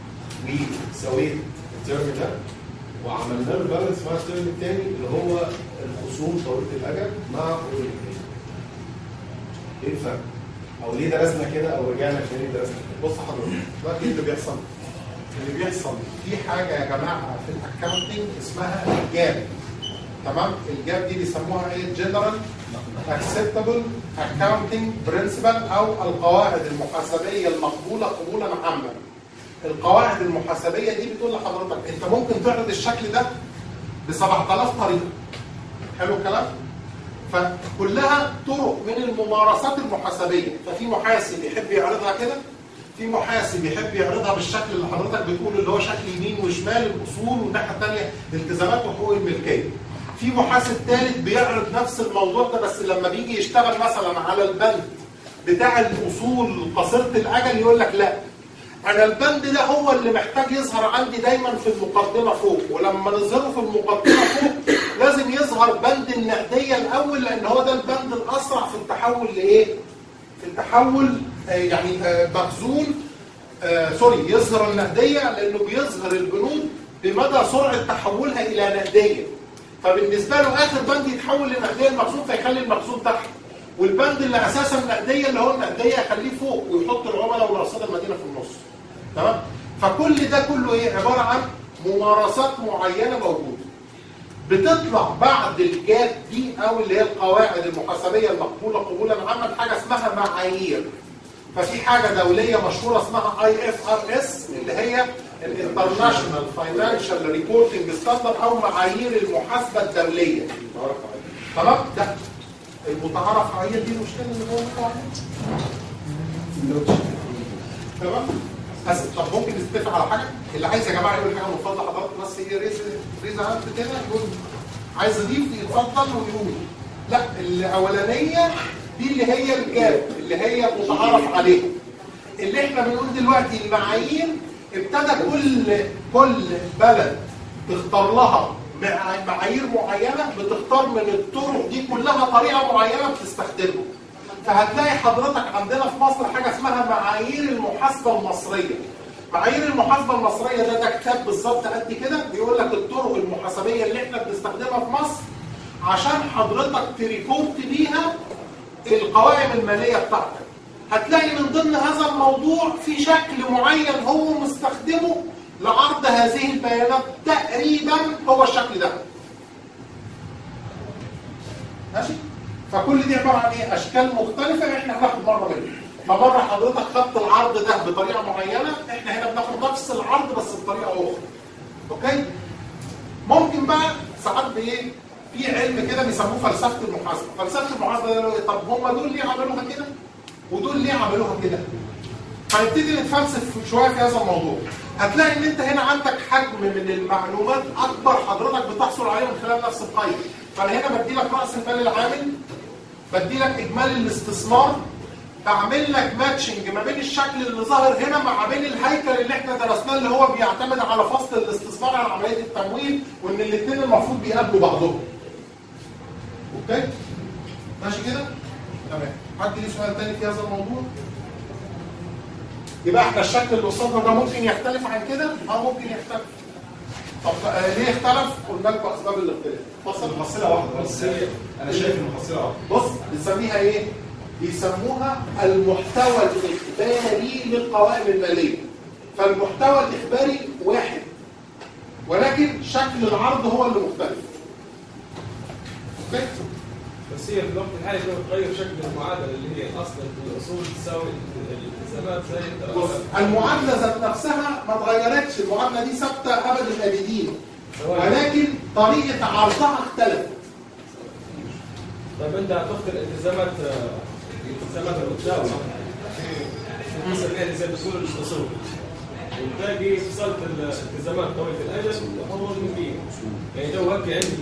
وسويت الترم ده وعملنا له بالانس مع الترم الثاني اللي هو الخصوم طويله الاجل مع حقوق الملكيه. ايه الفرق؟ او ليه درسنا كده او رجعنا تاني درسنا كده؟ بص حضرتك دلوقتي ايه اللي بيحصل؟ اللي بيحصل في حاجه يا جماعه في الاكونتنج اسمها الجاب. تمام؟ الجاب دي بيسموها ايه؟ جنرال اكسبتبل اكاونتنج برنسبل او القواعد المحاسبيه المقبوله قبولا عاما. القواعد المحاسبيه دي بتقول لحضرتك انت ممكن تعرض الشكل ده ب سبعة آلاف طريقه. حلو الكلام؟ فكلها طرق من الممارسات المحاسبيه، ففي محاسب يحب يعرضها كده، في محاسب يحب يعرضها بالشكل اللي حضرتك بتقوله اللي هو شكل يمين وشمال الاصول والناحيه الثانيه الالتزامات وحقوق الملكيه. في محاسب ثالث بيعرض نفس الموضوع ده بس لما بيجي يشتغل مثلا على البند بتاع الاصول قصيره الاجل يقول لك لا، انا البند ده هو اللي محتاج يظهر عندي دايما في المقدمه فوق، ولما نظهره في المقدمه فوق لازم يظهر بند النقديه الاول لان هو ده البند الاسرع في التحول لايه؟ في التحول آه يعني آه مخزون آه سوري يظهر النقديه لانه بيظهر البنود بمدى سرعه تحولها الى نقديه. فبالنسبه له اخر بند يتحول لنقديه المخزون فيخلي المخزون تحت، والبند اللي اساسا نقديه اللي هو النقديه يخليه فوق ويحط العملاء ورصيد المدينه في النص. تمام؟ فكل ده كله ايه؟ عباره عن ممارسات معينه موجوده. بتطلع بعد الجاب دي او اللي هي القواعد المحاسبيه المقبوله قبولا عاما حاجه اسمها معايير. ففي حاجه دوليه مشهوره اسمها اي اف ار اس اللي هي الانترناشونال فاينانشال ريبورتنج ستاندرد او معايير المحاسبه الدوليه. تمام؟ ده المتعارف عليه دي المشكله اللي هو تمام؟ اسف. طب ممكن نتفق على حاجه؟ اللي عايز يا جماعه يقول حاجه من فضل حضرتك بس هي ريز ريز هاند كده يقول عايز اضيف يتفضل ويقول. لا الاولانيه دي اللي هي الجاب اللي هي متعارف عليها. اللي احنا بنقول دلوقتي المعايير ابتدى كل كل بلد تختار لها معايير معينه بتختار من الطرق دي كلها طريقه معينه بتستخدمها. فهتلاقي حضرتك عندنا في مصر حاجه اسمها معايير المحاسبه المصريه. معايير المحاسبه المصريه ده ده كتاب بالظبط قد كده بيقول لك الطرق المحاسبيه اللي احنا بنستخدمها في مصر عشان حضرتك تريبورت بيها القوائم الماليه بتاعتك. هتلاقي من ضمن هذا الموضوع في شكل معين هو مستخدمه لعرض هذه البيانات تقريبا هو الشكل ده. ماشي؟ فكل دي عباره عن ايه؟ اشكال مختلفه احنا هناخد مره منها. فمره حضرتك خدت العرض ده بطريقه معينه، احنا هنا بناخد نفس العرض بس بطريقه اخرى. اوكي؟ ممكن بقى ساعات بايه؟ في علم كده بيسموه فلسفه المحاسبه، فلسفه المحاسبه ده طب هم دول ليه عملوها كده؟ ودول ليه عملوها كده؟ هنبتدي نتفلسف شويه في هذا الموضوع. هتلاقي ان انت هنا عندك حجم من المعلومات اكبر حضرتك بتحصل عليه من خلال نفس القيم. فانا هنا بدي لك راس المال العامل، بدي لك اجمالي الاستثمار، بعمل لك ماتشنج ما بين الشكل اللي ظاهر هنا مع بين الهيكل اللي احنا درسناه اللي هو بيعتمد على فصل الاستثمار عن عمليه التمويل وان الاثنين المفروض بيقابلوا بعضهم. اوكي؟ ماشي كده؟ تمام. حد ليه سؤال تاني في هذا الموضوع؟ يبقى احنا الشكل اللي قصادنا ده ممكن يختلف عن كده؟ اه ممكن يختلف. طب آه ليه اختلف؟ قلنا لكم اسباب الاختلاف. بص المحصله واحده بس انا شايف المحصله واحده. بص بنسميها ايه؟ بيسموها المحتوى الاخباري للقوائم الماليه. فالمحتوى الاخباري واحد ولكن شكل العرض هو اللي مختلف. اوكي؟ بس هي في الوقت الحالي بتغير شكل المعادله اللي هي اصلا الاصول تساوي الالتزامات زي بص المعادله ذات نفسها ما اتغيرتش، المعادله دي ثابته ابد الابدين ولكن طريقه عرضها اختلفت. طيب انت هتاخد الالتزامات الالتزامات المتداوله زي بسهوله الاصول وتلاقي فصلت الالتزامات طويله الاجل وحول المدين يعني ده وهكي عندي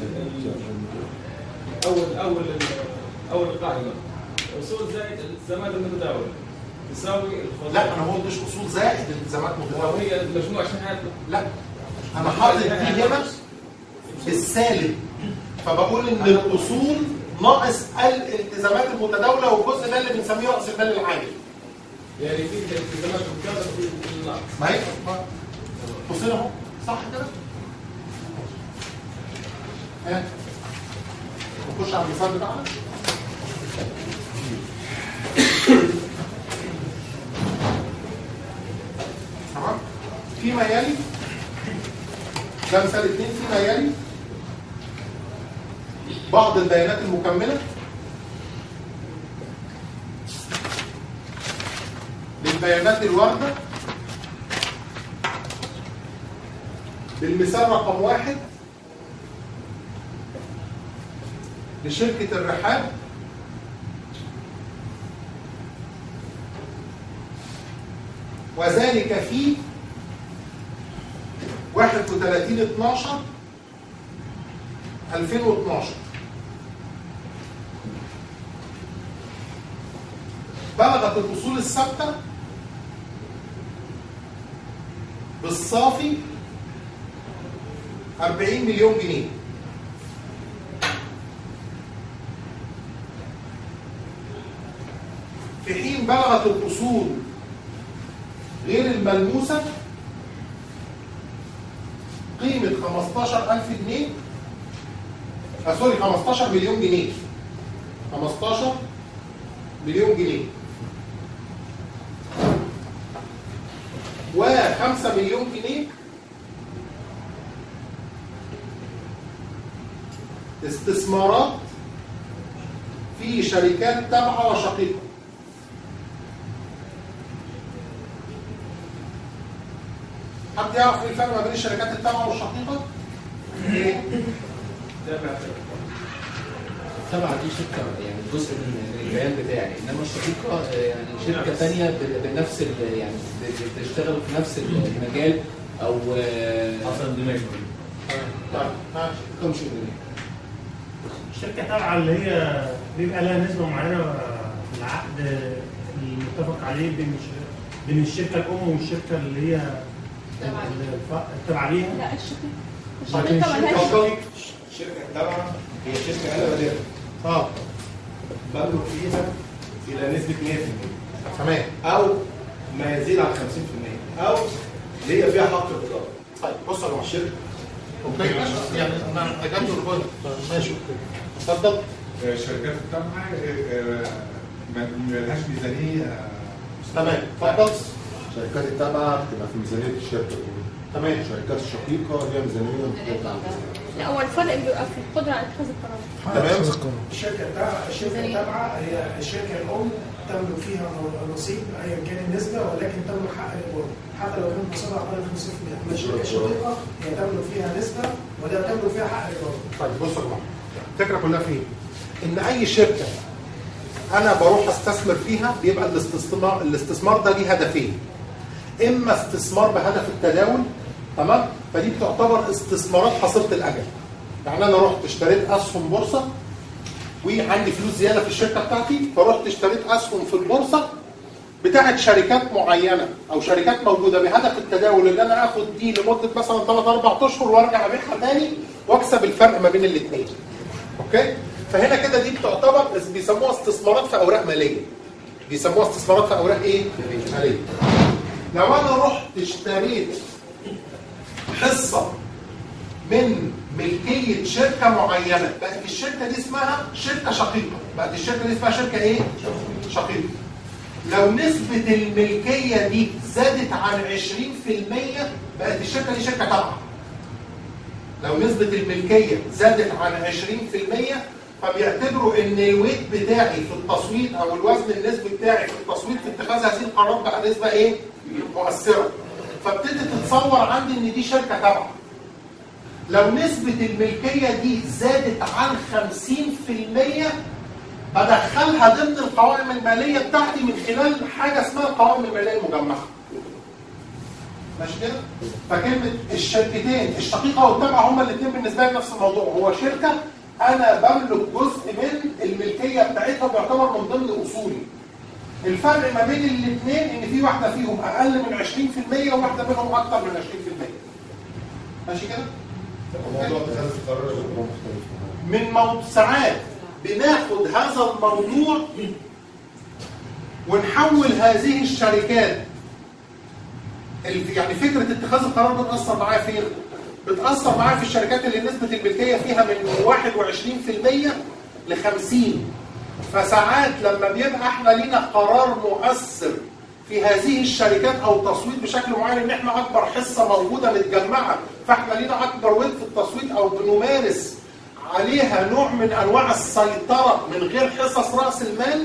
اول اول اول القائمه اصول زائد الالتزامات المتداوله تساوي الخطوط. لا انا ما قلتش اصول زائد الالتزامات متداوله. وهي المجموع عشان حياتنا. لا انا حاطط دي هنا بالسالب فبقول ان الاصول ناقص الالتزامات المتداوله والجزء ده اللي بنسميه راس المال العام. يعني في التزامات متداوله في النقص. ما هي بص هنا اهو صح كده؟ ها نخش على المثال بتاعنا. تمام؟ فيما يلي ده مثال اثنين. فيما يلي بعض البيانات المكملة للبيانات الواردة بالمثال رقم واحد لشركة الرحاب وذلك في واحد وثلاثين اتناشر ألفين واثناشر. بلغت الأصول الثابتة بالصافي أربعين مليون جنيه. في حين بلغت الأصول غير الملموسة قيمة خمستاشر ألف جنيه، آه سوري خمستاشر مليون جنيه، خمستاشر مليون جنيه وخمسة مليون جنيه استثمارات في شركات تابعة وشقيقة. حد يعرف ايه الفرق ما بين الشركات التابعة والشقيقة؟ ايه؟ التابعة دي شركة يعني جزء من البيان بتاعي، انما الشقيقة يعني شركة ثانية بنفس يعني بتشتغل في نفس المجال او حصل اندماج. طيب ماشي. كم شغل؟ الشركة تابعة اللي هي بيبقى لها نسبة معينة في العقد المتفق عليه بين بين الشركة الأم والشركة اللي هي التابعة ليها. لا الشركة الشركة مالهاش الشركة التابعة هي شركة أنا بديرها. اه بملك فيها إلى نسبة مية في المية. تمام. أو ما يزيد عن خمسين في المية أو اللي هي فيها حق الإدارة. طيب بص يا جماعة الشركة اوكي ماشي يعني انا اجابت الريبورت ماشي اوكي اتفضل. الشركات التابعة ما لهاش ميزانية. تمام اتفضل. الشركات التابعة بتبقى في ميزانية الشركة. تمام. الشركات الشقيقة ليها ميزانية. لا هو الفرق بيبقى في القدرة على اتخاذ القرار. تمام. الشركة التابعة الشركة التابعة هي الشركة الأم تملك فيها نصيب أيا كان النسبة ولكن تملك حق الإدارة حتى لو كانت مصادرة أقل من خمسين في المية. أما الشركة الشقيقة هي تملك فيها نسبة ولا تملك فيها حق الإدارة. طيب بصوا يا جماعة الفكرة كلها فين؟ إن أي شركة أنا بروح أستثمر فيها بيبقى الاستثمار الاستثمار ده ليه هدفين. إما استثمار بهدف التداول تمام؟ فدي بتعتبر استثمارات حصيلة الأجل. يعني أنا رحت اشتريت أسهم بورصة وعندي فلوس زيادة في الشركة بتاعتي فرحت اشتريت أسهم في البورصة بتاعت شركات معينة أو شركات موجودة بهدف التداول اللي أنا آخد دي لمدة مثلا ثلاث أربع أشهر وأرجع أبيعها تاني وأكسب الفرق ما بين الاثنين. أوكي؟ فهنا كده دي بتعتبر بيسموها استثمارات في أوراق مالية. بيسموها استثمارات في أوراق إيه؟ مالية. لو أنا رحت اشتريت حصة من ملكية شركة معينة بقت الشركة دي اسمها شركة شقيقة. بقت الشركة دي اسمها شركة ايه؟ شقيقة. لو نسبة الملكية دي زادت عن عشرين في المية بقت الشركة دي شركة تابعة. لو نسبة الملكية زادت عن عشرين في المية فبيعتبروا ان الويت بتاعي في التصويت او الوزن النسبي بتاعي في التصويت في اتخاذ هذه القرارات بقى نسبة ايه؟ مؤثرة. فابتدت تتصور عندي ان دي شركة تابعة. لو نسبة الملكية دي زادت عن خمسين في المية بدخلها ضمن القوائم المالية بتاعتي من خلال حاجة اسمها القوائم المالية المجمعة. ماشي كده؟ فكلمة الشركتين الشقيقة والتابعة هما الاثنين بالنسبة لي نفس الموضوع. هو شركة أنا بملك جزء من الملكية بتاعتها بيعتبر من ضمن أصولي. الفرق ما بين الاثنين إن في واحدة فيهم أقل من عشرين في المية وواحدة منهم أكثر من عشرين في المية. ماشي كده؟ موضوع اتخاذ القرار مختلف. من موضوع ساعات بناخد هذا الموضوع ونحول هذه الشركات يعني فكرة اتخاذ القرار بتأثر معايا فين؟ بتأثر معايا في الشركات اللي نسبة الملكية فيها من واحد وعشرين في المية ل خمسين. فساعات لما بيبقى احنا لينا قرار مؤثر في هذه الشركات او تصويت بشكل معين ان احنا اكبر حصه موجوده متجمعه، فاحنا لينا اكبر ويت في التصويت او بنمارس عليها نوع من انواع السيطره من غير حصص راس المال،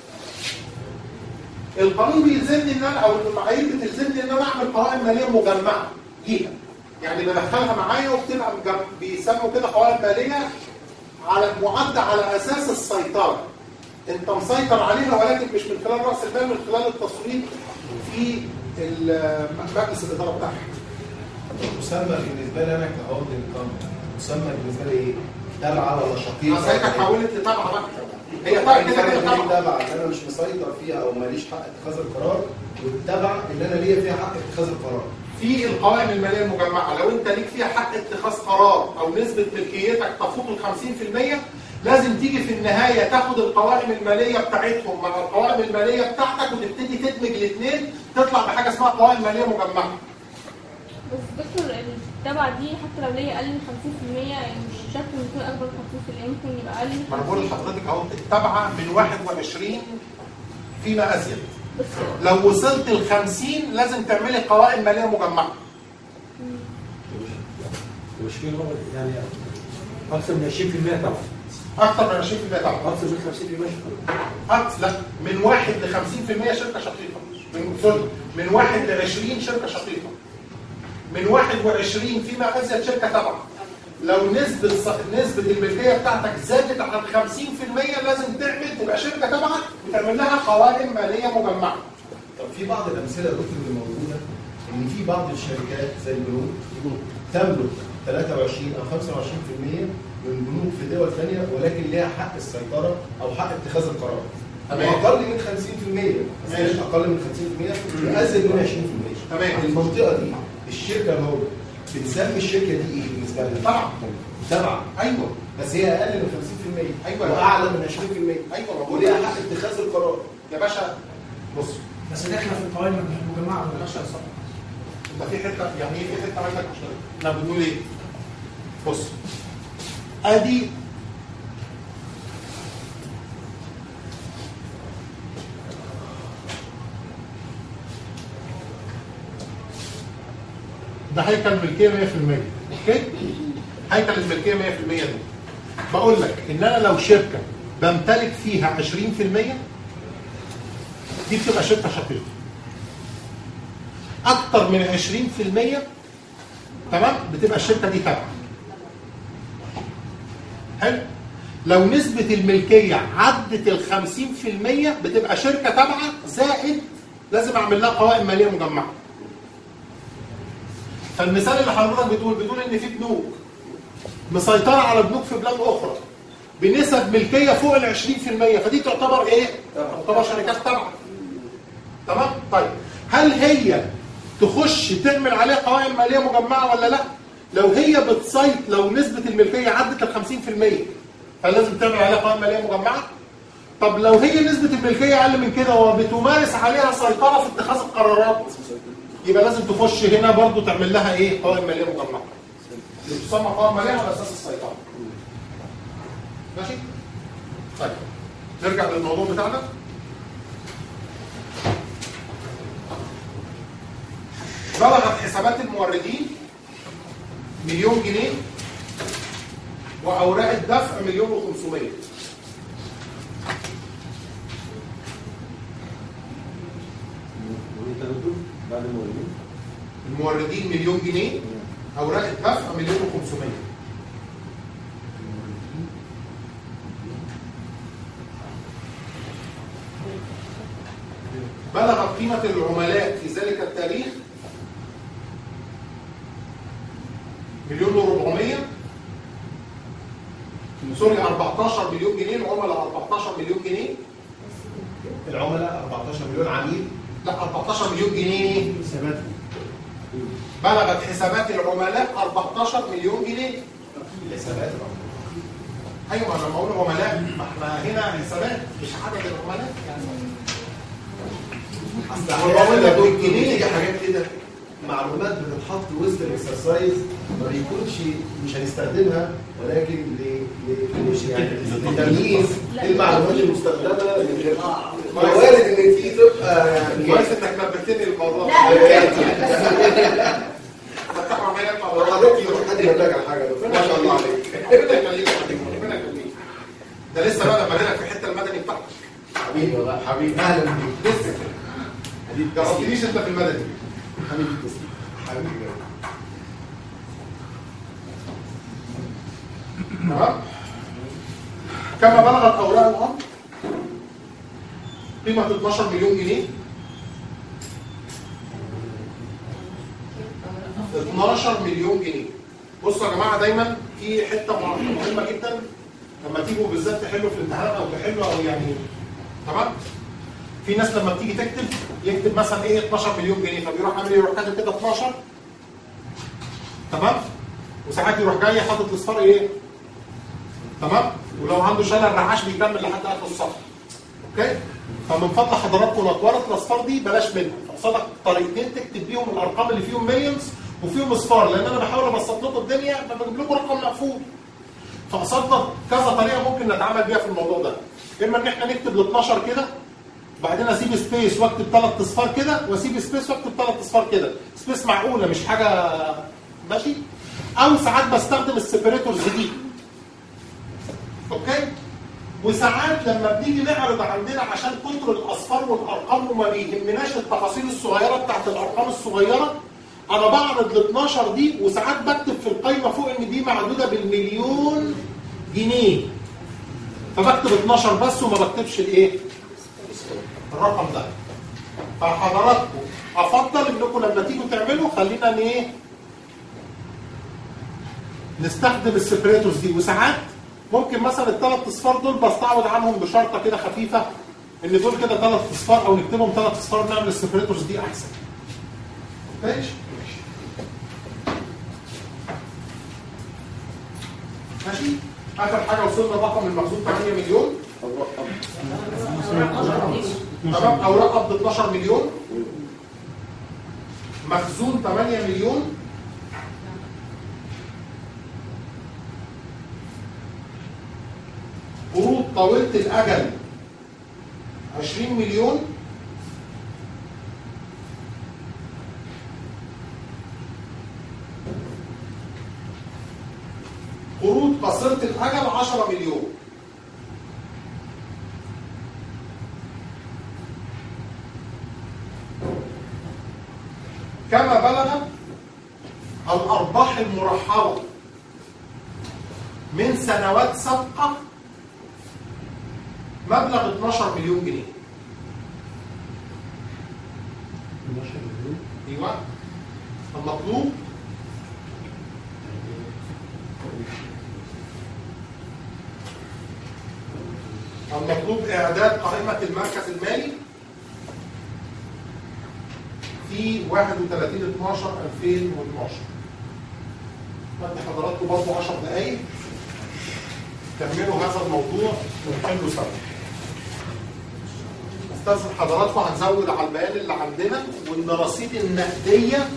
القانون بيلزمني ان انا او المعايير بتلزمني ان انا اعمل قوائم ماليه مجمعه ليها. يعني بدخلها معايا وبتبقى بيسموا كده قوائم ماليه على معدة على اساس السيطره. انت مسيطر عليها ولكن مش من خلال راس المال، من خلال التصويت في مجلس الاداره بتاعها. مسمى بالنسبه لي انا كهولدنج كومباني، مسمى بالنسبه لي ايه؟ تابعه ولا شقيقه؟ ساعتها اتحولت لتابعه بقى. هي طبعا كده كده تابعه تابعه انا مش مسيطر فيها او ماليش حق اتخاذ القرار، والتابعه اللي انا ليا فيها حق اتخاذ القرار. في القوائم الماليه المجمعه لو انت ليك فيها حق اتخاذ قرار او نسبه ملكيتك تفوق ال خمسين في المية، لازم تيجي في النهايه تاخد القوائم الماليه بتاعتهم مع القوائم الماليه بتاعتك وتبتدي تدمج الاثنين، تطلع بحاجه اسمها قوائم ماليه مجمعه. بس دكتور التبع دي حتى لو ليا اقل من خمسين في المية يعني مش شرط انه يكون اكبر من خمسين في المية، ممكن يبقى اقل. ما انا بقول لحضرتك اهو التبعه من واحد وعشرين فيما ازيد. لو وصلت ل خمسين لازم تعملي قوائم ماليه مجمعه. المشكله يعني اكثر من عشرين في المية طبعا. اكثر من عشرين في المية طبعا. اكثر من خمسين في المية. أكثر لا من واحد ل خمسين في المية شركه شقيقه. من سوري من واحد ل عشرين شركه شقيقه. من واحد وعشرين فيما ازيد شركه تبع. لو نسبه نسبه الملكيه بتاعتك زادت عن خمسين في المية لازم تعمل تبقى شركه تبعك وتعمل لها قوائم ماليه مجمعه. طب في بعض الامثله يا دكتور اللي موجوده ان في بعض الشركات زي البنوك تملك ثلاثة وعشرين او خمسة وعشرين في المية من البنوك في دول ثانيه ولكن ليها حق السيطره او حق اتخاذ القرار. اقل من خمسين في المية ماشي اقل من خمسين في المية ازيد من عشرين في المية. تمام. المنطقه دي الشركه الهولدنج بنسمي الشركه دي ايه بالنسبه لنا؟ طبعا تبع. ايوه بس هي اقل من خمسين في المية. ايوه واعلى من عشرين في المية. ايوه وليها حق اتخاذ القرار. يا باشا بص بس داخله في القوائم المجمعه ما بلاش اصلا. انت في حته يعني ايه في حته عندك مشكله؟ احنا بنقول ايه؟ بص ادي ده هيكل الملكيه مية في المية. اوكي؟ هيكل الملكيه مية في المية دي بقول لك ان انا لو شركه بمتلك فيها عشرين في المية دي بتبقى شركه شقيقه. اكتر من عشرين في المية تمام بتبقى الشركه دي تابعه. حلو؟ لو نسبه الملكيه عدت ال خمسين في المية بتبقى شركه تابعه زائد لازم اعمل لها قوائم ماليه مجمعه. فالمثال اللي حضرتك بتقول بتقول ان في بنوك مسيطره على بنوك في بلاد اخرى بنسب ملكيه فوق ال عشرين في المية، فدي تعتبر ايه؟ تعتبر شركات تابعه. تمام؟ طيب هل هي تخش تعمل عليها قوائم ماليه مجمعه ولا لا؟ لو هي بتصيط لو نسبه الملكيه عدت ال خمسين في المية فلازم تعمل عليها قوائم ماليه مجمعه؟ طب لو هي نسبه الملكيه اقل من كده وبتمارس عليها سيطره في اتخاذ القرارات يبقى لازم تخش هنا برضو تعمل لها ايه؟ قوائم ماليه مجمعه. اللي تسمى قوائم ماليه على اساس السيطره. ماشي؟ طيب نرجع للموضوع بتاعنا. بلغت حسابات الموردين مليون جنيه واوراق الدفع مليون وخمسمية. بعد الموردين الموردين مليون جنيه اوراق الدفع مليون وخمسمية. بلغت قيمة العملاء في ذلك التاريخ مليون وربعمية سوري أربعتاشر مليون جنيه. العملاء أربعتاشر مليون جنيه. العملاء أربعتاشر مليون عميل. لا أربعتاشر مليون جنيه حسابات. بلغت حسابات العملاء أربعتاشر مليون جنيه. حسابات ايوه انا لما اقول عملاء ما احنا هنا حسابات مش عدد العملاء يعني. اصل العملاء دول جنيه حاجات كده معلومات بتتحط وسط الاكسرسايز ما بيكونش مش هنستخدمها ولكن مش يعني لتمييز المعلومات المستخدمه من وارد ان دي تبقى يعني كويس انك نبهتني الموضوع لو قريت يروح حد يراجع حاجه ما شاء الله عليك. ربنا يخليك ربنا يخليك. ده لسه بقى لما جينا في الحته المدني بتاعتك. حبيبي والله حبيبي اهلا بيك. لسه ما جربتنيش انت في المدني. حبيبي تسلم حبيبي. تمام. كما بلغت اوراق الامر قيمه اتناشر مليون جنيه. اتناشر مليون جنيه. بصوا يا جماعه دايما في حته مهمه جدا لما تيجوا بالذات تحلوا في الامتحانات او تحلوا او يعني تمام. في ناس لما بتيجي تكتب يكتب مثلا ايه اتناشر مليون جنيه فبيروح عامل ايه يروح كاتب كده اتناشر تمام وساعات يروح جاي حاطط الاصفار ايه تمام ولو عنده شلل رعاش بيكمل لحد اخر الصفحه. اوكي فمن فضل حضراتكم نطوره الاصفار دي بلاش منها. قصادك طريقتين تكتب بيهم الارقام اللي فيهم مليونز وفيهم اصفار لان انا بحاول ابسط لكم الدنيا فبجيب لكم رقم مقفول. فقصادنا كذا طريقه ممكن نتعامل بيها في الموضوع ده. اما ان احنا نكتب ال اتناشر كده وبعدين اسيب سبيس واكتب ثلاث اصفار كده واسيب سبيس واكتب ثلاث اصفار كده. سبيس معقوله مش حاجه ماشي. او ساعات بستخدم السيبريتورز دي. اوكي وساعات لما بنيجي نعرض عندنا عشان كتر الاصفار والارقام وما بيهمناش التفاصيل الصغيره بتاعت الارقام الصغيره انا بعرض ال اتناشر دي وساعات بكتب في القايمه فوق ان دي معدوده بالمليون جنيه فبكتب اتناشر بس وما بكتبش الايه الرقم ده. فحضراتكم افضل انكم لما تيجوا تعملوا خلينا ايه نستخدم السيبريتورز دي. وساعات ممكن مثلا الثلاث اصفار دول بستعوض عنهم بشرطه كده خفيفه ان دول كده ثلاث اصفار او نكتبهم ثلاث اصفار نعمل السيبريتورز دي احسن. ماشي ماشي. اخر حاجه وصلنا رقم المخزون ثمانية مليون تمام. اوراق قبض اتناشر مليون مخزون ثمانية مليون قروض طويله الاجل عشرين مليون قروض قصيره الاجل عشرة مليون. كما بلغت الارباح المرحله من سنوات سابقه مبلغ اتناشر مليون جنيه. اتناشر مليون ايوه المطلوب المطلوب اعداد قائمه المركز المالي في واحد وثلاثين اتناشر ألفين واثناشر. بدي حضراتكم برضه عشر دقائق كملوا هذا الموضوع ونحله سوا. استاذن حضراتكم هنزود على البيان اللي عندنا وان رصيد النقديه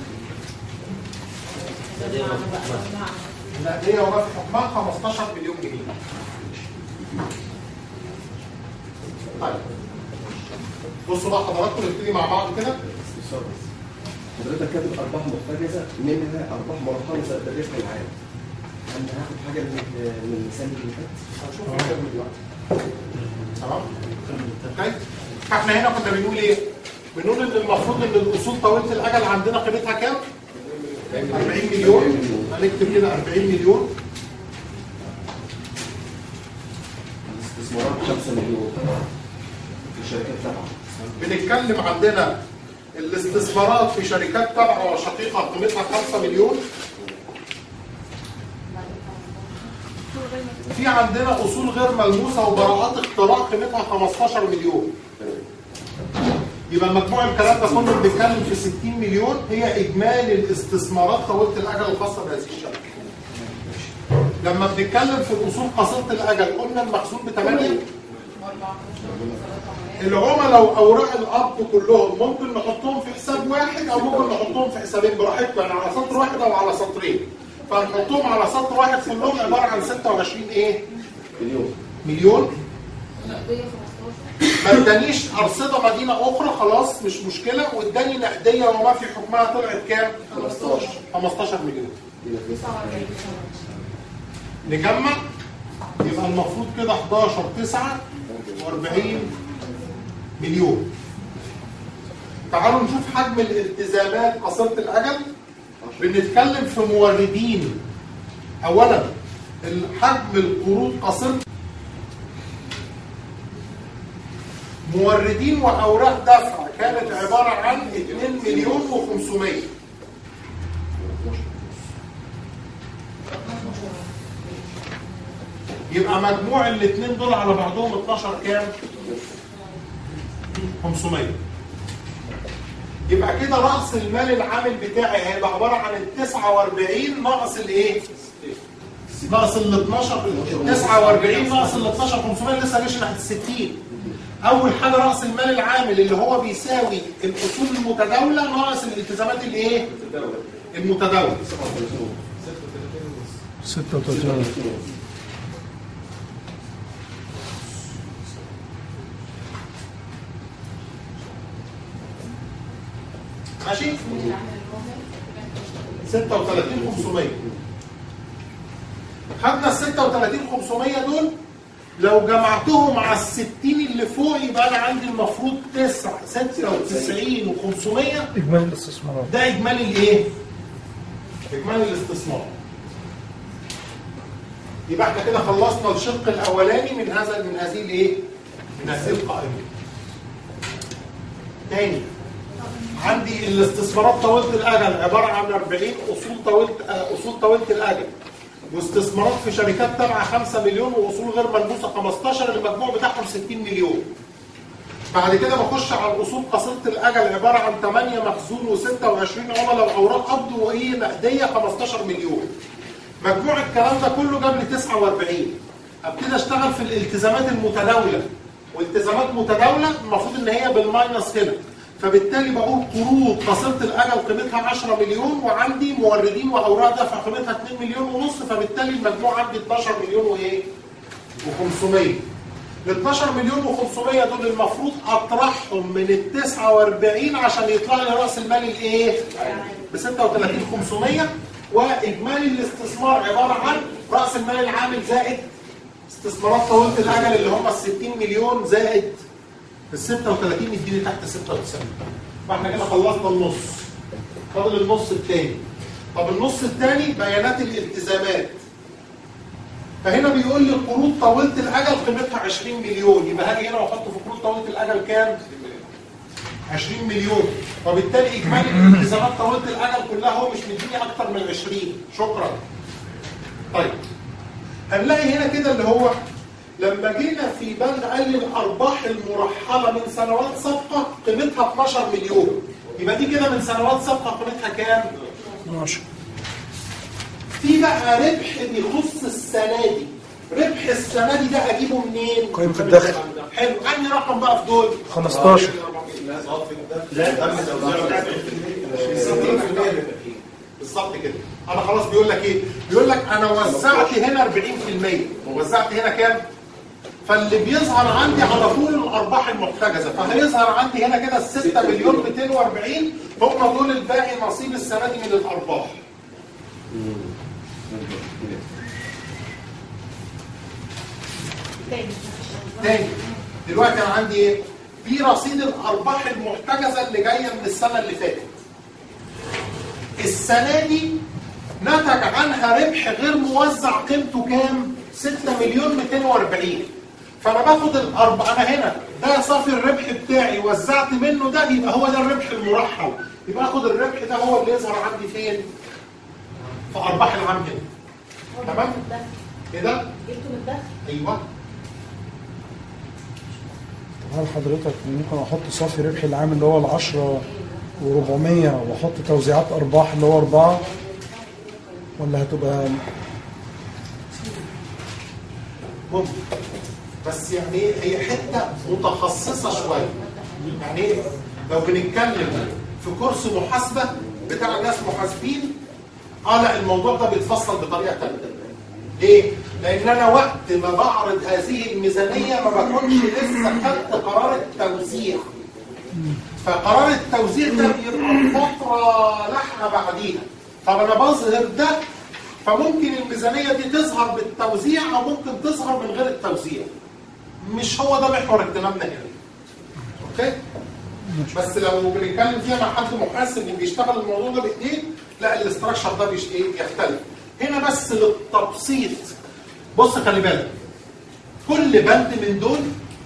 النقديه وما في حكمها خمستاشر مليون جنيه. طيب بصوا بقى حضراتكم نبتدي مع بعض كده. حضرتك كاتب ارباح محتجزه منها ارباح مرحله زي الربح العام. هل هاخد حاجه من من السنه اللي فاتت؟ هنشوف الكلام دلوقتي. تمام؟ طيب احنا هنا كنا بنقول ايه؟ بنقول ان المفروض ان الاصول طويله الاجل عندنا قيمتها كام؟ أربعين مليون. هنكتب كده أربعين مليون. الاستثمارات خمسة مليون في شركات تابعه. بنتكلم عندنا الاستثمارات في شركات تابعه وشقيقه قيمتها خمسة مليون. في عندنا اصول غير ملموسه وبراءات اختراع قيمتها خمستاشر مليون. يبقى مجموع الكلام ده كله بنتكلم في ستين مليون هي اجمالي الاستثمارات طويله الاجل الخاصه بهذه الشركه. لما بنتكلم في الاصول قصيره الاجل قلنا المخزون ب ثمانية. العملاء واوراق القبض كلهم ممكن نحطهم في حساب واحد او ممكن نحطهم في حسابين براحتكم يعني على سطر واحد او على سطرين. فهنحطهم على سطر واحد كلهم عباره عن ستة وعشرين ايه؟ مليون مليون نقديه ما خمستاشر. ادانيش ارصده مدينه اخرى خلاص مش مشكله، واداني نقديه وما في حكمها طلعت كام؟ خمستاشر خمستاشر مليون. تسعة وأربعين. نجمع يبقى المفروض كده حداشر تسعة وأربعين مليون. تعالوا نشوف حجم الالتزامات قصيرة الأجل. بنتكلم في موردين. أولا حجم القروض قصيرة موردين وأوراق دفع كانت عبارة عن اتنين مليون وخمسمية. يبقى مجموع الاثنين دول على بعضهم اتناشر كام؟ خمسمية. يبقى كده رأس المال العامل بتاعي هيبقى عبارة عن ال تسعة وأربعين ناقص الايه؟ ناقص ال اتناشر. تسعة وأربعين ناقص ال اتناشر خمسمية لسه جايش ناحية ستين. أول حاجة رأس المال العامل اللي هو بيساوي الأصول المتداولة ناقص الالتزامات الايه؟ المتداولة. ستة وتلاتين. ماشي؟ ستة وتلاتين خمسمية. خدنا ال ستة وتلاتين خمسمية دول لو جمعتهم على الستين اللي فوق يبقى انا عندي المفروض تسعة ستة وتسعين وخمسمية. اجمالي الاستثمارات. ده اجمالي الايه؟ اجمالي الاستثمار. يبقى احنا كده خلصنا الشق الاولاني من هذا من هذه الايه؟ من هذه القائمه. تاني عندي الاستثمارات طويله الاجل عباره عن أربعين اصول طويله اصول طويله الاجل، واستثمارات في شركات تابعه خمسة مليون، واصول غير ملموسه خمستاشر، المجموع بتاعهم ستين مليون. بعد كده بخش على الاصول قصيره الاجل عباره عن ثمانية مخزون وستة وعشرين عملاء واوراق قبض وايه نقديه خمستاشر مليون. مجموع الكلام ده كله جاب لي تسعة وأربعين. ابتدي اشتغل في الالتزامات المتداوله، والتزامات متداوله المفروض ان هي بالماينس هنا، فبالتالي بقول قروض قصيره الاجل قيمتها عشرة مليون، وعندي موردين واوراق دفع قيمتها اتنين مليون ونص، فبالتالي المجموع عندي اتناشر مليون وايه؟ وخمسمية. ال اتناشر مليون وخمسمية دول المفروض اطرحهم من ال تسعة وأربعين عشان يطلع لي راس المال الايه؟ ب ستة وتلاتين خمسمية، واجمالي الاستثمار عباره عن راس المال العامل زائد استثمارات طويله الاجل اللي هم ال ستين مليون زائد ال ستة وتلاتين يديني تحت ستة وتسعين. فاحنا كده خلصنا النص. فاضل النص الثاني. طب النص الثاني بيانات الالتزامات. فهنا بيقول لي قروض طويله الاجل قيمتها عشرين مليون، يبقى هاجي هنا واحط في قروض طويله الاجل كام؟ عشرين مليون، وبالتالي اجمالي الالتزامات طويله الاجل كلها هو مش مديني اكتر من عشرين. شكرا. طيب هنلاقي هنا كده اللي هو لما جينا في بند قال لي الارباح المرحله من سنوات سابقه قيمتها اتناشر مليون، يبقى دي كده من سنوات سابقه قيمتها كام؟ اتناشر. في بقى ربح بيخص السنه دي. ربح السنه دي ده اجيبه منين؟ قيمه الدخل. حلو، انهي رقم بقى في دول؟ خمستاشر. لا بالظبط كده. انا خلاص بيقول لك ايه؟ بيقول لك انا وزعت هنا أربعين في المية، وزعت هنا كام؟ فاللي بيظهر عندي على طول الارباح المحتجزه، فهيظهر عندي هنا كده ال ستة مليون مئتين وأربعين هم دول الباقي نصيب السنه دي من الارباح. تاني دلوقتي انا عندي ايه؟ في رصيد الارباح المحتجزه اللي جايه من السنه اللي فاتت. السنه دي نتج عنها ربح غير موزع قيمته كام؟ ستة مليون مئتين وأربعين. فانا باخد الارباح، انا هنا ده صافي الربح بتاعي وزعت منه ده، يبقى هو ده الربح المرحل. يبقى اخد الربح ده هو اللي يظهر عندي فين؟ في ارباح العام هنا. تمام؟ كده؟ جبته من الدخل. ايوه. هل حضرتك ممكن احط صافي ربح العام اللي هو ال عشرة وربعمية واحط توزيعات ارباح اللي هو أربعة، ولا هتبقى ممكن، بس يعني ايه هي حته متخصصه شويه. يعني ايه؟ لو بنتكلم في كورس محاسبه بتاع ناس محاسبين اه لا الموضوع ده بيتفصل بطريقه ثانيه. ليه؟ لان انا وقت ما بعرض هذه الميزانيه ما بكونش لسه خدت قرار التوزيع. فقرار التوزيع ده بيبقى فتره لاحقه بعديها. طب انا بظهر ده، فممكن الميزانيه دي تظهر بالتوزيع او ممكن تظهر من غير التوزيع. مش هو ده محور اهتمامنا هنا. اوكي؟ بس لو بنتكلم فيها مع حد محاسب بيشتغل الموضوع ده بايديه، لا الاستراكشر ده بيش ايه يختلف. هنا بس للتبسيط. بص خلي بالك، كل بند من دول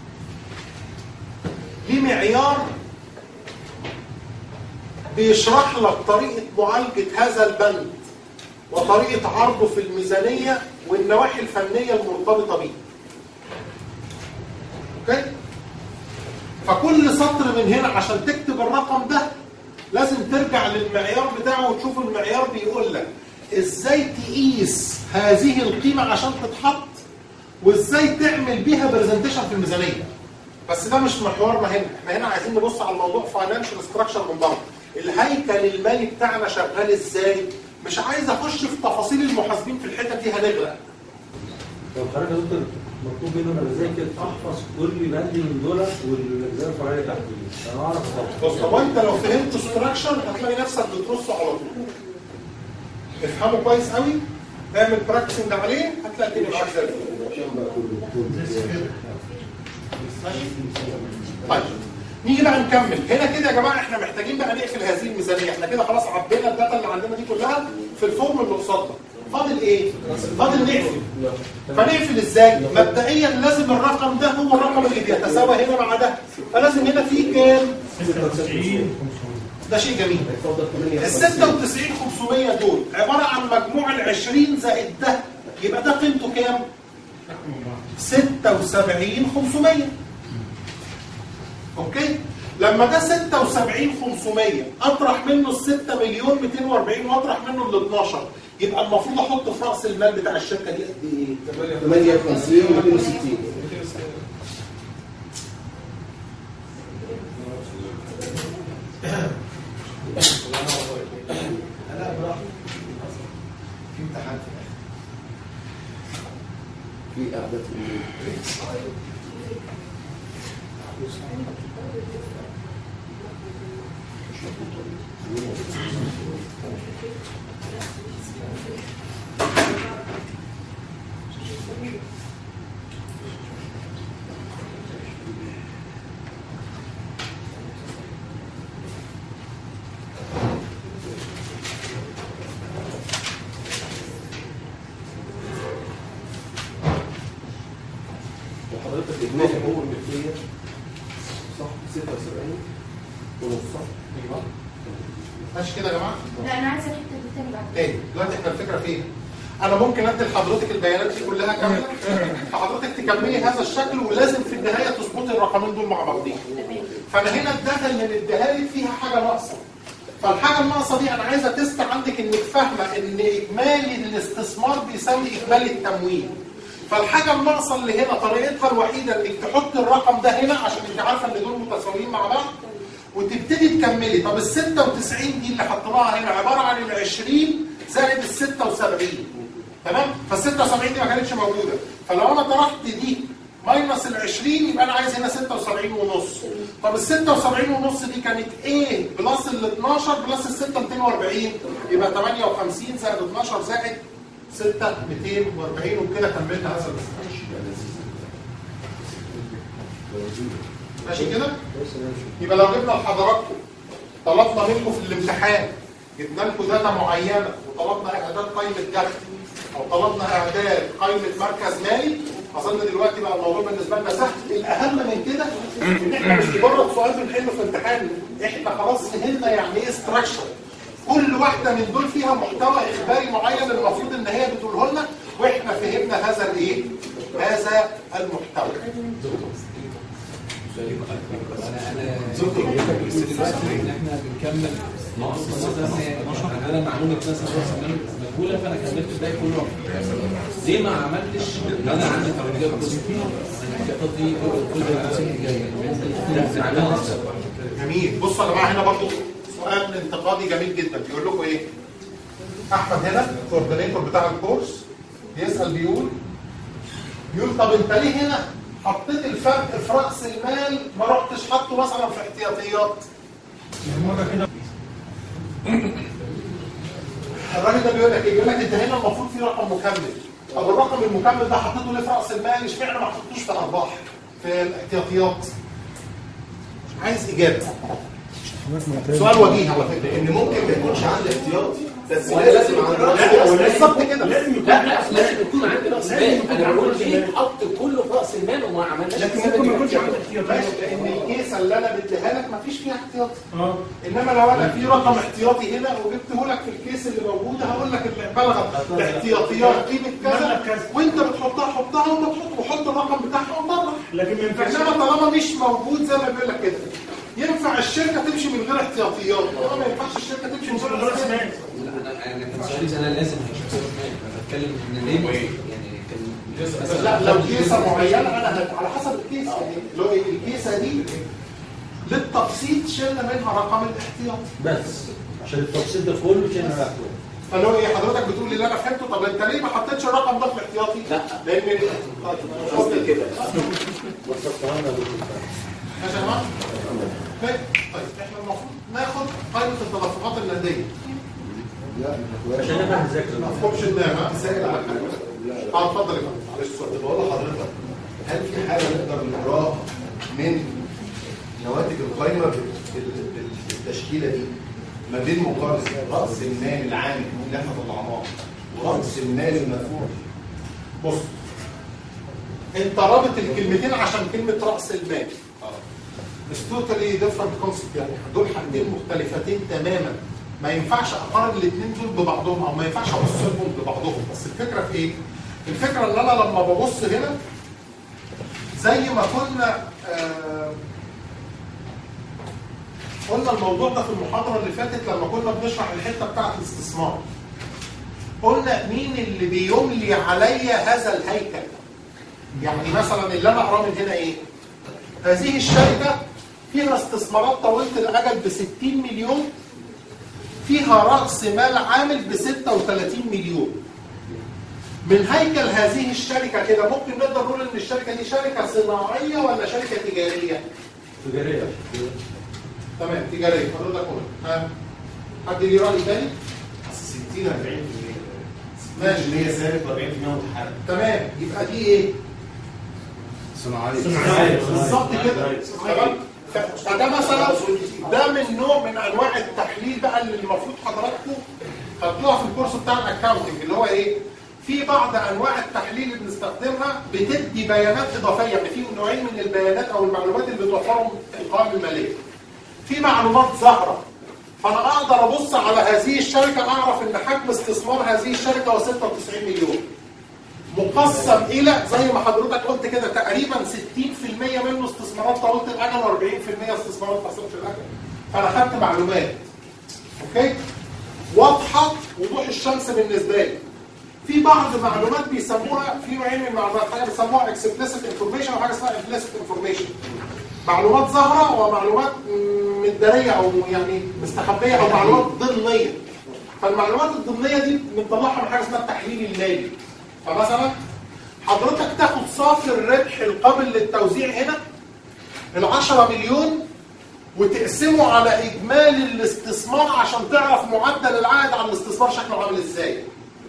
ليه معيار بيشرح لك طريقه معالجه هذا البند وطريقه عرضه في الميزانيه والنواحي الفنيه المرتبطه بيه. اوكي؟ فكل سطر من هنا عشان تكتب الرقم ده لازم ترجع للمعيار بتاعه وتشوف المعيار بيقول لك ازاي تقيس هذه القيمه عشان تتحط وازاي تعمل بيها برزنتيشن في الميزانيه. بس ده مش محورنا هنا، احنا هنا عايزين نبص على الموضوع فاينانشال ستراكشر من بره. الهيكل المالي بتاعنا شغال ازاي؟ مش عايز اخش في تفاصيل المحاسبين في الحته دي هنغرق. لو حضرتك يا دكتور مطلوب منهم انا ازاي كده احفظ كل بند من دول والاجزاء الفرعيه تحت دي، انا اعرف بص هو انت لو فهمت ستراكشر هتلاقي نفسك بترصه على طول. افهمه كويس قوي، اعمل براكتسنج عليه هتلاقي الدنيا معاك زي الفل. طيب نيجي بقى نكمل هنا كده يا جماعه. احنا محتاجين بقى نقفل هذه الميزانيه. احنا كده خلاص عبينا الداتا اللي عندنا دي كلها في الفورم اللي قصادنا. فاضل ايه؟ فاضل نقفل. فنقفل ازاي؟ مبدئيا لازم الرقم ده هو الرقم اللي بيتساوى هنا مع ده، فلازم هنا في كام؟ ستة وتسعين. ده شيء جميل. ال ستة وتسعين خمسمية دول عباره عن مجموع ال عشرين زائد ده، يبقى ده قيمته كام؟ ستة وسبعين خمسمية. اوكي؟ لما ده ستة وسبعين خمسمية اطرح منه ال ستة مليون مئتين وأربعين واطرح منه ال اتناشر، يبقى المفروض احط في راس المال بتاع الشركه دي قد ايه؟ ثمانية وخمسين ومئتين وستين. في امتحان في في قعدة وحضرتك اجمالي حقوق الملكيه صح ستة وسبعين ونص صح؟ ايوه ماشي كده يا جماعه؟ لا انا عايزه الحته دي تاني بعد تاني دلوقتي احنا الفكره فين؟ انا ممكن ادي لحضرتك البيانات دي كلها كامله فحضرتك تكملي هذا الشكل ولازم في النهايه تظبطي الرقمين دول مع بعضيهم. فانا هنا الداتا اللي مديها لك فيها حاجه ناقصه. فالحاجه الناقصه دي انا عايزه تست عندك انك فاهمه ان اجمالي الاستثمار بيساوي اجمالي التمويل. فالحاجه الناقصه اللي هنا طريقتها الوحيده انك تحط الرقم ده هنا عشان انت عارفه ان دول متساويين مع بعض وتبتدي تكملي. طب ال ستة وتسعين دي اللي حطيناها هنا عباره عن ال عشرين زائد ال ستة وسبعين. تمام؟ فال ستة وسبعين دي ما كانتش موجوده. فلو انا طرحت دي ماينس ال عشرين يبقى انا عايز هنا ستة وسبعين ونص. طب ال ستة وسبعين ونص دي كانت ايه؟ بلس ال اتناشر بلس ال ستة مئتين وأربعين يبقى ثمانية وخمسين زائد اتناشر زائد ستة مئتين وأربعين وبكده كملت هذا الاستراكشر. ماشي كده؟ يبقى لو جبنا لحضراتكم طلبنا منكم في الامتحان جبنا لكم داتا معينه وطلبنا اعداد قائمه دخل او طلبنا اعداد قائمه مركز مالي، اظن دلوقتي بقى الموضوع بالنسبه لنا سهل. الاهم من كده ان احنا مش مجرد سؤال بنحله في امتحان، احنا خلاص فهمنا يعني ايه استراكشر. كل واحده من دول فيها محتوى اخباري معين المفروض ان هي بتقوله لنا واحنا فهمنا هذا الايه؟ هذا المحتوى. انا انا ان احنا بنكمل انا معلومه مثلا مجهوله فانا كملت الباقي كله. ليه ما عملتش انا عندي ترجمه بوزيتيف الاحتياطات دي كل السنين الجايه؟ جميل. بصوا يا جماعه هنا برضه سؤال انتقادي جميل جدا بيقول لكم ايه؟ احمد هنا الكوردينيتور بتاع الكورس بيسال بيقول بيقول طب انت ليه هنا حطيت الفرق في راس المال ما رحتش حاطه مثلا في احتياطيات؟ مره كده الراجل ده بيقول لك ايه؟ بيقول لك انت هنا المفروض في رقم مكمل. طب الرقم المكمل ده حطيته ليه في راس المال؟ اشمعنى ما حطيتوش في ارباح في الاحتياطيات؟ عايز اجابه. سؤال وجيه على فكره. ان ممكن ما يكونش عندي احتياطي بس لازم عندي بالظبط كده. لازم يكون لازم يكون عندي راس مال. انا بقول ليه حط كله في راس المال وما عملناش لكن ممكن ما يكونش عندي احتياطي لان الكيسه اللي انا بديها لك ما فيش فيها احتياطي. اه انما لو انا في رقم احتياطي هنا وجبته لك في الكيس اللي موجوده هقول لك اللي بلغت الاحتياطيات قيمه كذا وانت بتحطها حطها وما تحط وحط الرقم بتاعها وطلع. لكن ما ينفعش انما طالما مش موجود زي ما بيقول لك كده ينفع الشركه تمشي من غير احتياطيات. اه ما ينفعش الشركه تمشي من غير راس مال. انا انا كان سؤالي انا لازم هشوف راس مال. انا بتكلم ان ليه يعني كان لا لو كيسه معينه انا على حسب الكيس يعني لو الكيسه دي للتبسيط شلنا منها رقم الاحتياطي بس عشان التبسيط ده كله شلنا رقم. فلو ايه حضرتك بتقول لي اللي انا فهمته طب انت ليه ما حطيتش الرقم ده في الاحتياطي؟ لا لان قصدي كده وصلتها لنا ماشي يا جماعه؟ طيب احنا المفروض ناخد قائمه التدفقات النقديه. لا عشان نبقى نذاكر ما تفهمش النعمه تسال على حاجه. اه اتفضل يا فندم معلش السؤال. بقول لحضرتك هل في حاجه نقدر نقراها من نواتج القائمه بالتشكيله دي ما بين مقارنه راس المال العام اللي احنا طلعناه وراس المال المدفوع؟ بص انت رابط الكلمتين عشان كلمه راس المال. مش توتالي ديفرنت كونسبت يعني دول حاجتين مختلفتين تماما. ما ينفعش اقارن الاثنين دول ببعضهم او ما ينفعش ابص لهم ببعضهم. بس الفكره في ايه؟ الفكره ان انا لما ببص هنا زي ما كنا آه قلنا الموضوع ده في المحاضره اللي فاتت لما كنا بنشرح الحته بتاعه الاستثمار. قلنا مين اللي بيملي عليا هذا الهيكل؟ يعني مثلا اللي انا اقراه من هنا ايه؟ هذه الشركه فيها استثمارات طويله الاجل ب ستين مليون، فيها راس مال عامل ب ستة وثلاثين مليون. من هيكل هذه الشركه كده ممكن نقدر نقول ان الشركه دي شركه صناعيه ولا شركه تجاريه؟ تجاريه. تمام تجاريه. حضرتك قول ها حد ليه راي تاني؟ ستين أربعين بالمية ماشي اللي هي ثابت أربعين بالمية متحرك. تمام يبقى دي ايه؟ صناعيه. صناعيه بالظبط كده. تمام فده مثلا ده من نوع من انواع التحليل بقى اللي المفروض حضراتكم خدتوها في الكورس بتاع الاكاونتنج اللي هو ايه؟ في بعض انواع التحليل اللي بنستخدمها بتدي بيانات اضافيه. يعني في نوعين من البيانات او المعلومات اللي بتوفرهم القوائم الماليه. في معلومات ظاهره فانا اقدر ابص على هذه الشركه اعرف ان حجم استثمار هذه الشركه هو ستة وتسعين مليون. مقسم الى زي ما حضرتك قلت كده تقريبا ستين بالمية منه استثمارات طويله الاجل وأربعين بالمية استثمارات قصيره الاجل. فانا خدت معلومات اوكي واضحه وضوح الشمس بالنسبه لي. في بعض معلومات بيسموها في نوعين من المعلومات، حاجه بيسموها اكسبليسيت انفورميشن وحاجه اسمها امبليسيت انفورميشن. معلومات ظاهره ومعلومات مداريه او يعني مستخبيه او معلومات ضمنيه. فالمعلومات الضمنيه دي بنطلعها من حاجه اسمها التحليل المالي. فمثلا حضرتك تاخد صافي الربح القابل للتوزيع هنا ال عشرة مليون وتقسمه على اجمالي الاستثمار عشان تعرف معدل العائد على الاستثمار شكله عامل ازاي.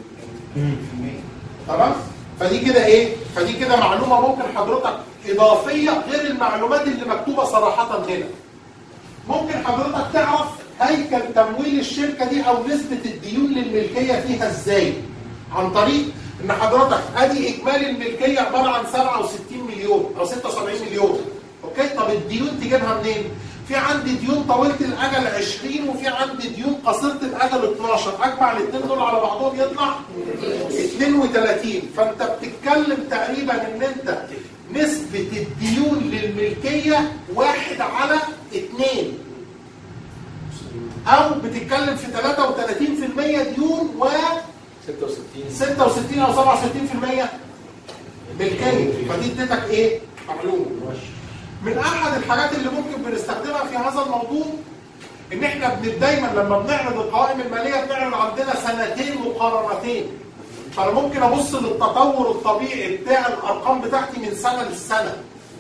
تمام؟ فدي كده ايه؟ فدي كده معلومه ممكن حضرتك اضافيه غير المعلومات اللي مكتوبه صراحه هنا. ممكن حضرتك تعرف هيكل تمويل الشركه دي او نسبه الديون للملكيه فيها ازاي؟ عن طريق ان حضرتك ادي اجمالي الملكيه عباره عن سبعة وستين مليون او ستة وسبعين مليون. اوكي؟ طب الديون تجيبها منين؟ في عندي ديون طويله الاجل عشرين وفي عندي ديون قصيره الاجل اتناشر، اجمع الاثنين دول على بعضهم يطلع اثنين وثلاثين. فانت بتتكلم تقريبا ان انت نسبه الديون للملكيه واحد على اثنين. او بتتكلم في ثلاثة وثلاثين بالمية ديون و ستة وستين او سبعة وستين بالمية ملكيه. فدي اديتك ايه؟ معلومه. من احد الحاجات اللي ممكن بنستخدمها في هذا الموضوع ان احنا دايما لما بنعرض القوائم الماليه بنعرض عندنا سنتين مقارنتين. فانا ممكن ابص للتطور الطبيعي بتاع الارقام بتاعتي من سنه للسنه.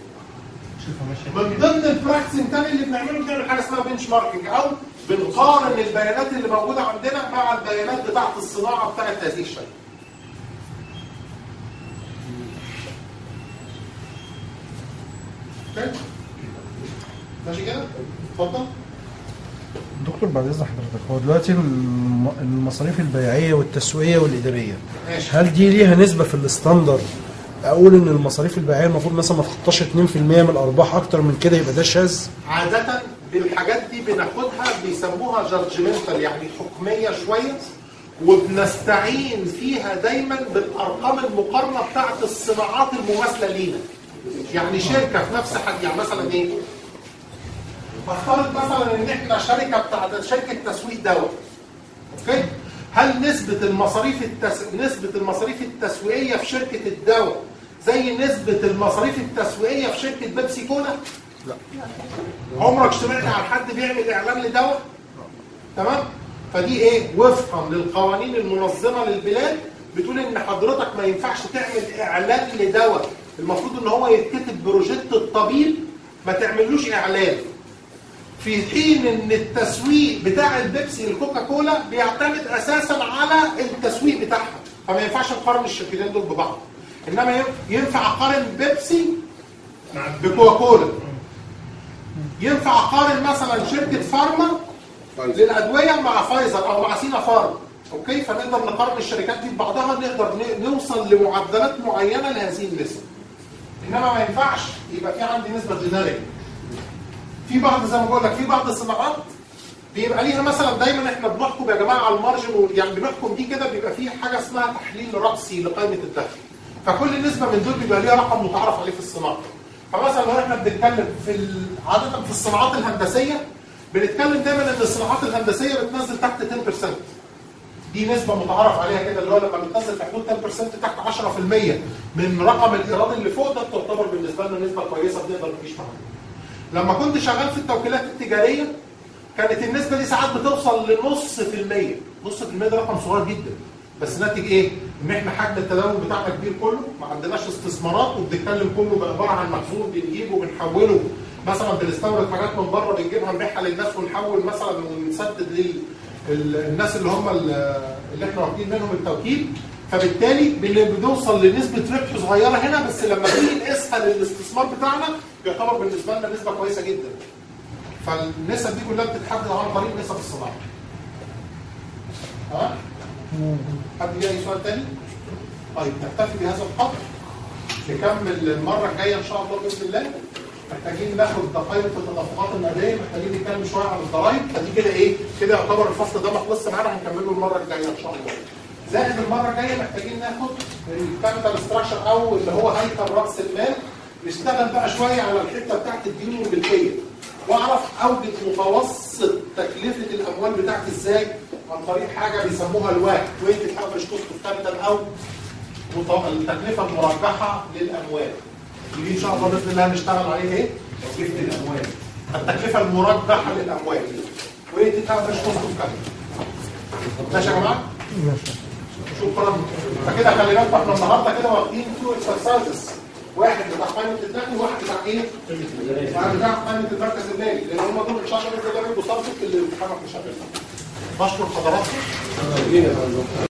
من ضمن البراكتسنج تاني اللي بنعمله بنعمل حاجه اسمها بنش ماركينج، او بنقارن البيانات اللي موجوده عندنا مع البيانات بتاعت الصناعه بتاعت هذه الشركه. ماشي كده؟ اتفضل. دكتور بعد اذن حضرتك، هو دلوقتي الم- المصاريف البيعيه والتسويقيه والاداريه ماشي. هل دي ليها نسبه في الستاندر؟ اقول ان المصاريف البيعيه المفروض مثلا ما تخطاش اتنين في المية من الارباح، اكتر من كده يبقى ده شاذ؟ عادة بالحاجات دي بناخدها بيسموها جادجمنتال، يعني حكمية شوية، وبنستعين فيها دايما بالارقام المقارنة بتاعت الصناعات المماثلة لينا. يعني شركة في نفس حاجة، يعني مثلا ايه؟ افترض مثلا ان احنا شركة بتاعت شركة تسويق دواء. اوكي؟ هل نسبة المصاريف التس... نسبة المصاريف التسويقية في شركة الدواء زي نسبة المصاريف التسويقية في شركة بيبسي كولا؟ لا. عمرك سمعت عن حد بيعمل اعلان لدواء؟ تمام؟ فدي ايه؟ وفقا للقوانين المنظمة للبلاد بتقول ان حضرتك ما ينفعش تعمل اعلان لدواء، المفروض ان هو يتكتب بروجيت الطبيب، ما تعملوش اعلان. في حين ان التسويق بتاع البيبسي الكوكا كولا بيعتمد اساسا على التسويق بتاعها، فما ينفعش نقارن الشركتين دول ببعض. انما ينفع اقارن بيبسي بكوكا كولا، ينفع اقارن مثلا شركه فارما للادويه مع فايزر او مع سينا فارما. اوكي؟ فنقدر نقارن الشركات دي ببعضها، نقدر نوصل لمعدلات معينه لهذه النسب. انما ما ينفعش يبقى في عندي نسبه جينيريك. في بعض زي ما بقول لك في بعض الصناعات بيبقى ليها مثلا دايما احنا بنحكم يا جماعه على المارجن، يعني بنحكم دي كده بيبقى في حاجه اسمها تحليل رأسي لقائمه الدخل. فكل نسبه من دول بيبقى ليها رقم متعارف عليه في الصناعه. فمثلا لو احنا بنتكلم في عاده في الصناعات الهندسيه بنتكلم دايما ان الصناعات الهندسيه بتنزل تحت عشرة بالمية. دي نسبه متعارف عليها كده، اللي هو لما بتنزل في حدود عشرة بالمية تحت عشرة في المية من رقم الايراد اللي فوق ده تعتبر بالنسبه لنا نسبه كويسه بنقدر نعيش معاها. لما كنت شغال في التوكيلات التجاريه كانت النسبه دي ساعات بتوصل لنص في المية، نص في المية ده رقم صغير جدا، بس ناتج ايه؟ ان احنا حجم التداول بتاعنا كبير كله، ما عندناش استثمارات، وبنتكلم كله بعباره عن مخزون بنجيبه وبنحوله، مثلا بنستورد حاجات من بره بنجيبها نبيعها للناس ونحول مثلا ونسدد للناس اللي هم اللي احنا واخدين منهم التوكيل، فبالتالي بنوصل لنسبه ربح صغيره هنا، بس لما تيجي نقيسها للاستثمار بتاعنا بيعتبر بالنسبه لنا نسبه كويسه جدا. فالنسب دي كلها بتتحدد عن طريق نسب الصناعه. تمام؟ حد ليه اي سؤال تاني؟ طيب نكتفي بهذا القدر، نكمل المره الجايه ان شاء الله باذن الله. محتاجين ناخد قائمه التدفقات الماليه، محتاجين نتكلم شويه عن الضرايب، فدي كده ايه؟ كده يعتبر الفصل ده ما خلصش معانا، هنكمله المره الجايه ان شاء الله. زائد المره الجايه محتاجين ناخد الكابيتال ستراكشر او اللي هو هيكل راس المال، نشتغل بقى شويه على الحته بتاعت الديون والملكيه، واعرف اوجد متوسط تكلفه الاموال بتاعتي ازاي عن طريق حاجه بيسموها الواك ويتد افريج كوست اوف كابيتال، او التكلفه المرجحه للاموال. دي ان شاء الله باذن الله هنشتغل عليها ايه؟ تكلفه الاموال. التكلفه المرجحه للاموال ويتد افريج كوست اوف كابيتال. ماشي يا جماعه؟ ماشي. شكرا. فكده خلي بالكم احنا النهارده كده واخدين تو اكسرسايزز، واحد بتاع قائمه الدخل وواحد بتاع ايه؟ بتاع قائمه المركز المالي، لان هم دول ان شاء الله باذن الله بيبقوا صارفوا في الامتحان مش هتفهم. بشكر حضراتكم.